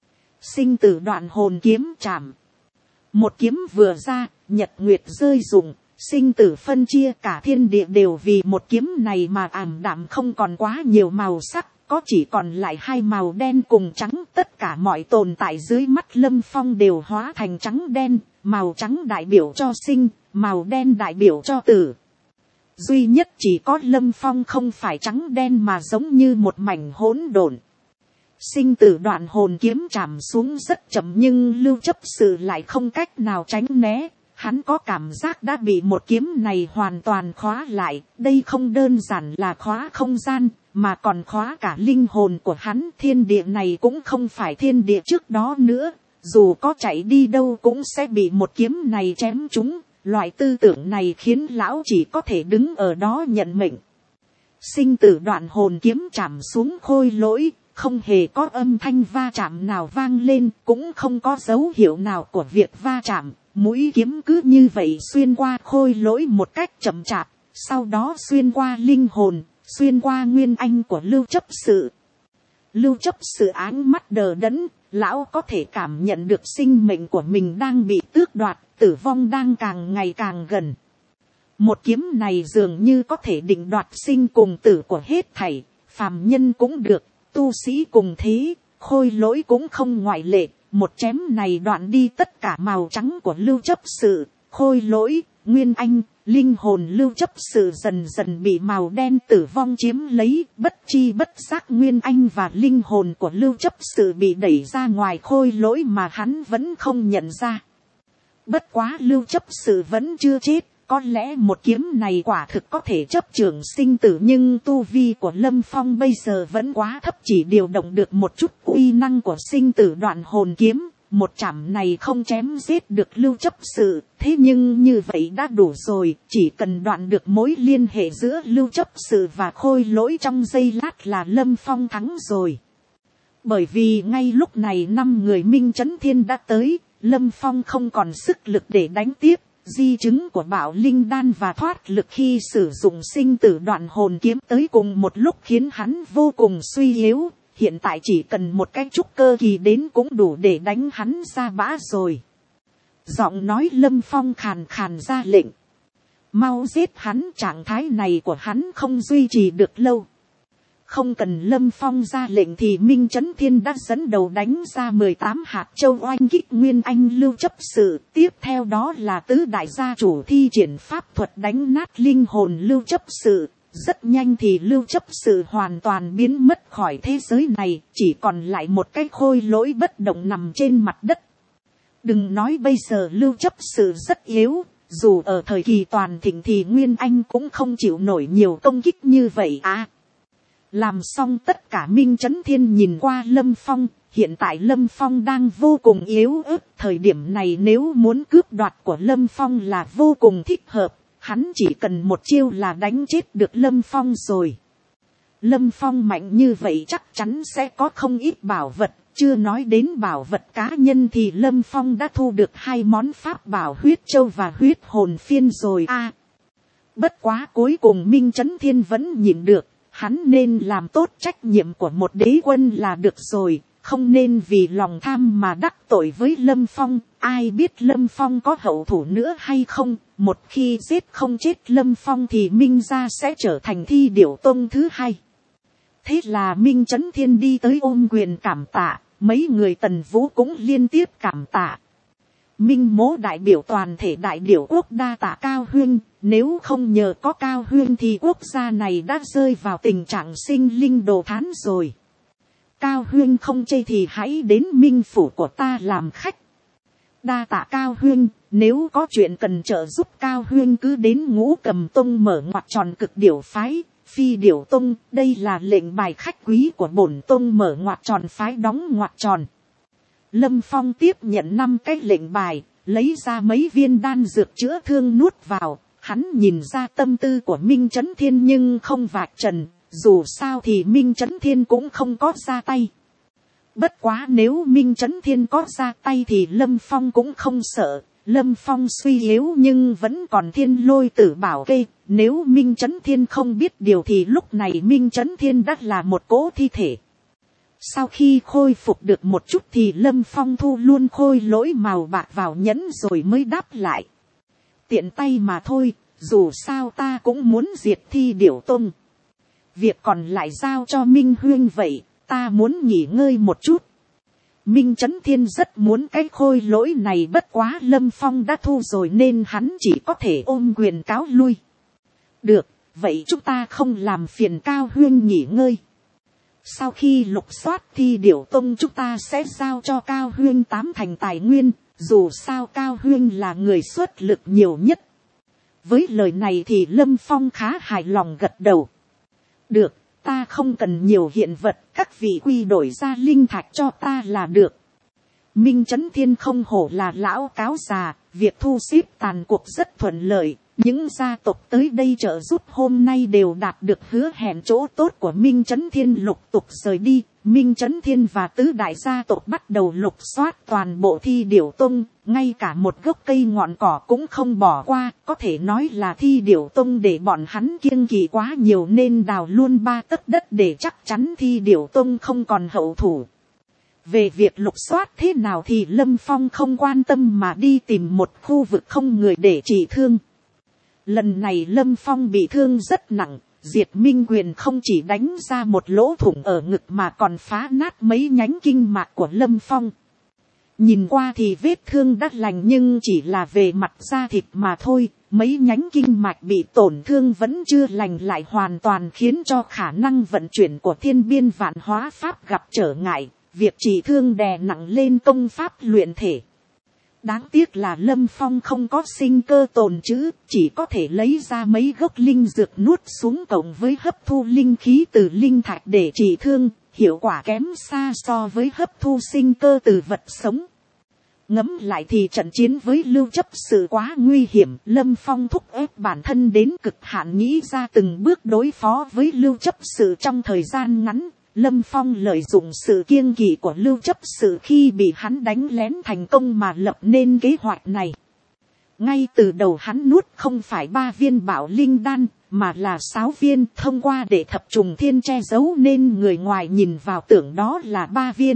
Sinh tử đoạn hồn kiếm chạm. Một kiếm vừa ra, nhật nguyệt rơi rụng. Sinh tử phân chia, cả thiên địa đều vì một kiếm này mà ảm đạm không còn quá nhiều màu sắc, có chỉ còn lại hai màu đen cùng trắng. Tất cả mọi tồn tại dưới mắt Lâm Phong đều hóa thành trắng đen, màu trắng đại biểu cho sinh, màu đen đại biểu cho tử. Duy nhất chỉ có Lâm Phong không phải trắng đen mà giống như một mảnh hỗn độn. Sinh tử đoạn hồn kiếm chạm xuống rất chậm nhưng Lưu Chấp Sự lại không cách nào tránh né. Hắn có cảm giác đã bị một kiếm này hoàn toàn khóa lại, đây không đơn giản là khóa không gian, mà còn khóa cả linh hồn của hắn. Thiên địa này cũng không phải thiên địa trước đó nữa, dù có chạy đi đâu cũng sẽ bị một kiếm này chém trúng. Loại tư tưởng này khiến lão chỉ có thể đứng ở đó nhận mệnh. Sinh tử đoạn hồn kiếm chạm xuống khôi lỗi, không hề có âm thanh va chạm nào vang lên, cũng không có dấu hiệu nào của việc va chạm. Mũi kiếm cứ như vậy xuyên qua khôi lỗi một cách chậm chạp, sau đó xuyên qua linh hồn, xuyên qua nguyên anh của Lưu Chấp Sự. Lưu Chấp Sự ánh mắt đờ đẫn, lão có thể cảm nhận được sinh mệnh của mình đang bị tước đoạt, tử vong đang càng ngày càng gần. Một kiếm này dường như có thể định đoạt sinh cùng tử của hết thảy, phàm nhân cũng được, tu sĩ cùng thế, khôi lỗi cũng không ngoại lệ. Một chém này đoạn đi tất cả màu trắng của Lưu Chấp Sự, khôi lỗi, nguyên anh, linh hồn Lưu Chấp Sự dần dần bị màu đen tử vong chiếm lấy, bất chi bất giác nguyên anh và linh hồn của Lưu Chấp Sự bị đẩy ra ngoài khôi lỗi mà hắn vẫn không nhận ra. Bất quá Lưu Chấp Sự vẫn chưa chết, có lẽ một kiếm này quả thực có thể chấp trường sinh tử nhưng tu vi của Lâm Phong bây giờ vẫn quá thấp, chỉ điều động được một chút uy năng của sinh tử đoạn hồn kiếm. Một chảm này không chém giết được Lưu Chấp Sự, thế nhưng như vậy đã đủ rồi, chỉ cần đoạn được mối liên hệ giữa Lưu Chấp Sự và khôi lỗi trong giây lát là Lâm Phong thắng rồi. Bởi vì ngay lúc này năm người Minh Chấn Thiên đã tới, Lâm Phong không còn sức lực để đánh tiếp. Di chứng của Bảo Linh Đan và thoát lực khi sử dụng sinh tử đoạn hồn kiếm tới cùng một lúc khiến hắn vô cùng suy yếu. Hiện tại chỉ cần một cái trúc cơ kỳ đến cũng đủ để đánh hắn ra bã rồi. Giọng nói Lâm Phong khàn khàn ra lệnh. Mau giết hắn, trạng thái này của hắn không duy trì được lâu. Không cần Lâm Phong ra lệnh thì Minh Chấn Thiên đã dẫn đầu đánh ra mười tám hạt châu oanh kích Nguyên Anh lưu chấp sự. Tiếp theo đó là tứ đại gia chủ thi triển pháp thuật đánh nát linh hồn lưu chấp sự. Rất nhanh thì lưu chấp sự hoàn toàn biến mất khỏi thế giới này, chỉ còn lại một cái khôi lỗi bất động nằm trên mặt đất. Đừng nói bây giờ lưu chấp sự rất yếu, dù ở thời kỳ toàn thịnh thì Nguyên Anh cũng không chịu nổi nhiều công kích như vậy à. Làm xong tất cả Minh Chấn Thiên nhìn qua Lâm Phong, hiện tại Lâm Phong đang vô cùng yếu ớt, thời điểm này nếu muốn cướp đoạt của Lâm Phong là vô cùng thích hợp, hắn chỉ cần một chiêu là đánh chết được Lâm Phong rồi. Lâm Phong mạnh như vậy chắc chắn sẽ có không ít bảo vật, chưa nói đến bảo vật cá nhân thì Lâm Phong đã thu được hai món pháp bảo huyết châu và huyết hồn phiên rồi a. À, bất quá cuối cùng Minh Chấn Thiên vẫn nhịn được. Hắn nên làm tốt trách nhiệm của một đế quân là được rồi, không nên vì lòng tham mà đắc tội với Lâm Phong. Ai biết Lâm Phong có hậu thủ nữa hay không, một khi giết không chết Lâm Phong thì Minh gia sẽ trở thành Thi Điểu Tông thứ hai. Thế là Minh Chấn Thiên đi tới ôm quyền cảm tạ, mấy người Tần Vũ cũng liên tiếp cảm tạ. Minh Mỗ đại biểu toàn thể đại biểu quốc đa tạ Cao Huyên, nếu không nhờ có Cao Huyên thì quốc gia này đã rơi vào tình trạng sinh linh đồ thán rồi. Cao Huyên không chê thì hãy đến Minh phủ của ta làm khách. Đa tạ Cao Huyên, nếu có chuyện cần trợ giúp Cao Huyên cứ đến Ngũ Cầm Tông mở ngoặc tròn cực điểu phái, Phi Điểu Tông, đây là lệnh bài khách quý của bổn tông mở ngoặc tròn phái đóng ngoặc tròn. Lâm Phong tiếp nhận năm cái lệnh bài, lấy ra mấy viên đan dược chữa thương nuốt vào. Hắn nhìn ra tâm tư của Minh Chấn Thiên nhưng không vạch trần, dù sao thì Minh Chấn Thiên cũng không có ra tay. Bất quá nếu Minh Chấn Thiên có ra tay thì Lâm Phong cũng không sợ. Lâm Phong suy yếu nhưng vẫn còn Thiên Lôi Tử bảo kê. Nếu Minh Chấn Thiên không biết điều thì lúc này Minh Chấn Thiên đã là một cỗ thi thể. Sau khi khôi phục được một chút thì Lâm Phong thu luôn khôi lỗi màu bạc vào nhẫn rồi mới đáp lại. Tiện tay mà thôi, dù sao ta cũng muốn diệt Thi Điểu Tông. Việc còn lại giao cho Minh Huyên vậy, ta muốn nghỉ ngơi một chút. Minh Chấn Thiên rất muốn cái khôi lỗi này, bất quá Lâm Phong đã thu rồi nên hắn chỉ có thể ôm quyền cáo lui. Được, vậy chúng ta không làm phiền Cao Huyên nghỉ ngơi. Sau khi lục soát Thi Điểu Tông chúng ta sẽ giao cho Cao Huyên tám thành tài nguyên, dù sao Cao Huyên là người xuất lực nhiều nhất. Với lời này thì Lâm Phong khá hài lòng gật đầu. Được, ta không cần nhiều hiện vật, các vị quy đổi ra linh thạch cho ta là được. Minh Chấn Thiên không hổ là lão cáo già, việc thu xếp tàn cuộc rất thuận lợi. Những gia tộc tới đây trợ giúp hôm nay đều đạt được hứa hẹn chỗ tốt của Minh Chấn Thiên, lục tục rời đi. Minh Chấn Thiên và tứ đại gia tộc bắt đầu lục soát toàn bộ Thi Điểu Tông, ngay cả một gốc cây ngọn cỏ cũng không bỏ qua. Có thể nói là Thi Điểu Tông để bọn hắn kiêng kỵ quá nhiều nên đào luôn ba tấc đất để chắc chắn Thi Điểu Tông không còn hậu thủ. Về việc lục soát thế nào thì Lâm Phong không quan tâm mà đi tìm một khu vực không người để trị thương. Lần này Lâm Phong bị thương rất nặng, Diệt Minh Quyền không chỉ đánh ra một lỗ thủng ở ngực mà còn phá nát mấy nhánh kinh mạch của Lâm Phong. Nhìn qua thì vết thương đã lành nhưng chỉ là về mặt da thịt mà thôi, mấy nhánh kinh mạch bị tổn thương vẫn chưa lành lại hoàn toàn khiến cho khả năng vận chuyển của Thiên Biên Vạn Hóa Pháp gặp trở ngại, việc trị thương đè nặng lên công pháp luyện thể. Đáng tiếc là Lâm Phong không có sinh cơ tồn trữ, chỉ có thể lấy ra mấy gốc linh dược nuốt xuống cộng với hấp thu linh khí từ linh thạch để trị thương, hiệu quả kém xa so với hấp thu sinh cơ từ vật sống. Ngẫm lại thì trận chiến với Lưu Chấp Sự quá nguy hiểm, Lâm Phong thúc ép bản thân đến cực hạn nghĩ ra từng bước đối phó với Lưu Chấp Sự trong thời gian ngắn. Lâm Phong lợi dụng sự kiêng kỵ của Lưu Chấp Sự khi bị hắn đánh lén thành công mà lập nên kế hoạch này. Ngay từ đầu hắn nuốt không phải ba viên bảo linh đan, mà là sáu viên, thông qua để thập trùng thiên che giấu nên người ngoài nhìn vào tưởng đó là ba viên.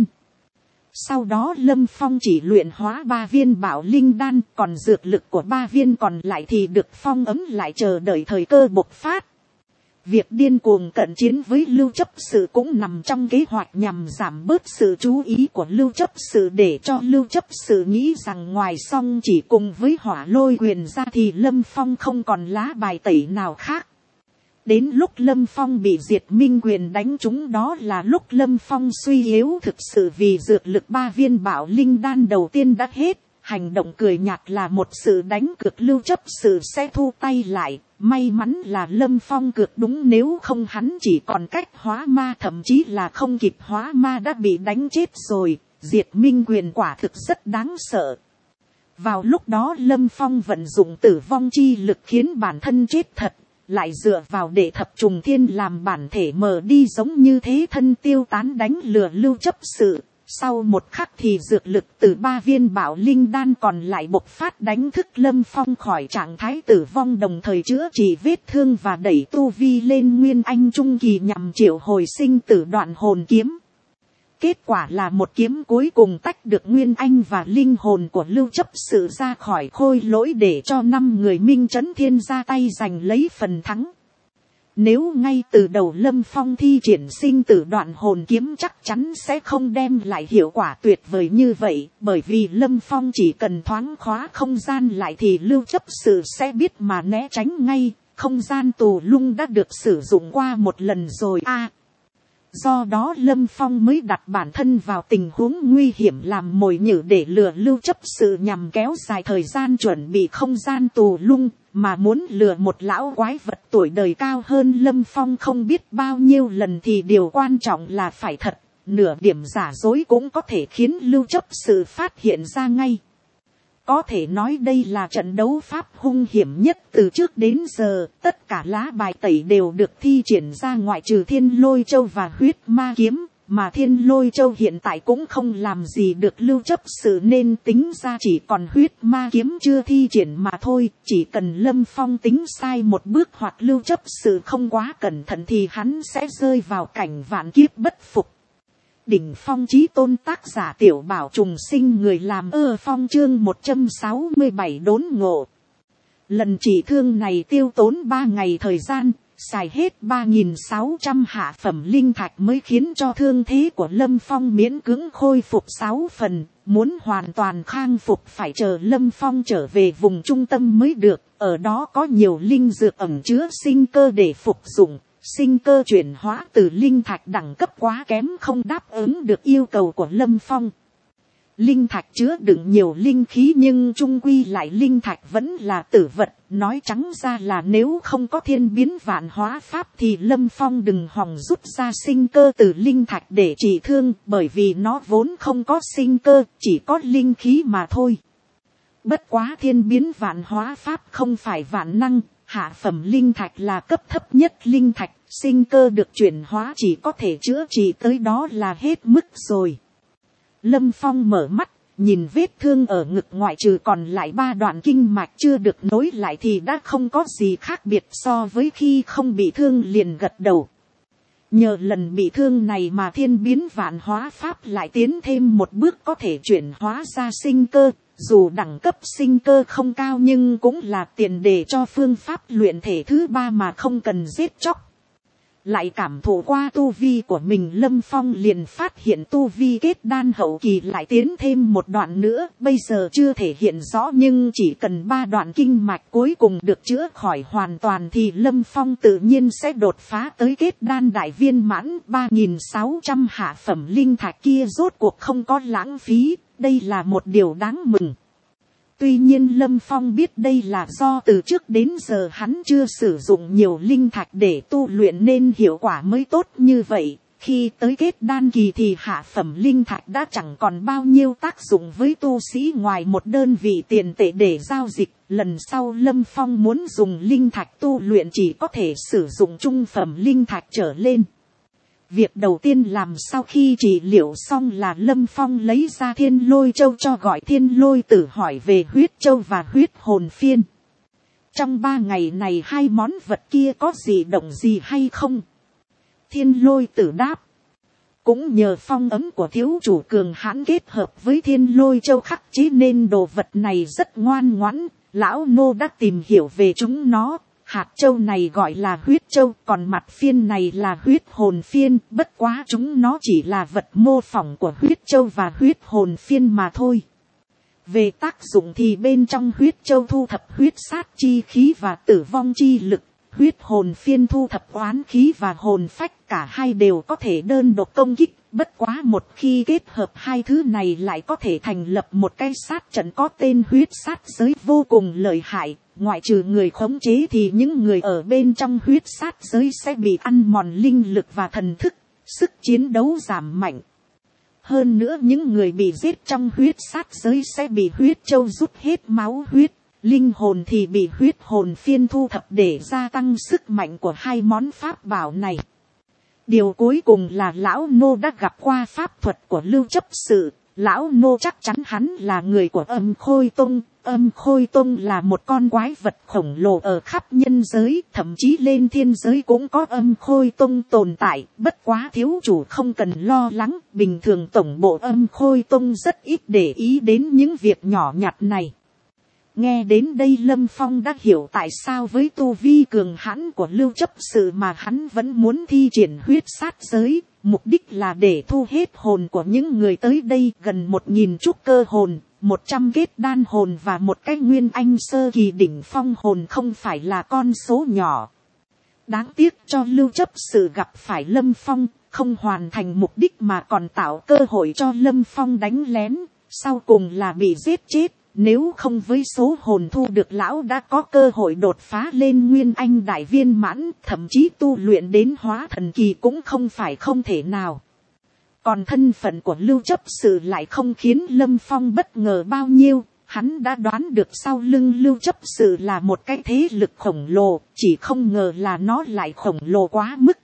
Sau đó Lâm Phong chỉ luyện hóa ba viên bảo linh đan, còn dược lực của ba viên còn lại thì được phong ấm lại chờ đợi thời cơ bộc phát. Việc điên cuồng cận chiến với Lưu Chấp Sự cũng nằm trong kế hoạch nhằm giảm bớt sự chú ý của Lưu Chấp Sự, để cho Lưu Chấp Sự nghĩ rằng ngoài song chỉ cùng với Hỏa Lôi Quyền ra thì Lâm Phong không còn lá bài tẩy nào khác. Đến lúc Lâm Phong bị Diệt Minh Quyền đánh trúng, đó là lúc Lâm Phong suy yếu thực sự, vì dược lực ba viên bảo linh đan đầu tiên đã hết. Hành động cười nhạt là một sự đánh cược Lưu Chấp Sự sẽ thu tay lại. May mắn là Lâm Phong cược đúng, nếu không hắn chỉ còn cách hóa ma, thậm chí là không kịp hóa ma đã bị đánh chết rồi. Diệt Minh Quyền quả thực rất đáng sợ. Vào lúc đó Lâm Phong vận dụng tử vong chi lực khiến bản thân chết thật, lại dựa vào để thập trùng thiên làm bản thể mờ đi, giống như thế thân tiêu tán đánh lừa Lưu Chấp Sự. Sau một khắc thì dược lực từ ba viên bảo linh đan còn lại bộc phát, đánh thức Lâm Phong khỏi trạng thái tử vong, đồng thời chữa trị vết thương và đẩy tu vi lên nguyên anh trung kỳ nhằm triệu hồi sinh tử đoạn hồn kiếm. Kết quả là một kiếm cuối cùng tách được nguyên anh và linh hồn của Lưu Chấp Sự ra khỏi khôi lỗi, để cho năm người Minh Chấn Thiên ra tay giành lấy phần thắng. Nếu ngay từ đầu Lâm Phong thi triển sinh tử đoạn hồn kiếm chắc chắn sẽ không đem lại hiệu quả tuyệt vời như vậy, bởi vì Lâm Phong chỉ cần thoáng khóa không gian lại thì Lưu Chấp Sự sẽ biết mà né tránh ngay. Không gian tù lung đã được sử dụng qua một lần rồi a. À, do đó Lâm Phong mới đặt bản thân vào tình huống nguy hiểm làm mồi nhử để lừa Lưu Chấp Sự, nhằm kéo dài thời gian chuẩn bị không gian tù lung. Mà muốn lừa một lão quái vật tuổi đời cao hơn Lâm Phong không biết bao nhiêu lần thì điều quan trọng là phải thật, nửa điểm giả dối cũng có thể khiến Lưu Chấp Sự phát hiện ra ngay. Có thể nói đây là trận đấu pháp hung hiểm nhất từ trước đến giờ, tất cả lá bài tẩy đều được thi triển ra ngoại trừ Thiên Lôi Châu và Huyết Ma Kiếm. Mà Thiên Lôi Châu hiện tại cũng không làm gì được Lưu Chấp Sự, nên tính ra chỉ còn Huyết Ma Kiếm chưa thi triển mà thôi. Chỉ cần Lâm Phong tính sai một bước hoặc Lưu Chấp Sự không quá cẩn thận thì hắn sẽ rơi vào cảnh vạn kiếp bất phục. Đỉnh Phong Chí Tôn, tác giả Tiểu Bảo Trùng Sinh, người làm Ơ Phong, chương một trăm sáu mươi bảy đốn ngộ. Lần chỉ thương này tiêu tốn ba ngày thời gian, xài hết ba nghìn sáu trăm hạ phẩm linh thạch mới khiến cho thương thế của Lâm Phong miễn cưỡng khôi phục sáu phần. Muốn hoàn toàn khang phục phải chờ Lâm Phong trở về vùng trung tâm mới được. Ở đó có nhiều linh dược ẩn chứa sinh cơ để phục dụng. Sinh cơ chuyển hóa từ linh thạch đẳng cấp quá kém không đáp ứng được yêu cầu của Lâm Phong. Linh thạch chứa đựng nhiều linh khí nhưng chung quy lại linh thạch vẫn là tử vật. Nói trắng ra là nếu không có thiên biến vạn hóa pháp thì Lâm Phong đừng hòng rút ra sinh cơ từ linh thạch để trị thương, bởi vì nó vốn không có sinh cơ, chỉ có linh khí mà thôi. Bất quá thiên biến vạn hóa pháp không phải vạn năng, hạ phẩm linh thạch là cấp thấp nhất linh thạch, sinh cơ được chuyển hóa chỉ có thể chữa trị tới đó là hết mức rồi. Lâm Phong mở mắt, nhìn vết thương ở ngực ngoại trừ còn lại ba đoạn kinh mạch chưa được nối lại thì đã không có gì khác biệt so với khi không bị thương, liền gật đầu. Nhờ lần bị thương này mà thiên biến vạn hóa pháp lại tiến thêm một bước, có thể chuyển hóa ra sinh cơ. Dù đẳng cấp sinh cơ không cao nhưng cũng là tiền đề cho phương pháp luyện thể thứ ba mà không cần giết chóc. Lại cảm thụ qua tu vi của mình, Lâm Phong liền phát hiện tu vi kết đan hậu kỳ lại tiến thêm một đoạn nữa. Bây giờ chưa thể hiện rõ nhưng chỉ cần ba đoạn kinh mạch cuối cùng được chữa khỏi hoàn toàn thì Lâm Phong tự nhiên sẽ đột phá tới kết đan đại viên mãn. Ba nghìn sáu trăm hạ phẩm linh thạch kia rốt cuộc không có lãng phí, đây là một điều đáng mừng. Tuy nhiên Lâm Phong biết đây là do từ trước đến giờ hắn chưa sử dụng nhiều linh thạch để tu luyện nên hiệu quả mới tốt như vậy. Khi tới kết đan kỳ thì hạ phẩm linh thạch đã chẳng còn bao nhiêu tác dụng với tu sĩ ngoài một đơn vị tiền tệ để giao dịch. Lần sau Lâm Phong muốn dùng linh thạch tu luyện chỉ có thể sử dụng trung phẩm linh thạch trở lên. Việc đầu tiên làm sau khi trị liệu xong là Lâm Phong lấy ra Thiên Lôi Châu cho gọi Thiên Lôi Tử hỏi về huyết châu và huyết hồn phiên. Trong ba ngày này hai món vật kia có gì động gì hay không? Thiên Lôi Tử đáp. Cũng nhờ phong ấm của thiếu chủ cường hãn kết hợp với Thiên Lôi Châu khắc chế nên đồ vật này rất ngoan ngoãn. Lão nô đã tìm hiểu về chúng nó. Hạt châu này gọi là huyết châu, còn mặt phiên này là huyết hồn phiên, bất quá chúng nó chỉ là vật mô phỏng của huyết châu và huyết hồn phiên mà thôi. Về tác dụng thì bên trong huyết châu thu thập huyết sát chi khí và tử vong chi lực, huyết hồn phiên thu thập oán khí và hồn phách, cả hai đều có thể đơn độc công kích, bất quá một khi kết hợp hai thứ này lại có thể thành lập một cái sát trận có tên huyết sát giới vô cùng lợi hại. Ngoại trừ người khống chế thì những người ở bên trong huyết sát giới sẽ bị ăn mòn linh lực và thần thức, sức chiến đấu giảm mạnh. Hơn nữa những người bị giết trong huyết sát giới sẽ bị huyết châu rút hết máu huyết, linh hồn thì bị huyết hồn phiên thu thập để gia tăng sức mạnh của hai món pháp bảo này. Điều cuối cùng là lão nô đã gặp qua pháp thuật của Lưu Chấp Sự. Lão nô chắc chắn hắn là người của Âm Khôi Tông. Âm Khôi Tông là một con quái vật khổng lồ ở khắp nhân giới, thậm chí lên thiên giới cũng có Âm Khôi Tông tồn tại. Bất quá thiếu chủ không cần lo lắng, bình thường tổng bộ Âm Khôi Tông rất ít để ý đến những việc nhỏ nhặt này. Nghe đến đây Lâm Phong đã hiểu tại sao với tu vi cường hãn của Lưu Chấp Sự mà hắn vẫn muốn thi triển huyết sát giới. Mục đích là để thu hết hồn của những người tới đây, gần một nghìn trúc cơ hồn, một trăm kết đan hồn và một cái nguyên anh sơ kỳ đỉnh phong hồn không phải là con số nhỏ. Đáng tiếc cho Lưu Chấp Sự gặp phải Lâm Phong, không hoàn thành mục đích mà còn tạo cơ hội cho Lâm Phong đánh lén, sau cùng là bị giết chết. Nếu không với số hồn thu được lão đã có cơ hội đột phá lên nguyên anh đại viên mãn, thậm chí tu luyện đến hóa thần kỳ cũng không phải không thể nào. Còn thân phận của Lưu Chấp Sự lại không khiến Lâm Phong bất ngờ bao nhiêu, hắn đã đoán được sau lưng Lưu Chấp Sự là một cái thế lực khổng lồ, chỉ không ngờ là nó lại khổng lồ quá mức.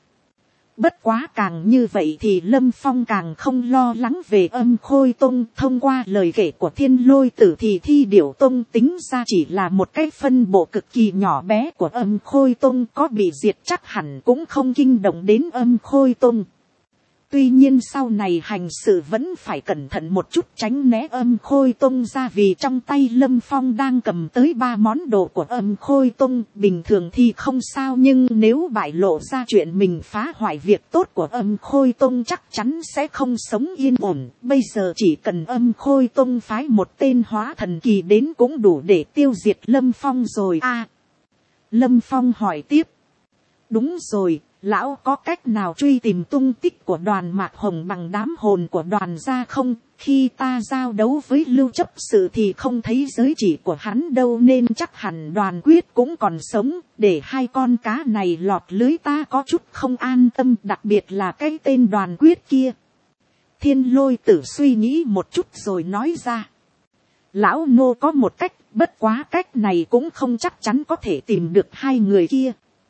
Bất quá càng như vậy thì Lâm Phong càng không lo lắng về Âm Khôi Tông. Thông qua lời kể của Thiên Lôi Tử thì Thi Điểu Tông tính ra chỉ là một cái phân bộ cực kỳ nhỏ bé của Âm Khôi Tông, có bị diệt chắc hẳn cũng không kinh động đến Âm Khôi Tông. Tuy nhiên sau này hành sự vẫn phải cẩn thận một chút, tránh né Âm Khôi Tông ra, vì trong tay Lâm Phong đang cầm tới ba món đồ của Âm Khôi Tông. Bình thường thì không sao, nhưng nếu bại lộ ra chuyện mình phá hoại việc tốt của Âm Khôi Tông chắc chắn sẽ không sống yên ổn. Bây giờ chỉ cần Âm Khôi Tông phái một tên hóa thần kỳ đến cũng đủ để tiêu diệt Lâm Phong rồi a. À, Lâm Phong hỏi tiếp. Đúng rồi. Lão có cách nào truy tìm tung tích của Đoàn Mạc Hồng bằng đám hồn của Đoàn gia không? Khi ta giao đấu với Lưu Chấp Sự thì không thấy giới chỉ của hắn đâu, nên chắc hẳn Đoàn Quyết cũng còn sống. Để hai con cá này lọt lưới ta có chút không an tâm, đặc biệt là cái tên Đoàn Quyết kia. Thiên Lôi Tử suy nghĩ một chút rồi nói ra. Lão nô có một cách, bất quá cách này cũng không chắc chắn có thể tìm được hai người kia.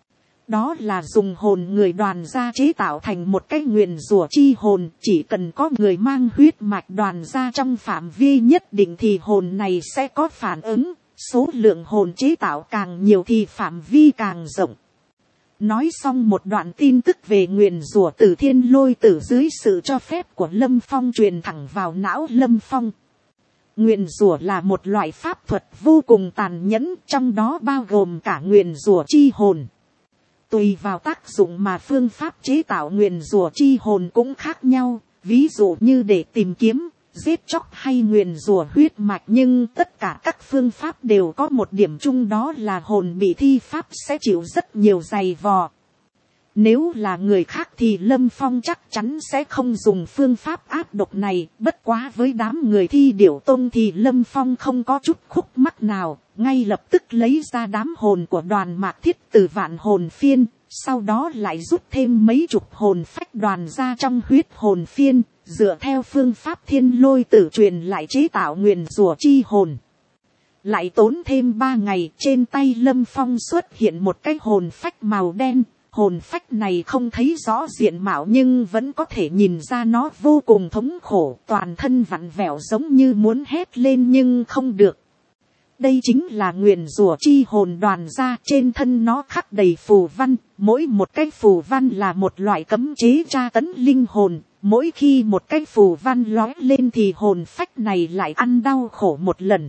Đó là dùng hồn người Đoàn gia chế tạo thành một cái nguyền rủa chi hồn, chỉ cần có người mang huyết mạch Đoàn gia trong phạm vi nhất định thì hồn này sẽ có phản ứng, số lượng hồn chế tạo càng nhiều thì phạm vi càng rộng. Nói xong một đoạn tin tức về nguyền rủa từ Thiên Lôi Tử dưới sự cho phép của Lâm Phong truyền thẳng vào não Lâm Phong. Nguyền rủa là một loại pháp thuật vô cùng tàn nhẫn, trong đó bao gồm cả nguyền rủa chi hồn. Tùy vào tác dụng mà phương pháp chế tạo nguyền rủa chi hồn cũng khác nhau, ví dụ như để tìm kiếm, giết chóc hay nguyền rủa huyết mạch, nhưng tất cả các phương pháp đều có một điểm chung, đó là hồn bị thi pháp sẽ chịu rất nhiều giày vò. Nếu là người khác thì Lâm Phong chắc chắn sẽ không dùng phương pháp áp độc này, bất quá với đám người Thi Điểu Tông thì Lâm Phong không có chút khúc mắc nào, ngay lập tức lấy ra đám hồn của Đoàn Mạc Thiết từ vạn hồn phiên, sau đó lại rút thêm mấy chục hồn phách Đoàn ra trong huyết hồn phiên, dựa theo phương pháp Thiên Lôi Tử truyền lại chế tạo nguyền rủa chi hồn. Lại tốn thêm ba ngày, trên tay Lâm Phong xuất hiện một cái hồn phách màu đen. Hồn phách này không thấy rõ diện mạo nhưng vẫn có thể nhìn ra nó vô cùng thống khổ, toàn thân vặn vẹo giống như muốn hét lên nhưng không được. Đây chính là nguyền rủa chi hồn đoàn ra, trên thân nó khắc đầy phù văn, mỗi một cái phù văn là một loại cấm chế tra tấn linh hồn, mỗi khi một cái phù văn lói lên thì hồn phách này lại ăn đau khổ một lần.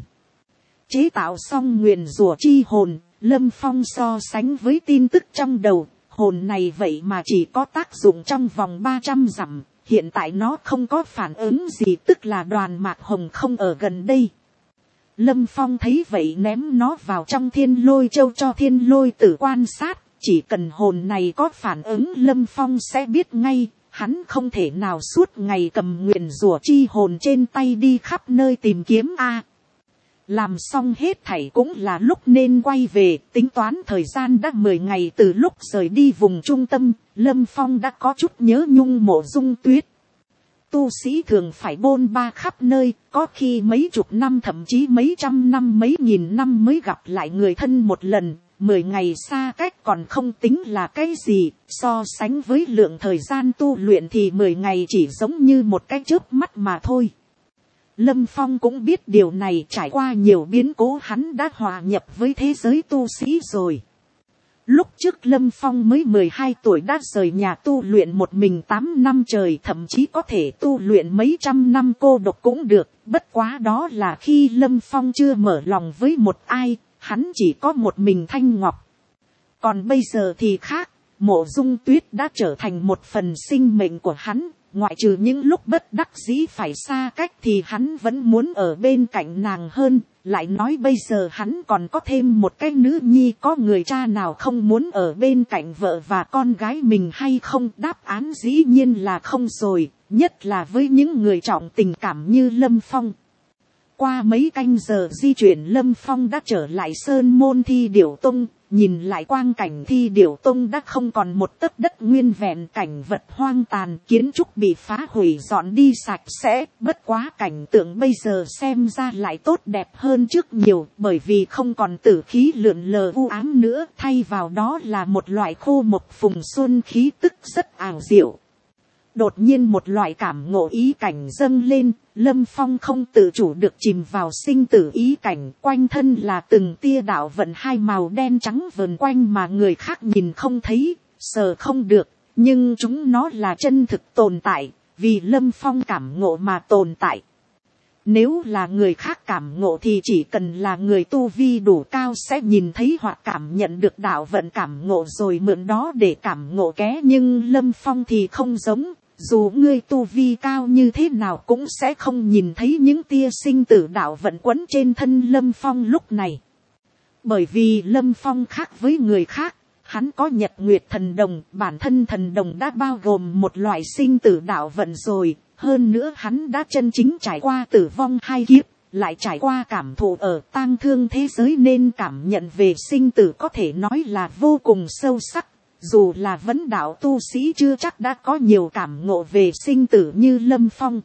Chế tạo xong nguyền rủa chi hồn, Lâm Phong so sánh với tin tức trong đầu, hồn này vậy mà chỉ có tác dụng trong vòng ba trăm dặm, hiện tại nó không có phản ứng gì, tức là đoàn mạc hồng không ở gần đây. Lâm Phong thấy vậy ném nó vào trong thiên lôi châu cho thiên lôi tử quan sát, chỉ cần hồn này có phản ứng Lâm Phong sẽ biết ngay, hắn không thể nào suốt ngày cầm nguyền rủa chi hồn trên tay đi khắp nơi tìm kiếm a. Làm xong hết thảy cũng là lúc nên quay về, tính toán thời gian đã mười ngày từ lúc rời đi vùng trung tâm, Lâm Phong đã có chút nhớ nhung Mộ Dung Tuyết. Tu sĩ thường phải bôn ba khắp nơi, có khi mấy chục năm thậm chí mấy trăm năm mấy nghìn năm mới gặp lại người thân một lần, mười ngày xa cách còn không tính là cái gì, so sánh với lượng thời gian tu luyện thì mười ngày chỉ giống như một cái chớp mắt mà thôi. Lâm Phong cũng biết điều này, trải qua nhiều biến cố hắn đã hòa nhập với thế giới tu sĩ rồi. Lúc trước Lâm Phong mới mười hai tuổi đã rời nhà tu luyện một mình tám năm trời, thậm chí có thể tu luyện mấy trăm năm cô độc cũng được, bất quá đó là khi Lâm Phong chưa mở lòng với một ai, hắn chỉ có một mình Thanh Ngọc. Còn bây giờ thì khác, Mộ Dung Tuyết đã trở thành một phần sinh mệnh của hắn. Ngoại trừ những lúc bất đắc dĩ phải xa cách thì hắn vẫn muốn ở bên cạnh nàng hơn. Lại nói bây giờ hắn còn có thêm một cái nữ nhi, có người cha nào không muốn ở bên cạnh vợ và con gái mình hay không? Đáp án dĩ nhiên là không rồi, nhất là với những người trọng tình cảm như Lâm Phong. Qua mấy canh giờ di chuyển Lâm Phong đã trở lại Sơn Môn Thi Điểu Tông. Nhìn lại quang cảnh Thi Điểu Tông đã không còn một tấc đất nguyên vẹn, cảnh vật hoang tàn, kiến trúc bị phá hủy dọn đi sạch sẽ. Bất quá cảnh tượng bây giờ xem ra lại tốt đẹp hơn trước nhiều, bởi vì không còn tử khí lượn lờ u ám nữa, thay vào đó là một loại khô mộc phùng xuân khí tức rất ảo diệu. Đột nhiên một loại cảm ngộ ý cảnh dâng lên, Lâm Phong không tự chủ được chìm vào sinh tử ý cảnh, quanh thân là từng tia đạo vận hai màu đen trắng vờn quanh mà người khác nhìn không thấy, sờ không được, nhưng chúng nó là chân thực tồn tại, vì Lâm Phong cảm ngộ mà tồn tại. Nếu là người khác cảm ngộ thì chỉ cần là người tu vi đủ cao sẽ nhìn thấy hoặc cảm nhận được đạo vận cảm ngộ rồi mượn đó để cảm ngộ ké, nhưng Lâm Phong thì không giống. Dù ngươi tu vi cao như thế nào cũng sẽ không nhìn thấy những tia sinh tử đạo vận quấn trên thân Lâm Phong lúc này. Bởi vì Lâm Phong khác với người khác, hắn có nhật nguyệt thần đồng, bản thân thần đồng đã bao gồm một loại sinh tử đạo vận rồi. Hơn nữa hắn đã chân chính trải qua tử vong hai kiếp, lại trải qua cảm thụ ở tang thương thế giới nên cảm nhận về sinh tử có thể nói là vô cùng sâu sắc. Dù là vấn đạo tu sĩ chưa chắc đã có nhiều cảm ngộ về sinh tử như Lâm Phong.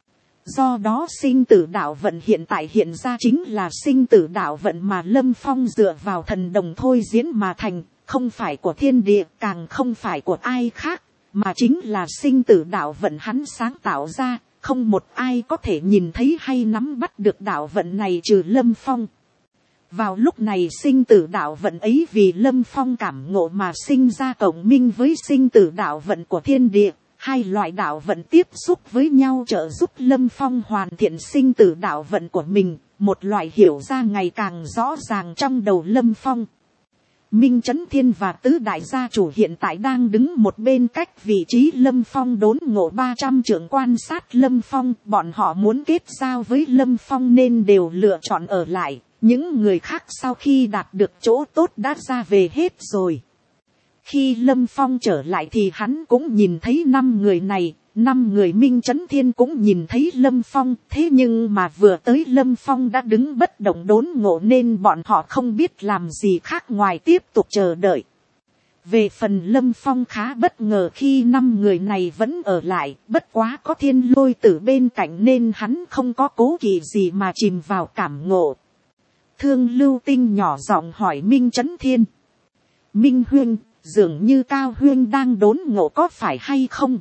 Do đó sinh tử đạo vận hiện tại hiện ra chính là sinh tử đạo vận mà Lâm Phong dựa vào thần đồng thôi diễn mà thành, không phải của thiên địa, càng không phải của ai khác, mà chính là sinh tử đạo vận hắn sáng tạo ra, không một ai có thể nhìn thấy hay nắm bắt được đạo vận này trừ Lâm Phong. Vào lúc này sinh tử đạo vận ấy vì Lâm Phong cảm ngộ mà sinh ra cộng minh với sinh tử đạo vận của thiên địa. Hai loại đạo vận tiếp xúc với nhau trợ giúp Lâm Phong hoàn thiện sinh tử đạo vận của mình. Một loại hiểu ra ngày càng rõ ràng trong đầu Lâm Phong. Minh Chấn Thiên và Tứ Đại Gia Chủ hiện tại đang đứng một bên cách vị trí Lâm Phong đốn ngộ ba trăm trượng quan sát Lâm Phong. Bọn họ muốn kết giao với Lâm Phong nên đều lựa chọn ở lại. Những người khác sau khi đạt được chỗ tốt đã ra về hết rồi. Khi Lâm Phong trở lại thì hắn cũng nhìn thấy năm người này, năm người Minh Chấn Thiên cũng nhìn thấy Lâm Phong. Thế nhưng mà vừa tới Lâm Phong đã đứng bất động đốn ngộ nên bọn họ không biết làm gì khác ngoài tiếp tục chờ đợi. Về phần Lâm Phong khá bất ngờ khi năm người này vẫn ở lại, bất quá có thiên lôi tử bên cạnh nên hắn không có cố kỵ gì mà chìm vào cảm ngộ. Thương Lưu Tinh nhỏ giọng hỏi Minh Chấn Thiên. Minh huynh, dường như Cao Huyên đang đốn ngộ có phải hay không?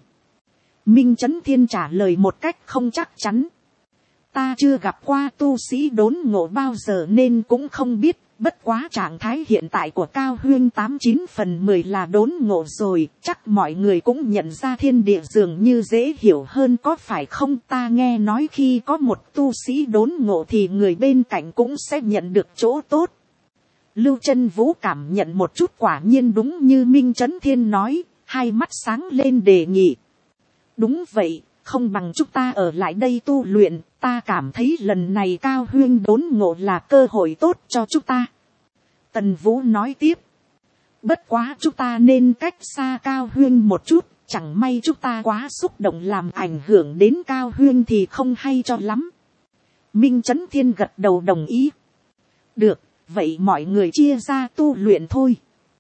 Minh Chấn Thiên trả lời một cách không chắc chắn. Ta chưa gặp qua tu sĩ đốn ngộ bao giờ nên cũng không biết, bất quá trạng thái hiện tại của Cao Huyên tám chín phần mười là đốn ngộ rồi, chắc mọi người cũng nhận ra thiên địa dường như dễ hiểu hơn có phải không? Ta nghe nói khi có một tu sĩ đốn ngộ thì người bên cạnh cũng sẽ nhận được chỗ tốt. Lưu Chân Vũ cảm nhận một chút, quả nhiên đúng như Minh Chấn Thiên nói, hai mắt sáng lên đề nghị. Đúng vậy, không bằng chúng ta ở lại đây tu luyện, ta cảm thấy lần này Cao Huyên đốn ngộ là cơ hội tốt cho chúng ta. Tần Vũ nói tiếp. Bất quá chúng ta nên cách xa Cao Huyên một chút, chẳng may chúng ta quá xúc động làm ảnh hưởng đến Cao Huyên thì không hay cho lắm. Minh Chấn Thiên gật đầu đồng ý. Được, vậy mọi người chia ra tu luyện thôi.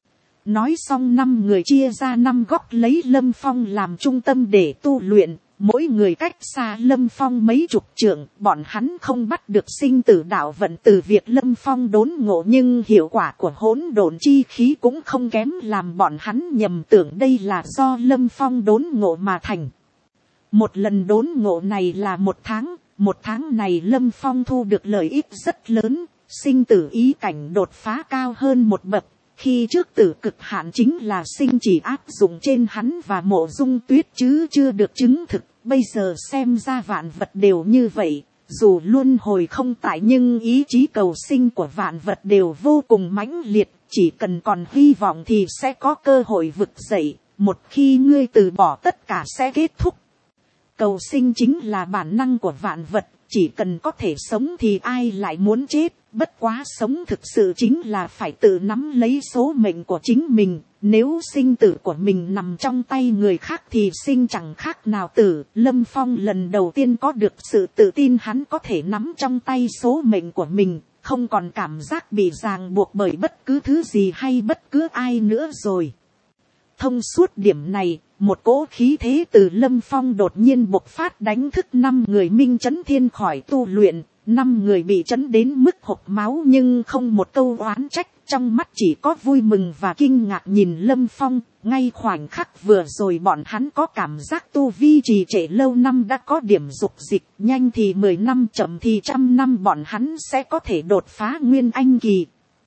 Nói xong năm người chia ra năm góc lấy Lâm Phong làm trung tâm để tu luyện. Mỗi người cách xa Lâm Phong mấy chục trượng, bọn hắn không bắt được sinh tử đạo vận từ việc Lâm Phong đốn ngộ, nhưng hiệu quả của hỗn độn chi khí cũng không kém làm bọn hắn nhầm tưởng đây là do Lâm Phong đốn ngộ mà thành. Một lần đốn ngộ này là một tháng, một tháng này Lâm Phong thu được lợi ích rất lớn, sinh tử ý cảnh đột phá cao hơn một bậc. Khi trước tử cực hạn chính là sinh chỉ áp dụng trên hắn và Mộ Dung Tuyết chứ chưa được chứng thực. Bây giờ xem ra vạn vật đều như vậy, dù luân hồi không tại nhưng ý chí cầu sinh của vạn vật đều vô cùng mãnh liệt, chỉ cần còn hy vọng thì sẽ có cơ hội vực dậy, một khi ngươi từ bỏ tất cả sẽ kết thúc. Cầu sinh chính là bản năng của vạn vật, chỉ cần có thể sống thì ai lại muốn chết, bất quá sống thực sự chính là phải tự nắm lấy số mệnh của chính mình. Nếu sinh tử của mình nằm trong tay người khác thì sinh chẳng khác nào tử. Lâm Phong lần đầu tiên có được sự tự tin hắn có thể nắm trong tay số mệnh của mình, không còn cảm giác bị ràng buộc bởi bất cứ thứ gì hay bất cứ ai nữa rồi. Thông suốt điểm này, một cỗ khí thế từ Lâm Phong đột nhiên bộc phát đánh thức năm người Minh Chấn Thiên khỏi tu luyện. Năm người bị chấn đến mức hộc máu nhưng không một câu oán trách, trong mắt chỉ có vui mừng và kinh ngạc nhìn Lâm Phong. Ngay khoảnh khắc vừa rồi bọn hắn có cảm giác tu vi trì trệ lâu năm đã có điểm dục dịch, nhanh thì mười năm chậm thì trăm năm bọn hắn sẽ có thể đột phá nguyên anh kỳ.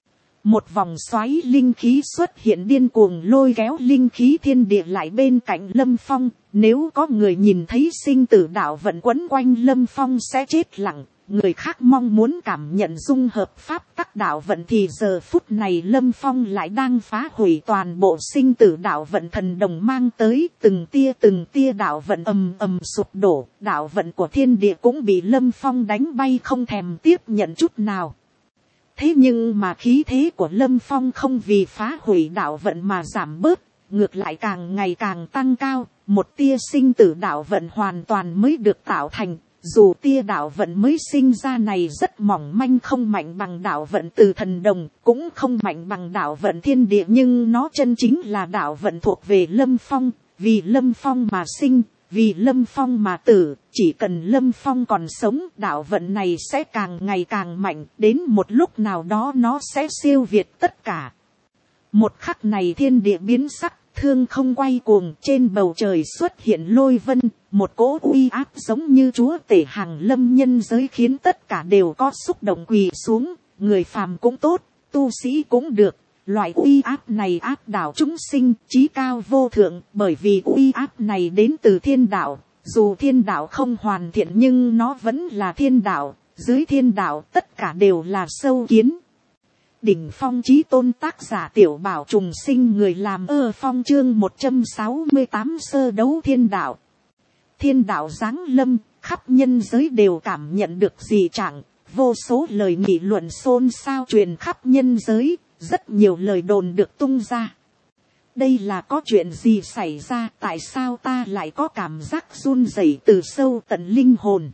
Một vòng xoáy linh khí xuất hiện điên cuồng lôi kéo linh khí thiên địa lại bên cạnh Lâm Phong. Nếu có người nhìn thấy sinh tử đạo vận quấn quanh Lâm Phong sẽ chết lặng. Người khác mong muốn cảm nhận dung hợp pháp tắc đạo vận thì giờ phút này Lâm Phong lại đang phá hủy toàn bộ sinh tử đạo vận thần đồng mang tới, từng tia từng tia đạo vận ầm ầm sụp đổ, đạo vận của thiên địa cũng bị Lâm Phong đánh bay không thèm tiếp nhận chút nào. Thế nhưng mà khí thế của Lâm Phong không vì phá hủy đạo vận mà giảm bớt, ngược lại càng ngày càng tăng cao, một tia sinh tử đạo vận hoàn toàn mới được tạo thành. Dù tia đạo vận mới sinh ra này rất mỏng manh, không mạnh bằng đạo vận từ thần đồng, cũng không mạnh bằng đạo vận thiên địa, nhưng nó chân chính là đạo vận thuộc về Lâm Phong, vì Lâm Phong mà sinh, vì Lâm Phong mà tử, chỉ cần Lâm Phong còn sống, đạo vận này sẽ càng ngày càng mạnh, đến một lúc nào đó nó sẽ siêu việt tất cả. Một khắc này thiên địa biến sắc, thương không quay cuồng, trên bầu trời xuất hiện lôi vân, một cỗ uy áp giống như chúa tể hàng lâm nhân giới khiến tất cả đều có xúc động quỳ xuống, người phàm cũng tốt, tu sĩ cũng được. Loại uy áp này áp đảo chúng sinh, chí cao vô thượng, bởi vì uy áp này đến từ thiên đạo, dù thiên đạo không hoàn thiện nhưng nó vẫn là thiên đạo, dưới thiên đạo tất cả đều là sâu kiến. Đỉnh phong chí tôn tác giả Tiểu Bảo trùng sinh, người làm ơ phong chương một trăm sáu mươi tám sơ đấu thiên đạo. Thiên đạo giáng lâm, khắp nhân giới đều cảm nhận được dị trạng, vô số lời nghị luận xôn xao truyền khắp nhân giới, rất nhiều lời đồn được tung ra. Đây là có chuyện gì xảy ra, tại sao ta lại có cảm giác run rẩy từ sâu tận linh hồn?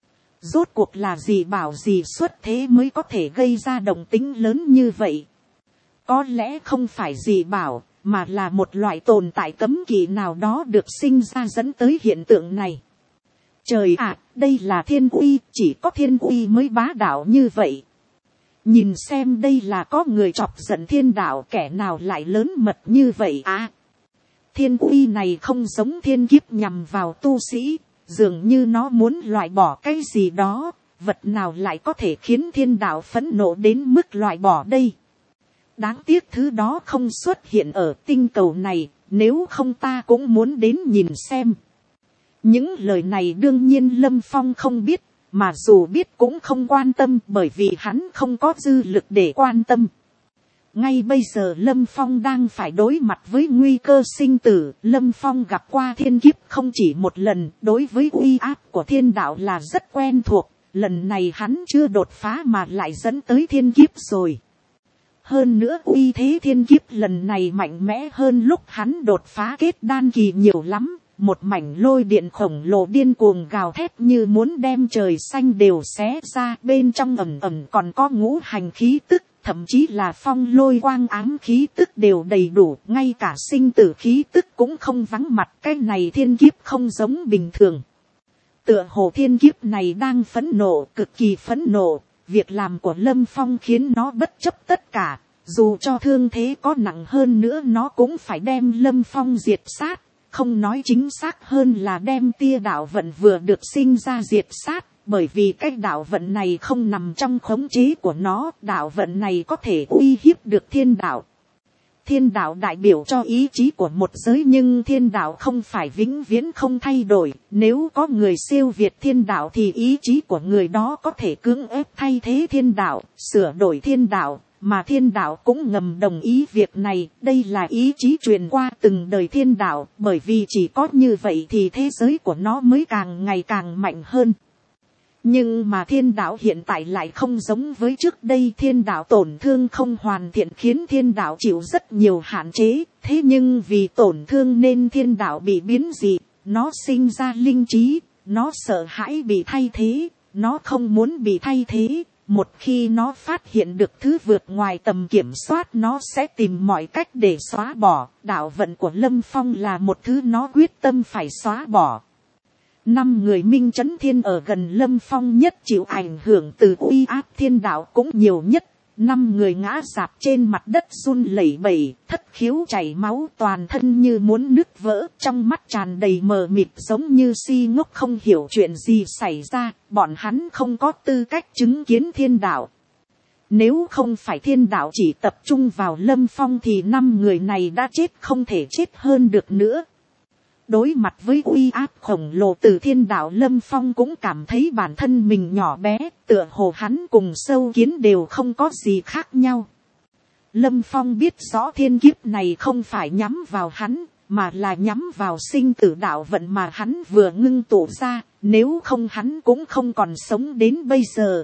Rốt cuộc là gì bảo gì xuất thế mới có thể gây ra động tĩnh lớn như vậy? Có lẽ không phải gì bảo, mà là một loại tồn tại cấm kỵ nào đó được sinh ra dẫn tới hiện tượng này. Trời ạ, đây là thiên uy, chỉ có thiên uy mới bá đạo như vậy. Nhìn xem đây là có người chọc giận thiên đạo, kẻ nào lại lớn mật như vậy à. Thiên uy này không giống thiên kiếp nhằm vào tu sĩ, dường như nó muốn loại bỏ cái gì đó, vật nào lại có thể khiến thiên đạo phẫn nộ đến mức loại bỏ đây. Đáng tiếc thứ đó không xuất hiện ở tinh cầu này, nếu không ta cũng muốn đến nhìn xem. Những lời này đương nhiên Lâm Phong không biết, mà dù biết cũng không quan tâm, bởi vì hắn không có dư lực để quan tâm. Ngay bây giờ Lâm Phong đang phải đối mặt với nguy cơ sinh tử. Lâm Phong gặp qua thiên kiếp không chỉ một lần, đối với uy áp của thiên đạo là rất quen thuộc. Lần này hắn chưa đột phá mà lại dẫn tới thiên kiếp rồi. Hơn nữa uy thế thiên kiếp lần này mạnh mẽ hơn lúc hắn đột phá kết đan kỳ nhiều lắm. Một mảnh lôi điện khổng lồ điên cuồng gào thét như muốn đem trời xanh đều xé ra, bên trong ẩm ẩm còn có ngũ hành khí tức, thậm chí là phong lôi quang ám khí tức đều đầy đủ, ngay cả sinh tử khí tức cũng không vắng mặt. Cái này thiên kiếp không giống bình thường. Tựa hồ thiên kiếp này đang phẫn nộ, cực kỳ phẫn nộ, việc làm của Lâm Phong khiến nó bất chấp tất cả, dù cho thương thế có nặng hơn nữa nó cũng phải đem Lâm Phong diệt sát. Không nói chính xác hơn là đem tia đạo vận vừa được sinh ra diệt sát, bởi vì cái đạo vận này không nằm trong khống chế của nó, đạo vận này có thể uy hiếp được thiên đạo. Thiên đạo đại biểu cho ý chí của một giới, nhưng thiên đạo không phải vĩnh viễn không thay đổi, nếu có người siêu việt thiên đạo thì ý chí của người đó có thể cưỡng ép thay thế thiên đạo, sửa đổi thiên đạo. Mà thiên đạo cũng ngầm đồng ý việc này, đây là ý chí truyền qua từng đời thiên đạo, bởi vì chỉ có như vậy thì thế giới của nó mới càng ngày càng mạnh hơn. Nhưng mà thiên đạo hiện tại lại không giống với trước đây, thiên đạo tổn thương không hoàn thiện khiến thiên đạo chịu rất nhiều hạn chế, thế nhưng vì tổn thương nên thiên đạo bị biến dị, nó sinh ra linh trí, nó sợ hãi bị thay thế, nó không muốn bị thay thế. Một khi nó phát hiện được thứ vượt ngoài tầm kiểm soát, nó sẽ tìm mọi cách để xóa bỏ. Đạo vận của Lâm Phong là một thứ nó quyết tâm phải xóa bỏ. Năm người minh chấn thiên ở gần Lâm Phong nhất chịu ảnh hưởng từ uy áp thiên đạo cũng nhiều nhất. Năm người ngã rạp trên mặt đất run lẩy bẩy, thất khiếu chảy máu, toàn thân như muốn nứt vỡ, trong mắt tràn đầy mờ mịt giống như si ngốc không hiểu chuyện gì xảy ra. Bọn hắn không có tư cách chứng kiến thiên đạo. Nếu không phải thiên đạo chỉ tập trung vào Lâm Phong thì năm người này đã chết không thể chết hơn được nữa. Đối mặt với uy áp khổng lồ từ thiên đạo, Lâm Phong cũng cảm thấy bản thân mình nhỏ bé, tựa hồ hắn cùng sâu kiến đều không có gì khác nhau. Lâm Phong biết rõ thiên kiếp này không phải nhắm vào hắn, mà là nhắm vào sinh tử đạo vận mà hắn vừa ngưng tụ ra, nếu không hắn cũng không còn sống đến bây giờ.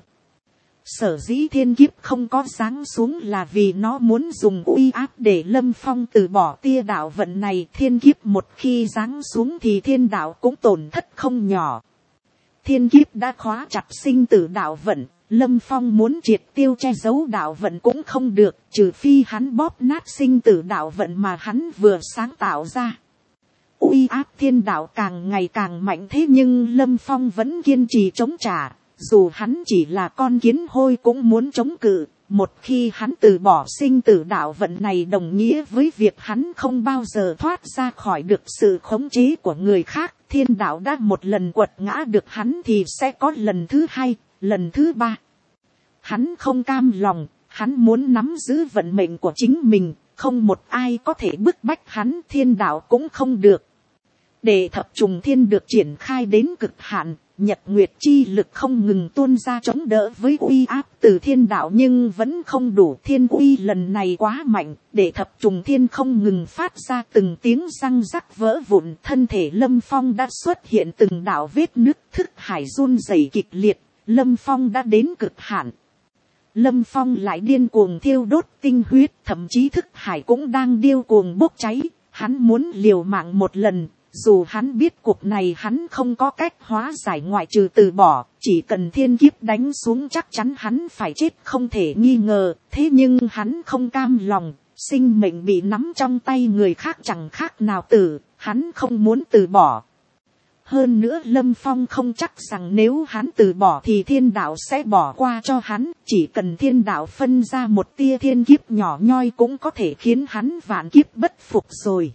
Sở dĩ thiên kiếp không có giáng xuống là vì nó muốn dùng uy áp để Lâm Phong từ bỏ tia đạo vận này. Thiên kiếp một khi giáng xuống thì thiên đạo cũng tổn thất không nhỏ. Thiên kiếp đã khóa chặt sinh tử đạo vận, Lâm Phong muốn triệt tiêu che giấu đạo vận cũng không được, trừ phi hắn bóp nát sinh tử đạo vận mà hắn vừa sáng tạo ra. Uy áp thiên đạo càng ngày càng mạnh, thế nhưng Lâm Phong vẫn kiên trì chống trả. Dù hắn chỉ là con kiến hôi cũng muốn chống cự, một khi hắn từ bỏ sinh tử đạo vận này đồng nghĩa với việc hắn không bao giờ thoát ra khỏi được sự khống chế của người khác. Thiên đạo đã một lần quật ngã được hắn thì sẽ có lần thứ hai, lần thứ ba. Hắn không cam lòng, hắn muốn nắm giữ vận mệnh của chính mình, không một ai có thể bức bách hắn, thiên đạo cũng không được. Để thập trùng thiên được triển khai đến cực hạn, nhật nguyệt chi lực không ngừng tuôn ra chống đỡ với uy áp từ thiên đạo nhưng vẫn không đủ. Thiên uy lần này quá mạnh, để thập trùng thiên không ngừng phát ra từng tiếng răng rắc vỡ vụn. Thân thể Lâm Phong đã xuất hiện từng đạo vết nứt, thức hải run rẩy kịch liệt. Lâm Phong đã đến cực hạn. Lâm Phong lại điên cuồng thiêu đốt tinh huyết, thậm chí thức hải cũng đang điêu cuồng bốc cháy. Hắn muốn liều mạng một lần. Dù hắn biết cuộc này hắn không có cách hóa giải ngoại trừ từ bỏ, chỉ cần thiên kiếp đánh xuống chắc chắn hắn phải chết không thể nghi ngờ, thế nhưng hắn không cam lòng, sinh mệnh bị nắm trong tay người khác chẳng khác nào tử, hắn không muốn từ bỏ. Hơn nữa Lâm Phong không chắc rằng nếu hắn từ bỏ thì thiên đạo sẽ bỏ qua cho hắn. Chỉ cần thiên đạo phân ra một tia thiên kiếp nhỏ nhoi cũng có thể khiến hắn vạn kiếp bất phục rồi.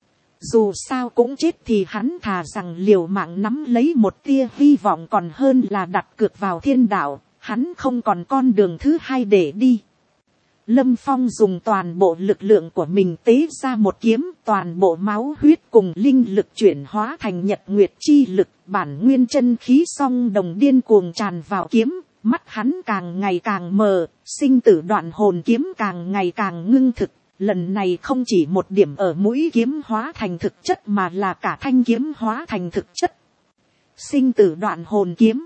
Dù sao cũng chết thì hắn thà rằng liều mạng nắm lấy một tia hy vọng còn hơn là đặt cược vào thiên đạo. Hắn không còn con đường thứ hai để đi. Lâm Phong dùng toàn bộ lực lượng của mình tế ra một kiếm, toàn bộ máu huyết cùng linh lực chuyển hóa thành nhật nguyệt chi lực, bản nguyên chân khí song đồng điên cuồng tràn vào kiếm, mắt hắn càng ngày càng mờ, sinh tử đoạn hồn kiếm càng ngày càng ngưng thực, lần này không chỉ một điểm ở mũi kiếm hóa thành thực chất mà là cả thanh kiếm hóa thành thực chất. Sinh tử đoạn hồn kiếm.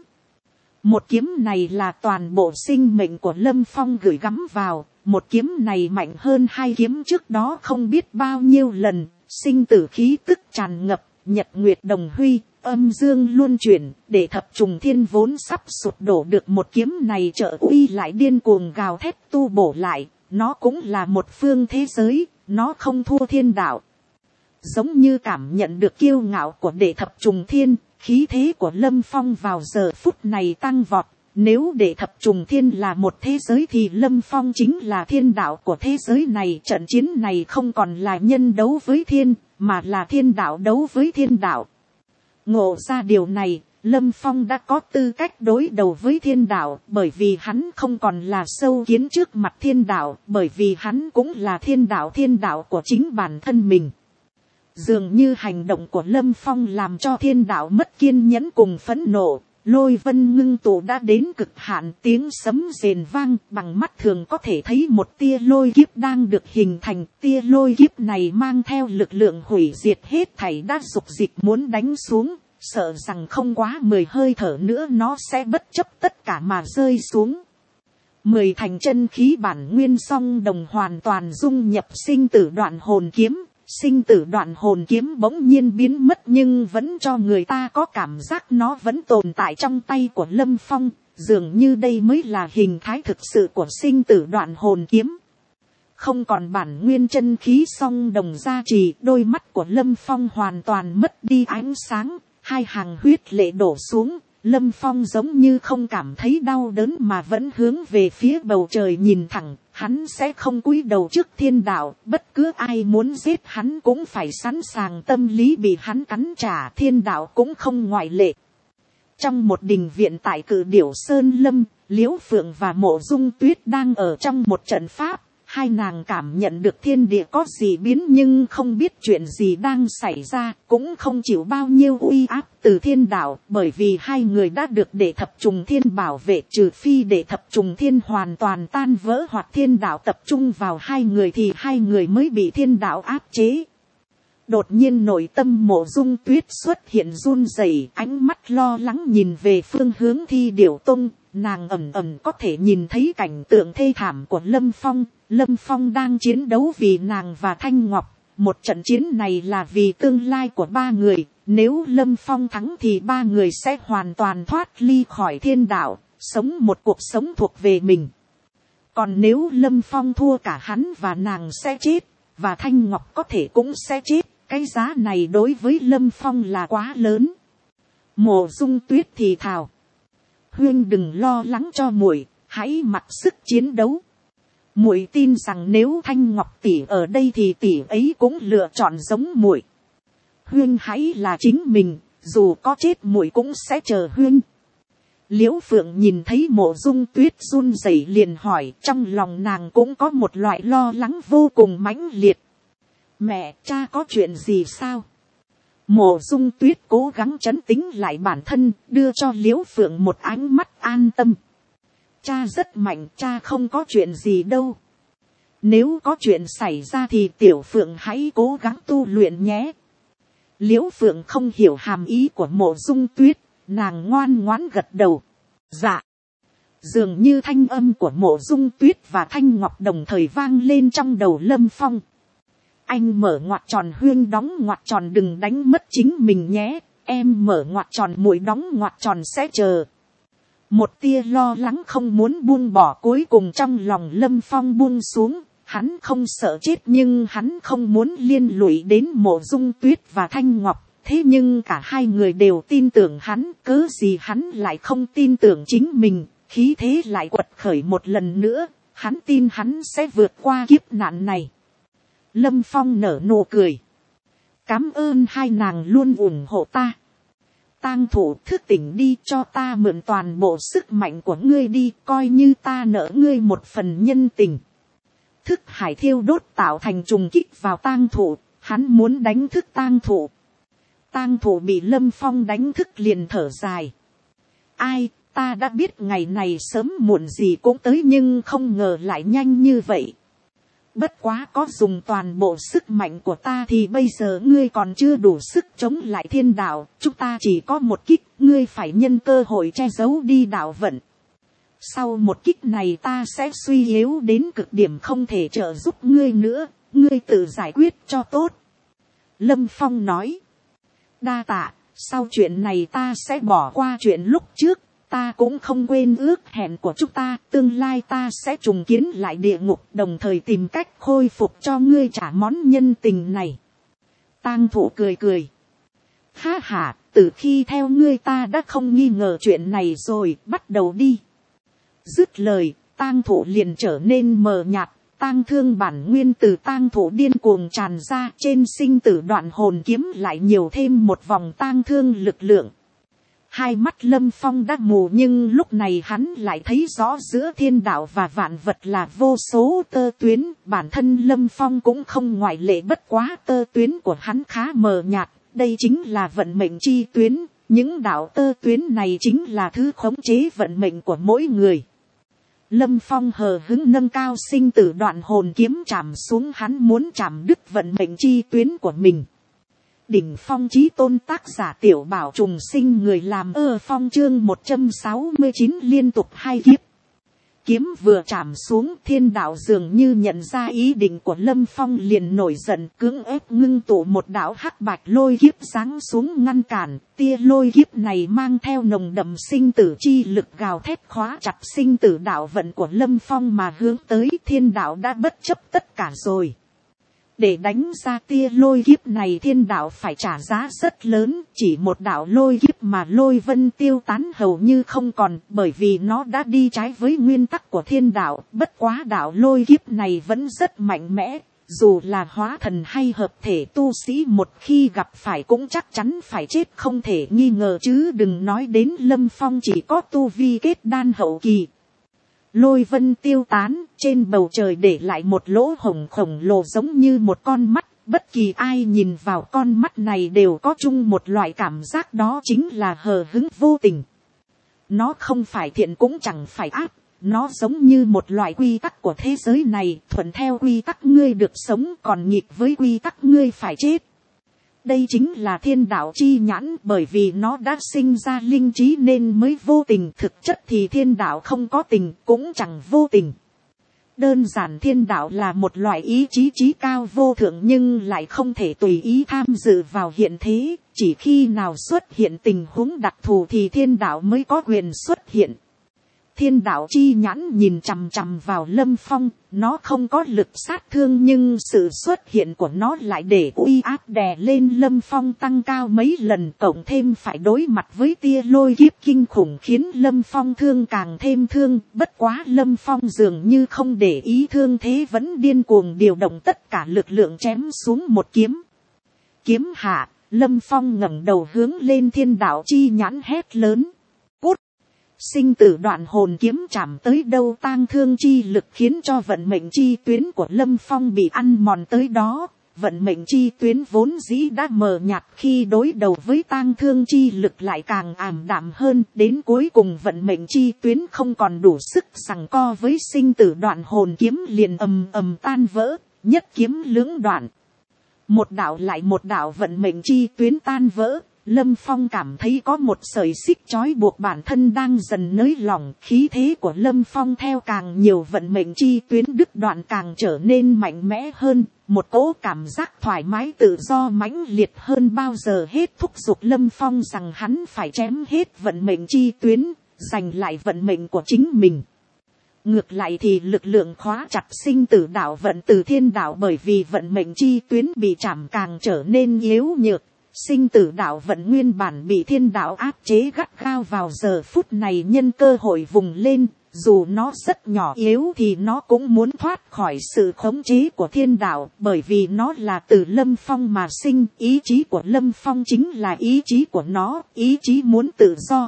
Một kiếm này là toàn bộ sinh mệnh của Lâm Phong gửi gắm vào. Một kiếm này mạnh hơn hai kiếm trước đó không biết bao nhiêu lần, sinh tử khí tức tràn ngập, nhật nguyệt đồng huy, âm dương luân chuyển, để thập trùng thiên vốn sắp sụp đổ được một kiếm này trợ uy lại điên cuồng gào thét tu bổ lại, nó cũng là một phương thế giới, nó không thua thiên đạo. Giống như cảm nhận được kiêu ngạo của đệ thập trùng thiên, khí thế của Lâm Phong vào giờ phút này tăng vọt. Nếu để thập trùng thiên là một thế giới thì Lâm Phong chính là thiên đạo của thế giới này. Trận chiến này không còn là nhân đấu với thiên, mà là thiên đạo đấu với thiên đạo. Ngộ ra điều này, Lâm Phong đã có tư cách đối đầu với thiên đạo, bởi vì hắn không còn là sâu kiến trước mặt thiên đạo, bởi vì hắn cũng là thiên đạo thiên đạo của chính bản thân mình. Dường như hành động của Lâm Phong làm cho thiên đạo mất kiên nhẫn cùng phẫn nộ. Lôi vân ngưng tụ đã đến cực hạn, tiếng sấm rền vang, bằng mắt thường có thể thấy một tia lôi kiếp đang được hình thành. Tia lôi kiếp này mang theo lực lượng hủy diệt hết thảy đã dục dịch muốn đánh xuống, sợ rằng không quá mười hơi thở nữa nó sẽ bất chấp tất cả mà rơi xuống. Mười thành chân khí bản nguyên song đồng hoàn toàn dung nhập sinh tử đoạn hồn kiếm. Sinh tử đoạn hồn kiếm bỗng nhiên biến mất nhưng vẫn cho người ta có cảm giác nó vẫn tồn tại trong tay của Lâm Phong, dường như đây mới là hình thái thực sự của sinh tử đoạn hồn kiếm. Không còn bản nguyên chân khí song đồng gia trì, đôi mắt của Lâm Phong hoàn toàn mất đi ánh sáng, hai hàng huyết lệ đổ xuống. Lâm Phong giống như không cảm thấy đau đớn mà vẫn hướng về phía bầu trời nhìn thẳng, hắn sẽ không cúi đầu trước thiên đạo, bất cứ ai muốn giết hắn cũng phải sẵn sàng tâm lý bị hắn cắn trả, thiên đạo cũng không ngoại lệ. Trong một đình viện tại Cự Điểu Sơn Lâm, Liễu Phượng và Mộ Dung Tuyết đang ở trong một trận pháp. Hai nàng cảm nhận được thiên địa có gì biến nhưng không biết chuyện gì đang xảy ra, cũng không chịu bao nhiêu uy áp từ thiên đạo, bởi vì hai người đã được đệ thập trùng thiên bảo vệ, trừ phi đệ thập trùng thiên hoàn toàn tan vỡ hoặc thiên đạo tập trung vào hai người thì hai người mới bị thiên đạo áp chế. Đột nhiên nội tâm Mộ Dung Tuyết xuất hiện run rẩy, ánh mắt lo lắng nhìn về phương hướng Thi Điểu Tông, nàng ẩn ẩn có thể nhìn thấy cảnh tượng thê thảm của Lâm Phong. Lâm Phong đang chiến đấu vì nàng và Thanh Ngọc, một trận chiến này là vì tương lai của ba người, nếu Lâm Phong thắng thì ba người sẽ hoàn toàn thoát ly khỏi thiên đạo, sống một cuộc sống thuộc về mình. Còn nếu Lâm Phong thua cả hắn và nàng sẽ chết, và Thanh Ngọc có thể cũng sẽ chết, cái giá này đối với Lâm Phong là quá lớn. Mộ Dung Tuyết thì thào, Huyên đừng lo lắng cho muội, hãy mặc sức chiến đấu. Muội tin rằng nếu Thanh Ngọc tỷ ở đây thì tỷ ấy cũng lựa chọn giống muội. Huyên hãy là chính mình, dù có chết muội cũng sẽ chờ Huyên. Liễu Phượng nhìn thấy Mộ Dung Tuyết run rẩy liền hỏi, trong lòng nàng cũng có một loại lo lắng vô cùng mãnh liệt. Mẹ, cha có chuyện gì sao? Mộ Dung Tuyết cố gắng trấn tĩnh lại bản thân, đưa cho Liễu Phượng một ánh mắt an tâm. Cha rất mạnh, cha không có chuyện gì đâu. Nếu có chuyện xảy ra thì Tiểu Phượng hãy cố gắng tu luyện nhé. Liễu Phượng không hiểu hàm ý của Mộ Dung Tuyết, nàng ngoan ngoãn gật đầu. Dạ. Dường như thanh âm của Mộ Dung Tuyết và Thanh Ngọc đồng thời vang lên trong đầu Lâm Phong. Anh mở ngoặc tròn, Huyên đóng ngoặc tròn, đừng đánh mất chính mình nhé. Em mở ngoặc tròn, muội đóng ngoặc tròn sẽ chờ. Một tia lo lắng không muốn buông bỏ cuối cùng trong lòng Lâm Phong buông xuống. Hắn không sợ chết nhưng hắn không muốn liên lụy đến Mộ Dung Tuyết và Thanh Ngọc. thế nhưng cả hai người đều tin tưởng hắn, cớ gì hắn lại không tin tưởng chính mình, khí thế lại quật khởi một lần nữa, hắn tin hắn sẽ vượt qua kiếp nạn này. Lâm Phong nở nụ cười, cám ơn hai nàng luôn ủng hộ ta. Tang thủ, thức tỉnh đi, cho ta mượn toàn bộ sức mạnh của ngươi đi, coi như ta nợ ngươi một phần nhân tình. Thức hải thiêu đốt tạo thành trùng kích vào tang thủ, hắn muốn đánh thức tang thủ. Tang thủ bị Lâm Phong đánh thức liền thở dài. Ai, ta đã biết ngày này sớm muộn gì cũng tới, nhưng không ngờ lại nhanh như vậy. Bất quá có dùng toàn bộ sức mạnh của ta thì bây giờ ngươi còn chưa đủ sức chống lại thiên đạo, chúng ta chỉ có một kích, ngươi phải nhân cơ hội che giấu đi đạo vận. Sau một kích này ta sẽ suy yếu đến cực điểm, không thể trợ giúp ngươi nữa, ngươi tự giải quyết cho tốt. Lâm Phong nói, đa tạ, sau chuyện này ta sẽ bỏ qua chuyện lúc trước. Ta cũng không quên ước hẹn của chúng ta, tương lai ta sẽ trùng kiến lại địa ngục, đồng thời tìm cách khôi phục cho ngươi trả món nhân tình này. Tang thủ cười cười. Ha ha, từ khi theo ngươi ta đã không nghi ngờ chuyện này rồi, bắt đầu đi. Dứt lời, tang thủ liền trở nên mờ nhạt, tang thương bản nguyên từ tang thủ điên cuồng tràn ra, trên sinh tử đoạn hồn kiếm lại nhiều thêm một vòng tang thương lực lượng. Hai mắt Lâm Phong đã mù, nhưng lúc này hắn lại thấy rõ giữa thiên đạo và vạn vật là vô số tơ tuyến, bản thân Lâm Phong cũng không ngoại lệ, bất quá tơ tuyến của hắn khá mờ nhạt, đây chính là vận mệnh chi tuyến, những đạo tơ tuyến này chính là thứ khống chế vận mệnh của mỗi người. Lâm Phong hờ hững nâng cao sinh tử đoạn hồn kiếm chạm xuống, hắn muốn chạm đứt vận mệnh chi tuyến của mình. Đỉnh phong chí tôn, tác giả Tiểu Bảo Trùng Sinh, người làm ơ phong, chương một trăm sáu mươi chín liên tục hai kiếp. Kiếm vừa chạm xuống, thiên đạo dường như nhận ra ý định của Lâm Phong liền nổi giận, cưỡng ép ngưng tụ một đạo hắc bạch lôi kiếp giáng xuống ngăn cản. Tia lôi kiếp này mang theo nồng đậm sinh tử chi lực gào thét khóa chặt sinh tử đạo vận của Lâm Phong mà hướng tới. Thiên đạo đã bất chấp tất cả rồi. Để đánh ra tia lôi kiếp này, thiên đạo phải trả giá rất lớn, chỉ một đạo lôi kiếp mà lôi vân tiêu tán hầu như không còn, bởi vì nó đã đi trái với nguyên tắc của thiên đạo. Bất quá đạo lôi kiếp này vẫn rất mạnh mẽ, dù là hóa thần hay hợp thể tu sĩ một khi gặp phải cũng chắc chắn phải chết không thể nghi ngờ, chứ đừng nói đến Lâm Phong chỉ có tu vi kết đan hậu kỳ. Lôi vân tiêu tán, trên bầu trời để lại một lỗ hổng khổng lồ giống như một con mắt, bất kỳ ai nhìn vào con mắt này đều có chung một loại cảm giác, đó chính là hờ hững vô tình. Nó không phải thiện cũng chẳng phải ác, nó giống như một loại quy tắc của thế giới này, thuận theo quy tắc ngươi được sống, còn nghịch với quy tắc ngươi phải chết. Đây chính là thiên đạo chi nhãn, bởi vì nó đã sinh ra linh trí nên mới vô tình, thực chất thì thiên đạo không có tình, cũng chẳng vô tình. Đơn giản thiên đạo là một loại ý chí trí cao vô thượng nhưng lại không thể tùy ý tham dự vào hiện thế, chỉ khi nào xuất hiện tình huống đặc thù thì thiên đạo mới có quyền xuất hiện. Thiên đạo chi nhãn nhìn chằm chằm vào Lâm Phong, nó không có lực sát thương nhưng sự xuất hiện của nó lại để uy áp đè lên Lâm Phong tăng cao mấy lần, cộng thêm phải đối mặt với tia lôi kiếp kinh khủng khiến Lâm Phong thương càng thêm thương. Bất quá Lâm Phong dường như không để ý thương thế, vẫn điên cuồng điều động tất cả lực lượng chém xuống một kiếm. Kiếm hạ, Lâm Phong ngẩng đầu hướng lên thiên đạo chi nhãn hét lớn. Sinh tử đoạn hồn kiếm chạm tới đâu, tang thương chi lực khiến cho vận mệnh chi tuyến của Lâm Phong bị ăn mòn tới đó. Vận mệnh chi tuyến vốn dĩ đã mờ nhạt, khi đối đầu với tang thương chi lực lại càng ảm đạm hơn. Đến cuối cùng vận mệnh chi tuyến không còn đủ sức giằng co với sinh tử đoạn hồn kiếm, liền ầm ầm tan vỡ, nhất kiếm lưỡng đoạn. Một đạo lại một đạo vận mệnh chi tuyến tan vỡ. Lâm Phong cảm thấy có một sợi xích trói buộc bản thân đang dần nới lỏng, khí thế của Lâm Phong theo càng nhiều vận mệnh chi tuyến đứt đoạn càng trở nên mạnh mẽ hơn, một cỗ cảm giác thoải mái tự do mãnh liệt hơn bao giờ hết thúc giục Lâm Phong rằng hắn phải chém hết vận mệnh chi tuyến, giành lại vận mệnh của chính mình. Ngược lại thì lực lượng khóa chặt sinh tử đạo vận từ thiên đạo, bởi vì vận mệnh chi tuyến bị chạm càng trở nên yếu nhược. Sinh tử đạo vận nguyên bản bị thiên đạo áp chế gắt gao vào giờ phút này nhân cơ hội vùng lên, dù nó rất nhỏ yếu thì nó cũng muốn thoát khỏi sự khống chế của thiên đạo, bởi vì nó là từ Lâm Phong mà sinh, ý chí của Lâm Phong chính là ý chí của nó, ý chí muốn tự do.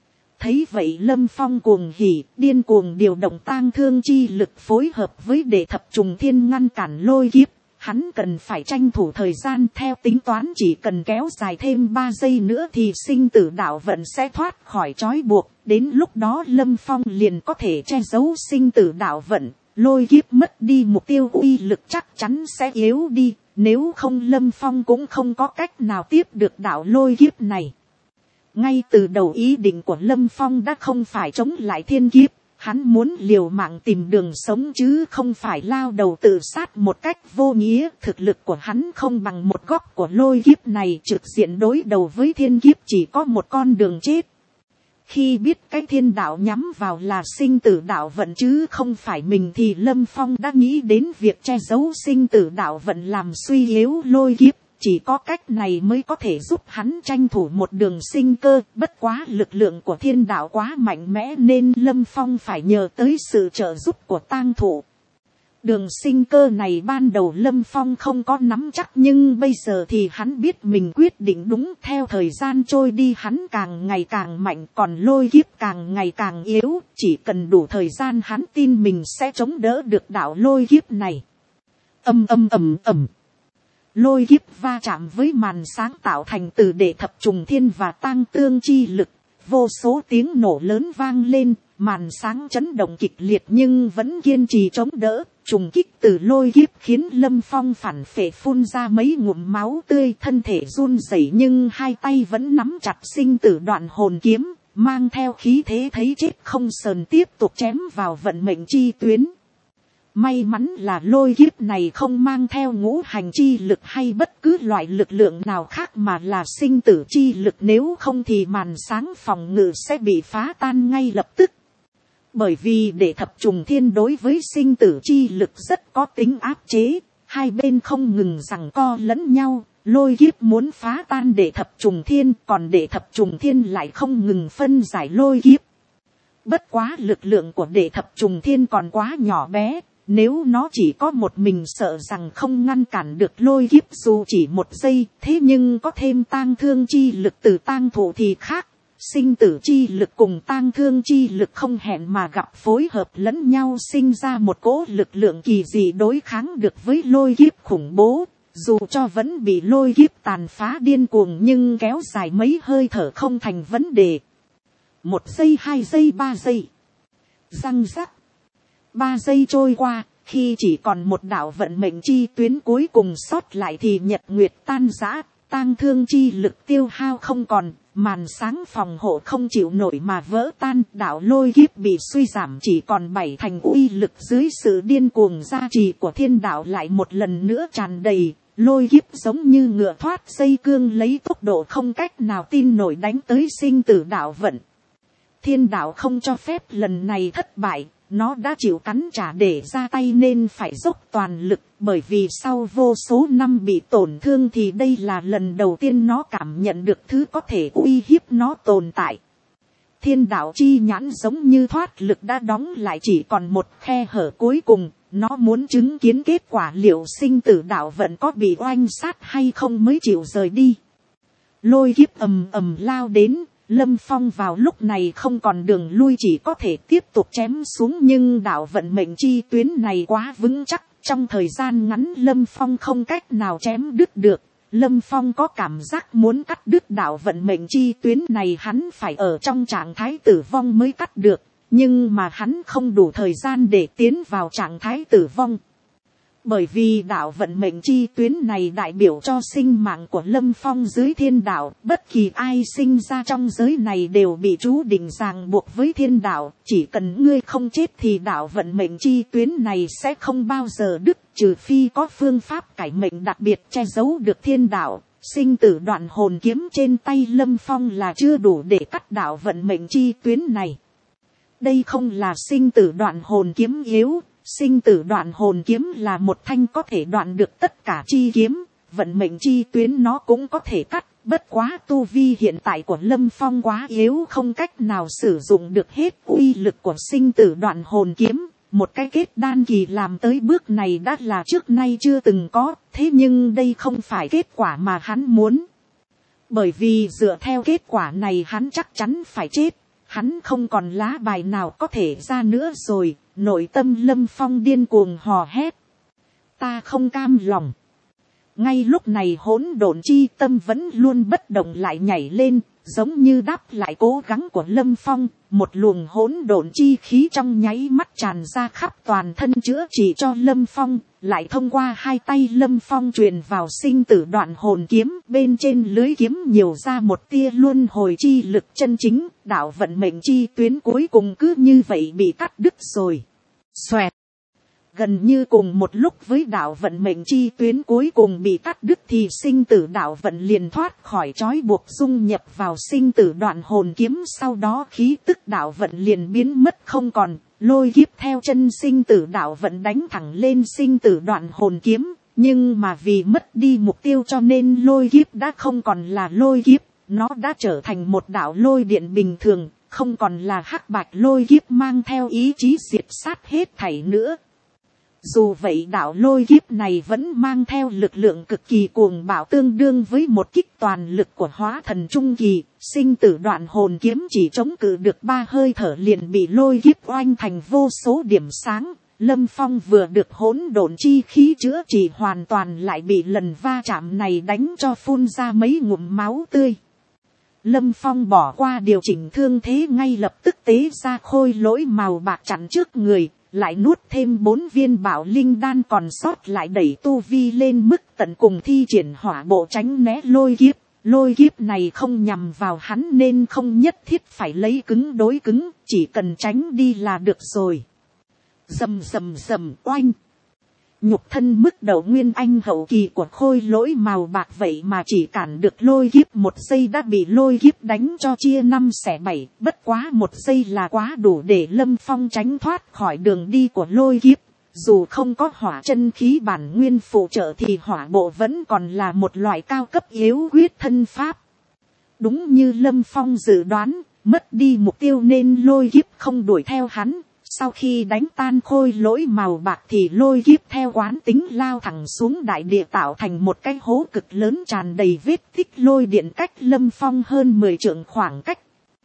Thấy vậy Lâm Phong cuồng hỉ, điên cuồng điều động tang thương chi lực phối hợp với đệ thập trùng thiên ngăn cản lôi kiếp. Hắn cần phải tranh thủ thời gian, theo tính toán chỉ cần kéo dài thêm ba giây nữa thì sinh tử đạo vận sẽ thoát khỏi trói buộc. Đến lúc đó Lâm Phong liền có thể che giấu sinh tử đạo vận, lôi kiếp mất đi mục tiêu uy lực chắc chắn sẽ yếu đi. Nếu không Lâm Phong cũng không có cách nào tiếp được đạo lôi kiếp này. Ngay từ đầu ý định của Lâm Phong đã không phải chống lại thiên kiếp. Hắn muốn liều mạng tìm đường sống chứ không phải lao đầu tự sát một cách vô nghĩa. Thực lực của hắn không bằng một góc của lôi kiếp này, trực diện đối đầu với thiên kiếp chỉ có một con đường chết. Khi biết cái thiên đạo nhắm vào là sinh tử đạo vận chứ không phải mình thì Lâm Phong đã nghĩ đến việc che giấu sinh tử đạo vận làm suy yếu lôi kiếp. Chỉ có cách này mới có thể giúp hắn tranh thủ một đường sinh cơ, bất quá lực lượng của thiên đạo quá mạnh mẽ nên Lâm Phong phải nhờ tới sự trợ giúp của tang thụ. Đường sinh cơ này ban đầu Lâm Phong không có nắm chắc nhưng bây giờ thì hắn biết mình quyết định đúng. Theo thời gian trôi đi hắn càng ngày càng mạnh, còn lôi kiếp càng ngày càng yếu, chỉ cần đủ thời gian hắn tin mình sẽ chống đỡ được đạo lôi kiếp này. Âm âm ầm ầm. Lôi kiếp va chạm với màn sáng tạo thành từ đệ thập trùng thiên và tang tương chi lực, vô số tiếng nổ lớn vang lên, màn sáng chấn động kịch liệt nhưng vẫn kiên trì chống đỡ. Trùng kích từ lôi kiếp khiến Lâm Phong phản phệ phun ra mấy ngụm máu tươi, thân thể run rẩy nhưng hai tay vẫn nắm chặt sinh tử đoạn hồn kiếm, mang theo khí thế thấy chết không sờn tiếp tục chém vào vận mệnh chi tuyến. May mắn là lôi kiếp này không mang theo ngũ hành chi lực hay bất cứ loại lực lượng nào khác mà là sinh tử chi lực, nếu không thì màn sáng phòng ngự sẽ bị phá tan ngay lập tức. Bởi vì đệ thập trùng thiên đối với sinh tử chi lực rất có tính áp chế, hai bên không ngừng giằng co lẫn nhau, lôi kiếp muốn phá tan đệ thập trùng thiên, còn đệ thập trùng thiên lại không ngừng phân giải lôi kiếp. Bất quá lực lượng của đệ thập trùng thiên còn quá nhỏ bé. Nếu nó chỉ có một mình sợ rằng không ngăn cản được lôi kiếp dù chỉ một giây, thế nhưng có thêm tang thương chi lực từ tang thụ thì khác. Sinh tử chi lực cùng tang thương chi lực không hẹn mà gặp phối hợp lẫn nhau sinh ra một cỗ lực lượng kỳ dị đối kháng được với lôi kiếp khủng bố. Dù cho vẫn bị lôi kiếp tàn phá điên cuồng nhưng kéo dài mấy hơi thở không thành vấn đề. Một giây, hai giây, ba giây. Răng rắc. Ba giây trôi qua, khi chỉ còn một đạo vận mệnh chi tuyến cuối cùng sót lại thì nhật nguyệt tan rã, tang thương chi lực tiêu hao không còn, màn sáng phòng hộ không chịu nổi mà vỡ tan, đạo lôi kiếp bị suy giảm chỉ còn bảy thành uy lực dưới sự điên cuồng gia trì của thiên đạo lại một lần nữa tràn đầy, lôi kiếp giống như ngựa thoát dây cương lấy tốc độ không cách nào tin nổi đánh tới sinh tử đạo vận. Thiên đạo không cho phép lần này thất bại. Nó đã chịu cắn trả để ra tay nên phải dốc toàn lực, bởi vì sau vô số năm bị tổn thương thì đây là lần đầu tiên nó cảm nhận được thứ có thể uy hiếp nó tồn tại. Thiên đạo chi nhãn giống như thoát lực đã đóng lại, chỉ còn một khe hở cuối cùng, nó muốn chứng kiến kết quả liệu sinh tử đạo vận có bị oanh sát hay không mới chịu rời đi. Lôi kiếp ầm ầm lao đến. Lâm Phong vào lúc này không còn đường lui, chỉ có thể tiếp tục chém xuống nhưng đạo vận mệnh chi tuyến này quá vững chắc. Trong thời gian ngắn Lâm Phong không cách nào chém đứt được. Lâm Phong có cảm giác muốn cắt đứt đạo vận mệnh chi tuyến này hắn phải ở trong trạng thái tử vong mới cắt được. Nhưng mà hắn không đủ thời gian để tiến vào trạng thái tử vong. Bởi vì đạo vận mệnh chi tuyến này đại biểu cho sinh mạng của Lâm Phong dưới thiên đạo, bất kỳ ai sinh ra trong giới này đều bị chú định ràng buộc với thiên đạo, chỉ cần ngươi không chết thì đạo vận mệnh chi tuyến này sẽ không bao giờ đứt, trừ phi có phương pháp cải mệnh đặc biệt che giấu được thiên đạo. Sinh tử đoạn hồn kiếm trên tay Lâm Phong là chưa đủ để cắt đạo vận mệnh chi tuyến này. Đây không là sinh tử đoạn hồn kiếm yếu. Sinh tử đoạn hồn kiếm là một thanh có thể đoạn được tất cả chi kiếm, vận mệnh chi tuyến nó cũng có thể cắt, bất quá tu vi hiện tại của Lâm Phong quá yếu, không cách nào sử dụng được hết uy lực của sinh tử đoạn hồn kiếm. Một cái kết đan kỳ làm tới bước này đã là trước nay chưa từng có, thế nhưng đây không phải kết quả mà hắn muốn. Bởi vì dựa theo kết quả này hắn chắc chắn phải chết, hắn không còn lá bài nào có thể ra nữa rồi. Nội tâm Lâm Phong điên cuồng hò hét. Ta không cam lòng. Ngay lúc này hỗn độn chi tâm vẫn luôn bất động lại nhảy lên, giống như đáp lại cố gắng của Lâm Phong. Một luồng hỗn độn chi khí trong nháy mắt tràn ra khắp toàn thân chữa trị cho Lâm Phong, lại thông qua hai tay Lâm Phong truyền vào sinh tử đoạn hồn kiếm. Bên trên lưới kiếm nhiều ra một tia luân hồi chi lực chân chính, đạo vận mệnh chi tuyến cuối cùng cứ như vậy bị cắt đứt rồi. Xoẹt. Gần như cùng một lúc với đạo vận mệnh chi tuyến cuối cùng bị cắt đứt thì sinh tử đạo vận liền thoát khỏi trói buộc dung nhập vào sinh tử đoạn hồn kiếm. Sau đó khí tức đạo vận liền biến mất không còn, lôi kiếp theo chân sinh tử đạo vận đánh thẳng lên sinh tử đoạn hồn kiếm. Nhưng mà vì mất đi mục tiêu cho nên lôi kiếp đã không còn là lôi kiếp, nó đã trở thành một đạo lôi điện bình thường, không còn là hắc bạch lôi kiếp mang theo ý chí diệt sát hết thảy nữa. Dù vậy đạo lôi kiếp này vẫn mang theo lực lượng cực kỳ cuồng bạo, tương đương với một kích toàn lực của hóa thần trung kỳ. Sinh tử đoạn hồn kiếm chỉ chống cự được ba hơi thở liền bị lôi kiếp oanh thành vô số điểm sáng. Lâm Phong vừa được hỗn độn chi khí chữa trị hoàn toàn lại bị lần va chạm này đánh cho phun ra mấy ngụm máu tươi. Lâm Phong bỏ qua điều chỉnh thương thế, ngay lập tức tế ra khôi lỗi màu bạc chặn trước người, lại nuốt thêm bốn viên bảo linh đan còn sót lại đẩy tu vi lên mức tận cùng, thi triển hỏa bộ tránh né lôi kiếp. Lôi kiếp này không nhằm vào hắn nên không nhất thiết phải lấy cứng đối cứng, chỉ cần tránh đi là được rồi. Rầm rầm rầm oanh. Nhục thân mức đầu nguyên anh hậu kỳ của khôi lỗi màu bạc vậy mà chỉ cản được lôi kiếp một giây đã bị lôi kiếp đánh cho chia năm xẻ bảy. Bất quá một giây là quá đủ để Lâm Phong tránh thoát khỏi đường đi của lôi kiếp. Dù không có hỏa chân khí bản nguyên phụ trợ thì hỏa bộ vẫn còn là một loại cao cấp yếu quyết thân pháp. Đúng như Lâm Phong dự đoán, mất đi mục tiêu nên lôi kiếp không đuổi theo hắn. Sau khi đánh tan khôi lỗi màu bạc thì lôi kiếp theo quán tính lao thẳng xuống đại địa, tạo thành một cái hố cực lớn tràn đầy vết tích lôi điện, cách Lâm Phong hơn mười trượng khoảng cách.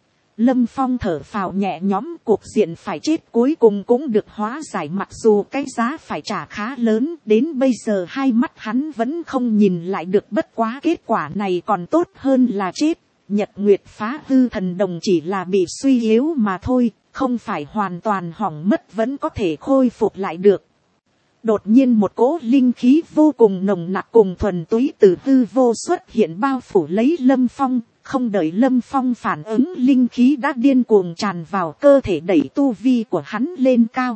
Lâm Phong thở phào nhẹ nhõm, cuộc diện phải chết cuối cùng cũng được hóa giải, mặc dù cái giá phải trả khá lớn. Đến bây giờ hai mắt hắn vẫn không nhìn lại được, bất quá kết quả này còn tốt hơn là chết. Nhật Nguyệt phá hư thần đồng chỉ là bị suy yếu mà thôi, không phải hoàn toàn hỏng mất, vẫn có thể khôi phục lại được. Đột nhiên một cỗ linh khí vô cùng nồng nặc cùng thuần túy từ hư vô xuất hiện, bao phủ lấy Lâm Phong. Không đợi Lâm Phong phản ứng, linh khí đã điên cuồng tràn vào cơ thể, đẩy tu vi của hắn lên cao.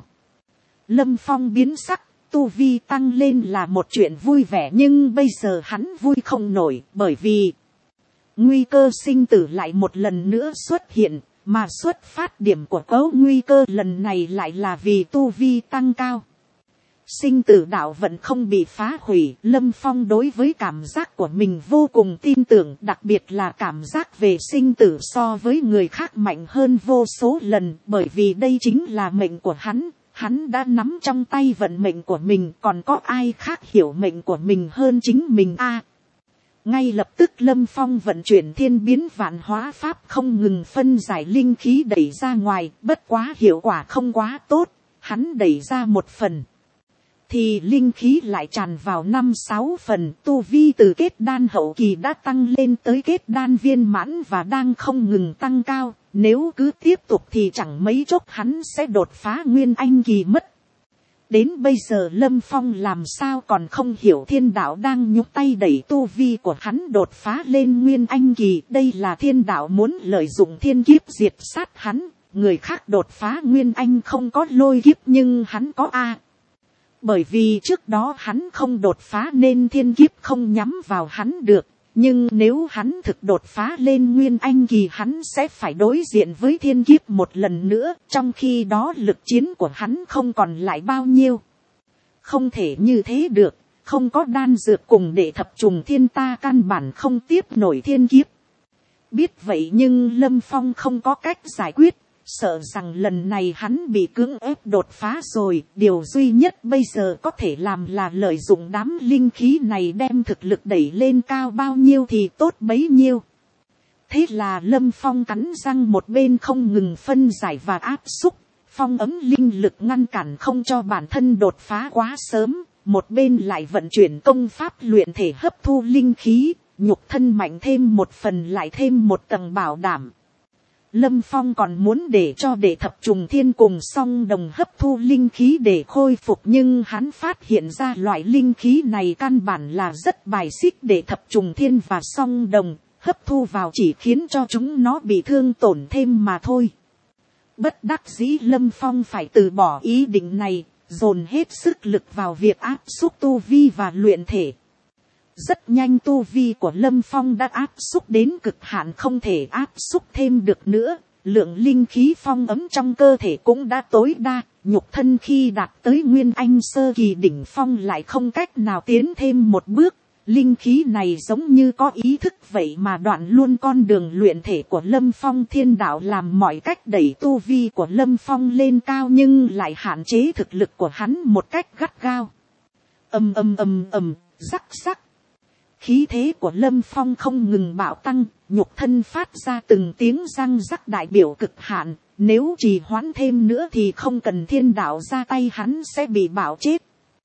Lâm Phong biến sắc, tu vi tăng lên là một chuyện vui vẻ, nhưng bây giờ hắn vui không nổi, bởi vì nguy cơ sinh tử lại một lần nữa xuất hiện. Mà xuất phát điểm của cấu nguy cơ lần này lại là vì tu vi tăng cao. Sinh tử đạo vận không bị phá hủy, Lâm Phong đối với cảm giác của mình vô cùng tin tưởng, đặc biệt là cảm giác về sinh tử so với người khác mạnh hơn vô số lần, bởi vì đây chính là mệnh của hắn, hắn đã nắm trong tay vận mệnh của mình, còn có ai khác hiểu mệnh của mình hơn chính mình a? Ngay lập tức Lâm Phong vận chuyển thiên biến vạn hóa pháp, không ngừng phân giải linh khí đẩy ra ngoài, bất quá hiệu quả không quá tốt. Hắn đẩy ra một phần thì linh khí lại tràn vào năm sáu phần, tu vi từ kết đan hậu kỳ đã tăng lên tới kết đan viên mãn và đang không ngừng tăng cao. Nếu cứ tiếp tục thì chẳng mấy chốc hắn sẽ đột phá nguyên anh kỳ mất. Đến bây giờ Lâm Phong làm sao còn không hiểu thiên đạo đang nhúc tay đẩy tu vi của hắn đột phá lên nguyên anh kỳ. Đây là thiên đạo muốn lợi dụng thiên kiếp diệt sát hắn. Người khác đột phá nguyên anh không có lôi kiếp nhưng hắn có a. Bởi vì trước đó hắn không đột phá nên thiên kiếp không nhắm vào hắn được. Nhưng nếu hắn thực đột phá lên nguyên anh kỳ, hắn sẽ phải đối diện với thiên kiếp một lần nữa, trong khi đó lực chiến của hắn không còn lại bao nhiêu. Không thể như thế được, không có đan dược cùng để thập trùng thiên ta căn bản không tiếp nổi thiên kiếp. Biết vậy nhưng Lâm Phong không có cách giải quyết, sợ rằng lần này hắn bị cưỡng ép đột phá rồi. Điều duy nhất bây giờ có thể làm là lợi dụng đám linh khí này đem thực lực đẩy lên cao bao nhiêu thì tốt bấy nhiêu. Thế là Lâm Phong cắn răng một bên không ngừng phân giải và áp xúc, phong ấm linh lực ngăn cản không cho bản thân đột phá quá sớm, một bên lại vận chuyển công pháp luyện thể hấp thu linh khí, nhục thân mạnh thêm một phần lại thêm một tầng bảo đảm. Lâm Phong còn muốn để cho đệ thập trùng thiên cùng song đồng hấp thu linh khí để khôi phục, nhưng hắn phát hiện ra loại linh khí này căn bản là rất bài xích đệ thập trùng thiên và song đồng, hấp thu vào chỉ khiến cho chúng nó bị thương tổn thêm mà thôi. Bất đắc dĩ Lâm Phong phải từ bỏ ý định này, dồn hết sức lực vào việc áp xúc tu vi và luyện thể. Rất nhanh tu vi của Lâm Phong đã áp xúc đến cực hạn không thể áp xúc thêm được nữa. Lượng linh khí phong ấm trong cơ thể cũng đã tối đa. Nhục thân khi đạt tới nguyên anh sơ kỳ đỉnh phong lại không cách nào tiến thêm một bước. Linh khí này giống như có ý thức vậy mà đoạn luôn con đường luyện thể của Lâm Phong. Thiên đạo làm mọi cách đẩy tu vi của Lâm Phong lên cao nhưng lại hạn chế thực lực của hắn một cách gắt gao. Ầm ầm ầm ầm, rắc rắc. Khí thế của Lâm Phong không ngừng bạo tăng, nhục thân phát ra từng tiếng răng rắc đại biểu cực hạn. Nếu trì hoãn thêm nữa thì không cần thiên đạo ra tay hắn sẽ bị bạo chết.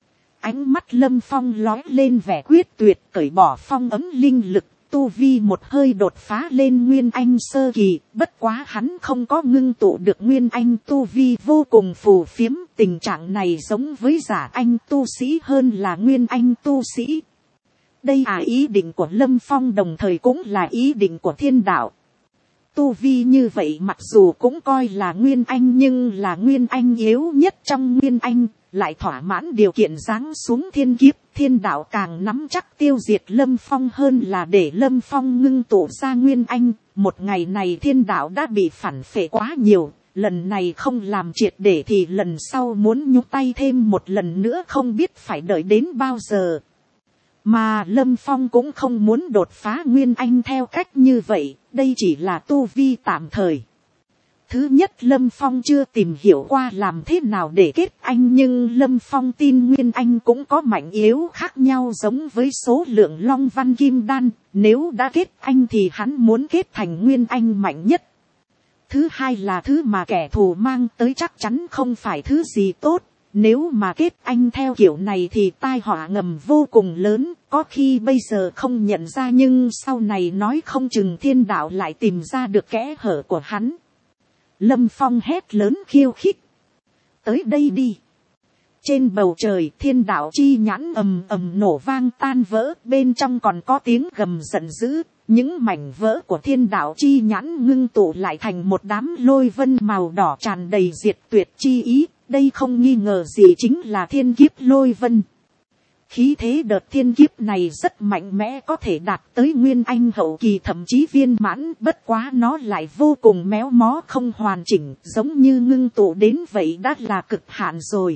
Ánh mắt Lâm Phong lói lên vẻ quyết tuyệt, cởi bỏ phong ấm linh lực, tu vi một hơi đột phá lên nguyên anh sơ kỳ. Bất quá hắn không có ngưng tụ được nguyên anh, tu vi vô cùng phù phiếm. Tình trạng này giống với giả anh tu sĩ hơn là nguyên anh tu sĩ. Đây là ý định của Lâm Phong, đồng thời cũng là ý định của thiên đạo. Tu vi như vậy mặc dù cũng coi là nguyên anh nhưng là nguyên anh yếu nhất trong nguyên anh, lại thỏa mãn điều kiện giáng xuống thiên kiếp. Thiên đạo càng nắm chắc tiêu diệt Lâm Phong hơn là để Lâm Phong ngưng tụ ra nguyên anh. Một ngày này thiên đạo đã bị phản phệ quá nhiều, lần này không làm triệt để thì lần sau muốn nhúc tay thêm một lần nữa không biết phải đợi đến bao giờ. Mà Lâm Phong cũng không muốn đột phá nguyên anh theo cách như vậy, đây chỉ là tu vi tạm thời. Thứ nhất, Lâm Phong chưa tìm hiểu qua làm thế nào để kết anh, nhưng Lâm Phong tin nguyên anh cũng có mạnh yếu khác nhau giống với số lượng long văn kim đan, nếu đã kết anh thì hắn muốn kết thành nguyên anh mạnh nhất. Thứ hai là thứ mà kẻ thù mang tới chắc chắn không phải thứ gì tốt. Nếu mà kết anh theo kiểu này thì tai họa ngầm vô cùng lớn, có khi bây giờ không nhận ra nhưng sau này nói không chừng thiên đạo lại tìm ra được kẽ hở của hắn. Lâm Phong hét lớn khiêu khích. Tới đây đi. Trên bầu trời thiên đạo chi nhãn ầm ầm nổ vang tan vỡ, bên trong còn có tiếng gầm giận dữ. Những mảnh vỡ của thiên đạo chi nhãn ngưng tụ lại thành một đám lôi vân màu đỏ tràn đầy diệt tuyệt chi ý. Đây không nghi ngờ gì chính là thiên kiếp lôi vân. Khí thế đợt thiên kiếp này rất mạnh mẽ, có thể đạt tới nguyên anh hậu kỳ thậm chí viên mãn, bất quá nó lại vô cùng méo mó không hoàn chỉnh, giống như ngưng tụ đến vậy đã là cực hạn rồi.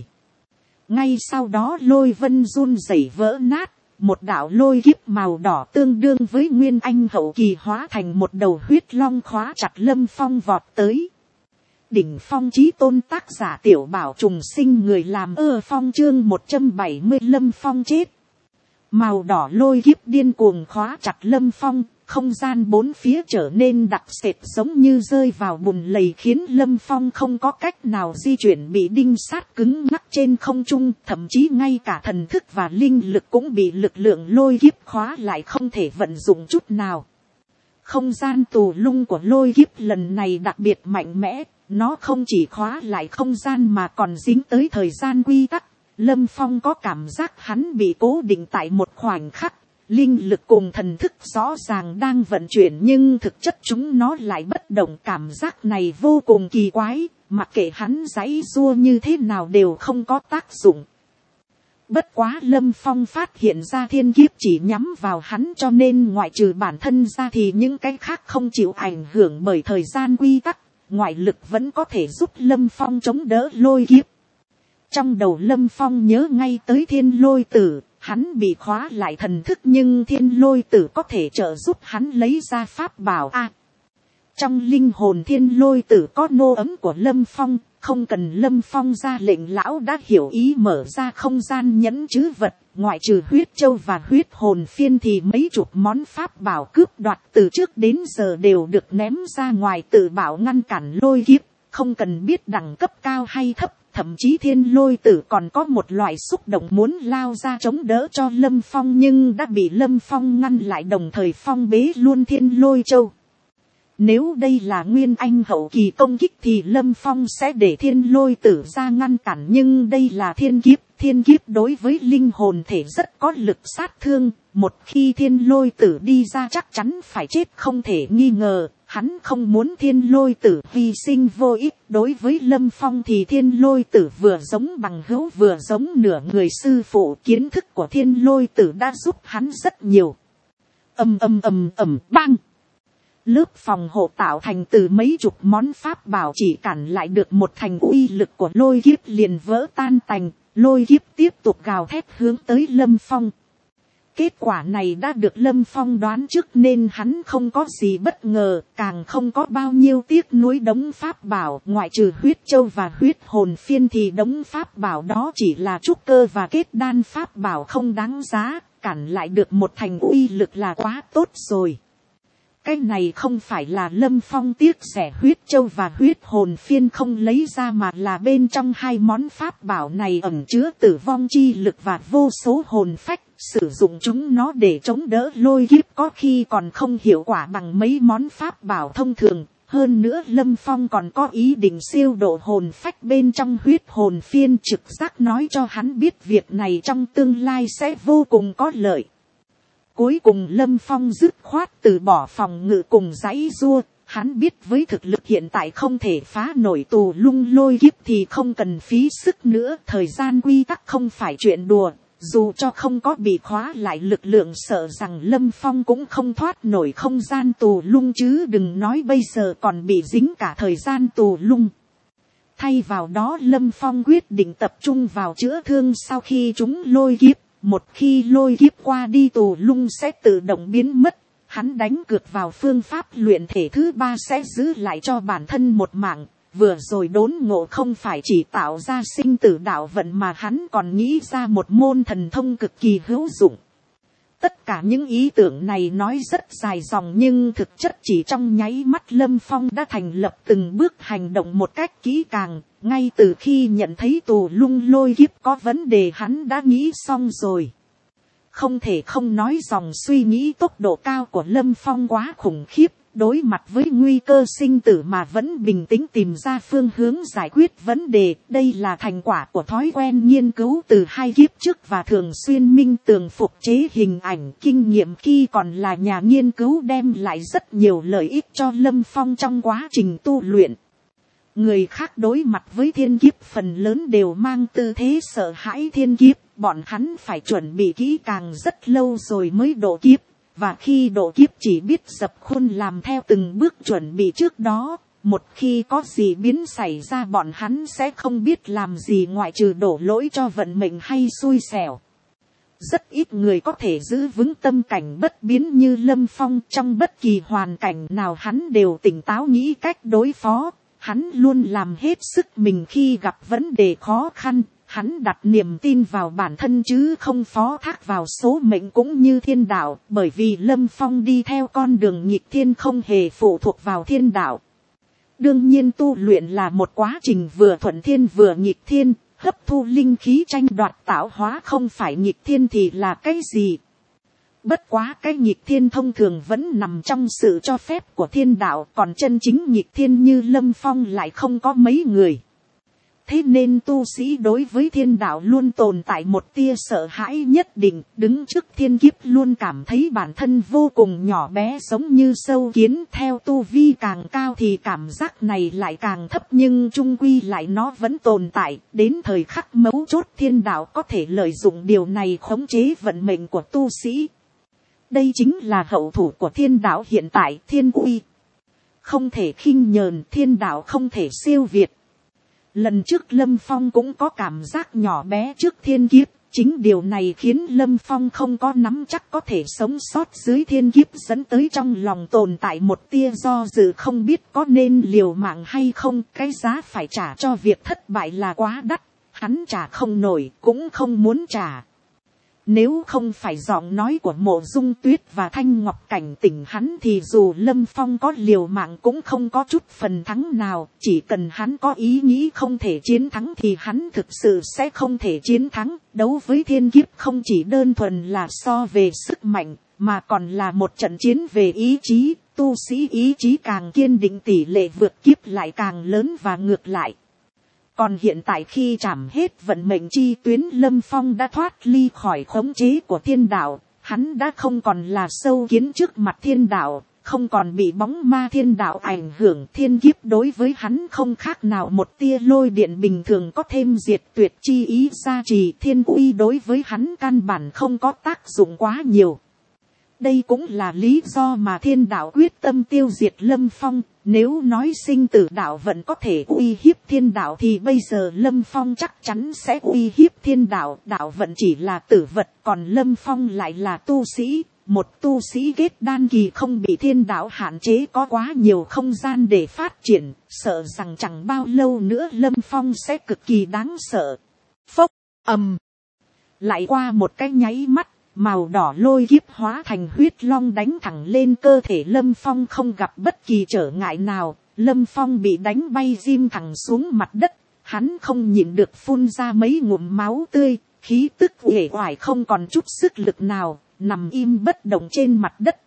Ngay sau đó lôi vân run rẩy vỡ nát, một đạo lôi kiếp màu đỏ tương đương với nguyên anh hậu kỳ hóa thành một đầu huyết long khóa chặt Lâm Phong vọt tới. Đỉnh phong chí tôn, tác giả Tiểu Bảo Trùng Sinh, người làm ơ phong, chương một trăm bảy mươi Lâm Phong chết. Màu đỏ lôi kiếp điên cuồng khóa chặt Lâm Phong, không gian bốn phía trở nên đặc sệt giống như rơi vào bùn lầy khiến Lâm Phong không có cách nào di chuyển, bị đinh sát cứng ngắc trên không trung, thậm chí ngay cả thần thức và linh lực cũng bị lực lượng lôi kiếp khóa lại không thể vận dụng chút nào. Không gian tù lung của lôi kiếp lần này đặc biệt mạnh mẽ. Nó không chỉ khóa lại không gian mà còn dính tới thời gian quy tắc. Lâm Phong có cảm giác hắn bị cố định tại một khoảnh khắc. Linh lực cùng thần thức rõ ràng đang vận chuyển nhưng thực chất chúng nó lại bất động. Cảm giác này vô cùng kỳ quái. Mặc kệ hắn giãy giụa như thế nào đều không có tác dụng. Bất quá Lâm Phong phát hiện ra thiên kiếp chỉ nhắm vào hắn, cho nên ngoại trừ bản thân ra thì những cái khác không chịu ảnh hưởng bởi thời gian quy tắc. Ngoại lực vẫn có thể giúp Lâm Phong chống đỡ lôi kiếp. Trong đầu Lâm Phong nhớ ngay tới thiên lôi tử, Hắn bị khóa lại thần thức nhưng thiên lôi tử có thể trợ giúp hắn lấy ra pháp bảo a. Trong linh hồn thiên lôi tử có nô ấm của Lâm Phong, không cần Lâm Phong ra lệnh lão đã hiểu ý mở ra không gian nhẫn trữ vật, ngoại trừ huyết châu và huyết hồn phiên thì mấy chục món pháp bảo cướp đoạt từ trước đến giờ đều được ném ra ngoài tự bảo ngăn cản lôi kiếp, không cần biết đẳng cấp cao hay thấp. Thậm chí thiên lôi tử còn có một loại xúc động muốn lao ra chống đỡ cho Lâm Phong nhưng đã bị Lâm Phong ngăn lại, đồng thời phong bế luôn thiên lôi châu. Nếu đây là nguyên anh hậu kỳ công kích thì Lâm Phong sẽ để thiên lôi tử ra ngăn cản, nhưng đây là thiên kiếp. Thiên kiếp đối với linh hồn thể rất có lực sát thương. Một khi thiên lôi tử đi ra chắc chắn phải chết không thể nghi ngờ. Hắn không muốn thiên lôi tử hy sinh vô ích. Đối với Lâm Phong thì thiên lôi tử vừa giống bằng hữu vừa giống nửa người sư phụ. Kiến thức của thiên lôi tử đã giúp hắn rất nhiều. Ầm ầm ầm ầm bang. Lớp phòng hộ tạo thành từ mấy chục món pháp bảo chỉ cản lại được một thành uy lực của lôi kiếp liền vỡ tan tành. Lôi kiếp tiếp tục gào thét hướng tới Lâm Phong. Kết quả này đã được Lâm Phong đoán trước nên hắn không có gì bất ngờ, càng không có bao nhiêu tiếc nuối đống pháp bảo. Ngoại trừ huyết châu và huyết hồn phiên thì đống pháp bảo đó chỉ là trúc cơ và kết đan pháp bảo không đáng giá, cản lại được một thành uy lực là quá tốt rồi. Cái này không phải là Lâm Phong tiếc rẻ huyết châu và huyết hồn phiên không lấy ra, mà là bên trong hai món pháp bảo này ẩn chứa tử vong chi lực và vô số hồn phách. Sử dụng chúng nó để chống đỡ lôi kiếp có khi còn không hiệu quả bằng mấy món pháp bảo thông thường. Hơn nữa Lâm Phong còn có ý định siêu độ hồn phách bên trong huyết hồn phiên, trực giác nói cho hắn biết việc này trong tương lai sẽ vô cùng có lợi. Cuối cùng Lâm Phong dứt khoát từ bỏ phòng ngự cùng giãy giụa. Hắn biết với thực lực hiện tại không thể phá nổi tù lung lôi kiếp thì không cần phí sức nữa. Thời gian quy tắc không phải chuyện đùa. Dù cho không có bị khóa lại lực lượng, sợ rằng Lâm Phong cũng không thoát nổi không gian tù lung, chứ đừng nói bây giờ còn bị dính cả thời gian tù lung. Thay vào đó Lâm Phong quyết định tập trung vào chữa thương sau khi chúng lôi kiếp. Một khi lôi kiếp qua đi tù lung sẽ tự động biến mất. Hắn đánh cược vào phương pháp luyện thể thứ ba sẽ giữ lại cho bản thân một mạng. Vừa rồi đốn ngộ không phải chỉ tạo ra sinh tử đạo vận mà hắn còn nghĩ ra một môn thần thông cực kỳ hữu dụng. Tất cả những ý tưởng này nói rất dài dòng nhưng thực chất chỉ trong nháy mắt Lâm Phong đã thành lập từng bước hành động một cách kỹ càng. Ngay từ khi nhận thấy tù lung lôi kiếp có vấn đề hắn đã nghĩ xong rồi. Không thể không nói dòng suy nghĩ tốc độ cao của Lâm Phong quá khủng khiếp. Đối mặt với nguy cơ sinh tử mà vẫn bình tĩnh tìm ra phương hướng giải quyết vấn đề. Đây là thành quả của thói quen nghiên cứu từ hai kiếp trước và thường xuyên minh tường phục chế hình ảnh. Kinh nghiệm khi còn là nhà nghiên cứu đem lại rất nhiều lợi ích cho Lâm Phong trong quá trình tu luyện. Người khác đối mặt với thiên kiếp phần lớn đều mang tư thế sợ hãi thiên kiếp. Bọn hắn phải chuẩn bị kỹ càng rất lâu rồi mới độ kiếp. Và khi độ kiếp chỉ biết dập khuôn làm theo từng bước chuẩn bị trước đó. Một khi có gì biến xảy ra bọn hắn sẽ không biết làm gì ngoại trừ đổ lỗi cho vận mệnh hay xui xẻo. Rất ít người có thể giữ vững tâm cảnh bất biến như Lâm Phong. Trong bất kỳ hoàn cảnh nào hắn đều tỉnh táo nghĩ cách đối phó. Hắn luôn làm hết sức mình khi gặp vấn đề khó khăn. Hắn đặt niềm tin vào bản thân chứ không phó thác vào số mệnh cũng như thiên đạo. Bởi vì Lâm Phong đi theo con đường nghịch thiên không hề phụ thuộc vào thiên đạo. Đương nhiên tu luyện là một quá trình vừa thuận thiên vừa nghịch thiên. Hấp thu linh khí tranh đoạt tạo hóa không phải nghịch thiên thì là cái gì? Bất quá cái nghịch thiên thông thường vẫn nằm trong sự cho phép của thiên đạo. Còn chân chính nghịch thiên như Lâm Phong lại không có mấy người. Thế nên tu sĩ đối với thiên đạo luôn tồn tại một tia sợ hãi nhất định. Đứng trước thiên kiếp luôn cảm thấy bản thân vô cùng nhỏ bé giống như sâu kiến. Theo tu vi càng cao thì cảm giác này lại càng thấp nhưng chung quy lại nó vẫn tồn tại. Đến thời khắc mấu chốt thiên đạo có thể lợi dụng điều này khống chế vận mệnh của tu sĩ. Đây chính là hậu thủ của thiên đạo hiện tại, thiên uy. Không thể khinh nhờn, thiên đạo không thể siêu việt. Lần trước Lâm Phong cũng có cảm giác nhỏ bé trước thiên kiếp, Chính điều này khiến Lâm Phong không có nắm chắc có thể sống sót dưới thiên kiếp, dẫn tới trong lòng tồn tại một tia do dự không biết có nên liều mạng hay không. Cái giá phải trả cho việc thất bại là quá đắt, hắn trả không nổi cũng không muốn trả. Nếu không phải giọng nói của Mộ Dung Tuyết và Thanh Ngọc cảnh tỉnh hắn thì dù Lâm Phong có liều mạng cũng không có chút phần thắng nào. Chỉ cần hắn có ý nghĩ không thể chiến thắng thì hắn thực sự sẽ không thể chiến thắng. Đấu với thiên kiếp không chỉ đơn thuần là so về sức mạnh, mà còn là một trận chiến về ý chí. Tu sĩ ý chí càng kiên định tỷ lệ vượt kiếp lại càng lớn và ngược lại. Còn hiện tại khi chạm hết vận mệnh chi tuyến, Lâm Phong đã thoát ly khỏi khống chế của thiên đạo. Hắn đã không còn là sâu kiến trước mặt thiên đạo, không còn bị bóng ma thiên đạo ảnh hưởng. Thiên kiếp đối với hắn không khác nào một tia lôi điện bình thường, có thêm diệt tuyệt chi ý gia trì. Thiên uy đối với hắn căn bản không có tác dụng quá nhiều. Đây cũng là lý do mà thiên đạo quyết tâm tiêu diệt Lâm Phong. Nếu nói sinh tử đạo vẫn có thể uy hiếp thiên đạo thì bây giờ Lâm Phong chắc chắn sẽ uy hiếp thiên đạo. Đạo vận chỉ là tử vật, còn Lâm Phong lại là tu sĩ. Một tu sĩ kết đan kỳ không bị thiên đạo hạn chế, có quá nhiều không gian để phát triển. Sợ rằng chẳng bao lâu nữa Lâm Phong sẽ cực kỳ đáng sợ. Phốc, ầm. Lại qua một cái nháy mắt, màu đỏ lôi kiếp hóa thành huyết long đánh thẳng lên cơ thể Lâm Phong, không gặp bất kỳ trở ngại nào. Lâm Phong bị đánh bay dim thẳng xuống mặt đất, hắn không nhịn được phun ra mấy ngụm máu tươi, khí tức uể oải không còn chút sức lực nào, nằm im bất động trên mặt đất.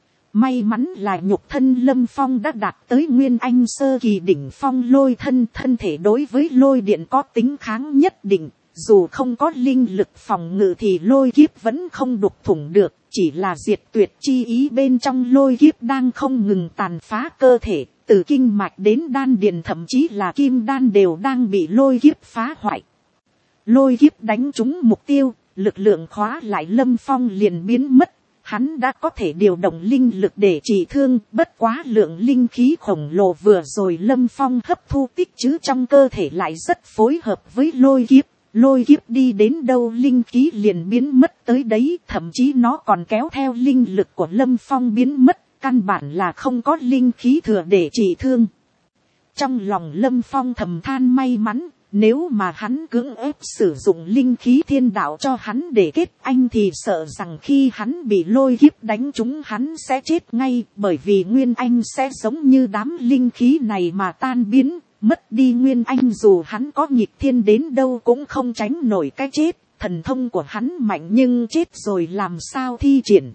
May mắn là nhục thân Lâm Phong đã đạt tới Nguyên Anh sơ kỳ đỉnh phong lôi thân, thân thể đối với lôi điện có tính kháng nhất định. Dù không có linh lực phòng ngự thì lôi kiếp vẫn không đục thủng được, chỉ là diệt tuyệt chi ý bên trong lôi kiếp đang không ngừng tàn phá cơ thể, từ kinh mạch đến đan điền thậm chí là kim đan đều đang bị lôi kiếp phá hoại. Lôi kiếp đánh trúng mục tiêu, lực lượng khóa lại Lâm Phong liền biến mất, hắn đã có thể điều động linh lực để trị thương, bất quá lượng linh khí khổng lồ vừa rồi Lâm Phong hấp thu tích trữ trong cơ thể lại rất phối hợp với lôi kiếp. Lôi kiếp đi đến đâu linh khí liền biến mất tới đấy, thậm chí nó còn kéo theo linh lực của Lâm Phong biến mất, căn bản là không có linh khí thừa để trị thương. Trong lòng Lâm Phong thầm than may mắn, nếu mà hắn cưỡng ép sử dụng linh khí thiên đạo cho hắn để kết anh thì sợ rằng khi hắn bị lôi kiếp đánh trúng hắn sẽ chết ngay, bởi vì Nguyên Anh sẽ giống như đám linh khí này mà tan biến. Mất đi Nguyên Anh dù hắn có nghịch thiên đến đâu cũng không tránh nổi cái chết. Thần thông của hắn mạnh nhưng chết rồi làm sao thi triển.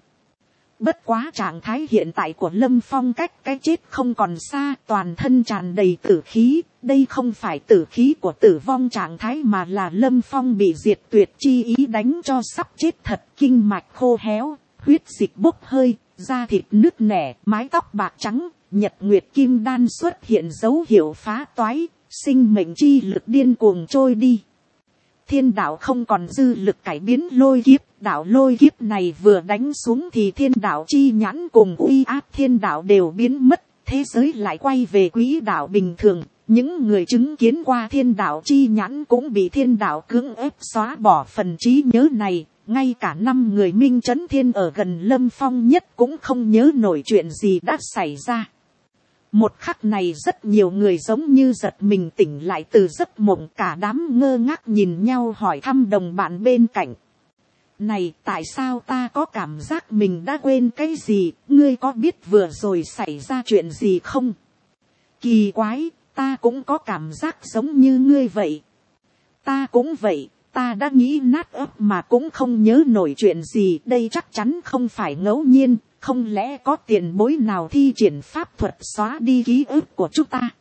Bất quá trạng thái hiện tại của Lâm Phong cách cái chết không còn xa, toàn thân tràn đầy tử khí. Đây không phải tử khí của tử vong trạng thái mà là Lâm Phong bị diệt tuyệt chi ý đánh cho sắp chết thật. Kinh mạch khô héo, huyết dịch bốc hơi, da thịt nứt nẻ, mái tóc bạc trắng. Nhật Nguyệt Kim Đan xuất hiện dấu hiệu phá toái, sinh mệnh chi lực điên cuồng trôi đi. Thiên đạo không còn dư lực cải biến lôi kiếp, đạo lôi kiếp này vừa đánh xuống thì thiên đạo chi nhãn cùng uy áp thiên đạo đều biến mất, thế giới lại quay về quỹ đạo bình thường. Những người chứng kiến qua thiên đạo chi nhãn cũng bị thiên đạo cưỡng ép xóa bỏ phần trí nhớ này. Ngay cả năm người minh chấn thiên ở gần Lâm Phong nhất cũng không nhớ nổi chuyện gì đã xảy ra. Một khắc này rất nhiều người giống như giật mình tỉnh lại từ giấc mộng, cả đám ngơ ngác nhìn nhau hỏi thăm đồng bạn bên cạnh. Này, tại sao ta có cảm giác mình đã quên cái gì, ngươi có biết vừa rồi xảy ra chuyện gì không? Kỳ quái, ta cũng có cảm giác giống như ngươi vậy. Ta cũng vậy, ta đã nghĩ nát óc mà cũng không nhớ nổi chuyện gì, đây chắc chắn không phải ngẫu nhiên. Không lẽ có tiền bối nào thi triển pháp thuật xóa đi ký ức của chúng ta?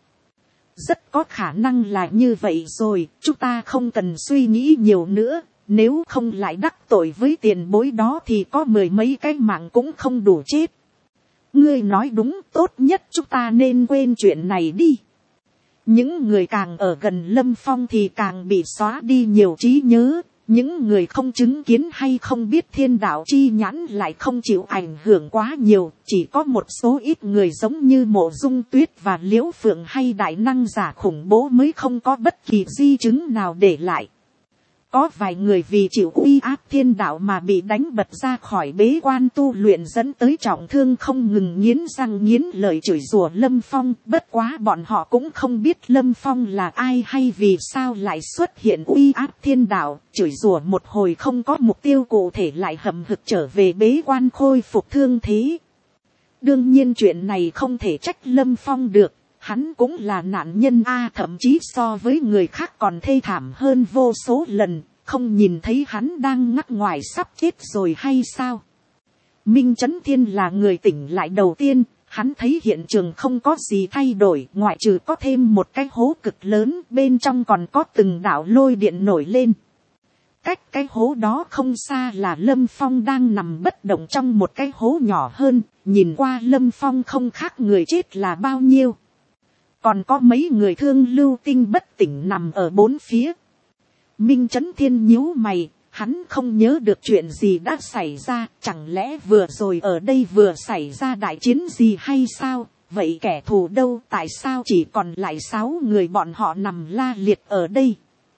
Rất có khả năng là như vậy rồi, chúng ta không cần suy nghĩ nhiều nữa. Nếu không lại đắc tội với tiền bối đó thì có mười mấy cái mạng cũng không đủ chết. Ngươi nói đúng, tốt nhất chúng ta nên quên chuyện này đi. Những người càng ở gần Lâm Phong thì càng bị xóa đi nhiều trí nhớ. Những người không chứng kiến hay không biết thiên đạo chi nhãn lại không chịu ảnh hưởng quá nhiều. Chỉ có một số ít người giống như Mộ Dung Tuyết và Liễu Phượng hay đại năng giả khủng bố mới không có bất kỳ di chứng nào để lại. Có vài người vì chịu uy áp thiên đạo mà bị đánh bật ra khỏi bế quan tu luyện, dẫn tới trọng thương, không ngừng nghiến răng nghiến lợi chửi rủa Lâm Phong. Bất quá bọn họ cũng không biết Lâm Phong là ai hay vì sao lại xuất hiện uy áp thiên đạo, chửi rủa một hồi không có mục tiêu cụ thể lại hậm hực trở về bế quan khôi phục thương thế. Đương nhiên chuyện này không thể trách Lâm Phong được. Hắn cũng là nạn nhân a, thậm chí so với người khác còn thê thảm hơn vô số lần, không nhìn thấy hắn đang ngắc ngoài sắp chết rồi hay sao. Minh Chấn Thiên là người tỉnh lại đầu tiên, hắn thấy hiện trường không có gì thay đổi, ngoại trừ có thêm một cái hố cực lớn, bên trong còn có từng đạo lôi điện nổi lên. Cách cái hố đó không xa là Lâm Phong đang nằm bất động trong một cái hố nhỏ hơn, nhìn qua Lâm Phong không khác người chết là bao nhiêu. Còn có mấy người thương lưu tinh bất tỉnh nằm ở bốn phía. Minh Chấn Thiên nhíu mày, hắn không nhớ được chuyện gì đã xảy ra, chẳng lẽ vừa rồi ở đây vừa xảy ra đại chiến gì hay sao? Vậy kẻ thù đâu, tại sao chỉ còn lại sáu người bọn họ nằm la liệt ở đây?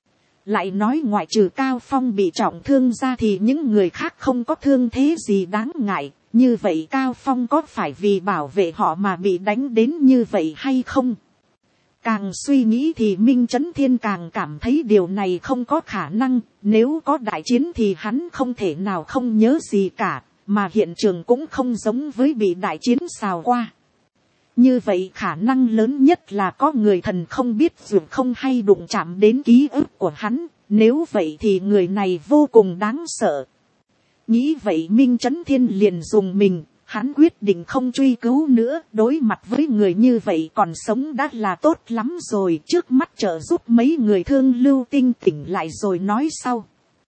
Lại nói ngoại trừ Cao Phong bị trọng thương ra thì những người khác không có thương thế gì đáng ngại. Như vậy Cao Phong có phải vì bảo vệ họ mà bị đánh đến như vậy hay không? Càng suy nghĩ thì Minh Chấn Thiên càng cảm thấy điều này không có khả năng. Nếu có đại chiến thì hắn không thể nào không nhớ gì cả. Mà hiện trường cũng không giống với bị đại chiến xào qua. Như vậy khả năng lớn nhất là có người thần không biết dù không hay đụng chạm đến ký ức của hắn. Nếu vậy thì người này vô cùng đáng sợ. Nghĩ vậy Minh Chấn Thiên liền dùng mình. Hắn quyết định không truy cứu nữa, đối mặt với người như vậy còn sống đã là tốt lắm rồi, trước mắt trợ giúp mấy người thương lưu tinh tỉnh lại rồi nói sau.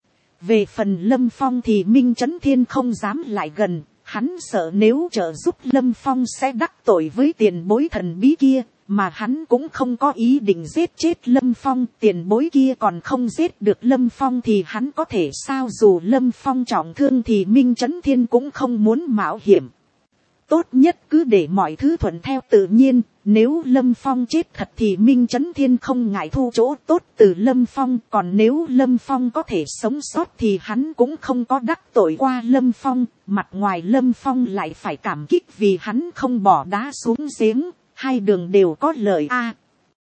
Về phần Lâm Phong thì Minh Chấn Thiên không dám lại gần, hắn sợ nếu trợ giúp Lâm Phong sẽ đắc tội với tiền bối thần bí kia, mà hắn cũng không có ý định giết chết Lâm Phong, tiền bối kia còn không giết được Lâm Phong thì hắn có thể sao, dù Lâm Phong trọng thương thì Minh Chấn Thiên cũng không muốn mạo hiểm. Tốt nhất cứ để mọi thứ thuận theo tự nhiên, nếu Lâm Phong chết thật thì Minh Chấn Thiên không ngại thu chỗ tốt từ Lâm Phong, còn nếu Lâm Phong có thể sống sót thì hắn cũng không có đắc tội qua Lâm Phong, mặt ngoài Lâm Phong lại phải cảm kích vì hắn không bỏ đá xuống giếng, hai đường đều có lợi a.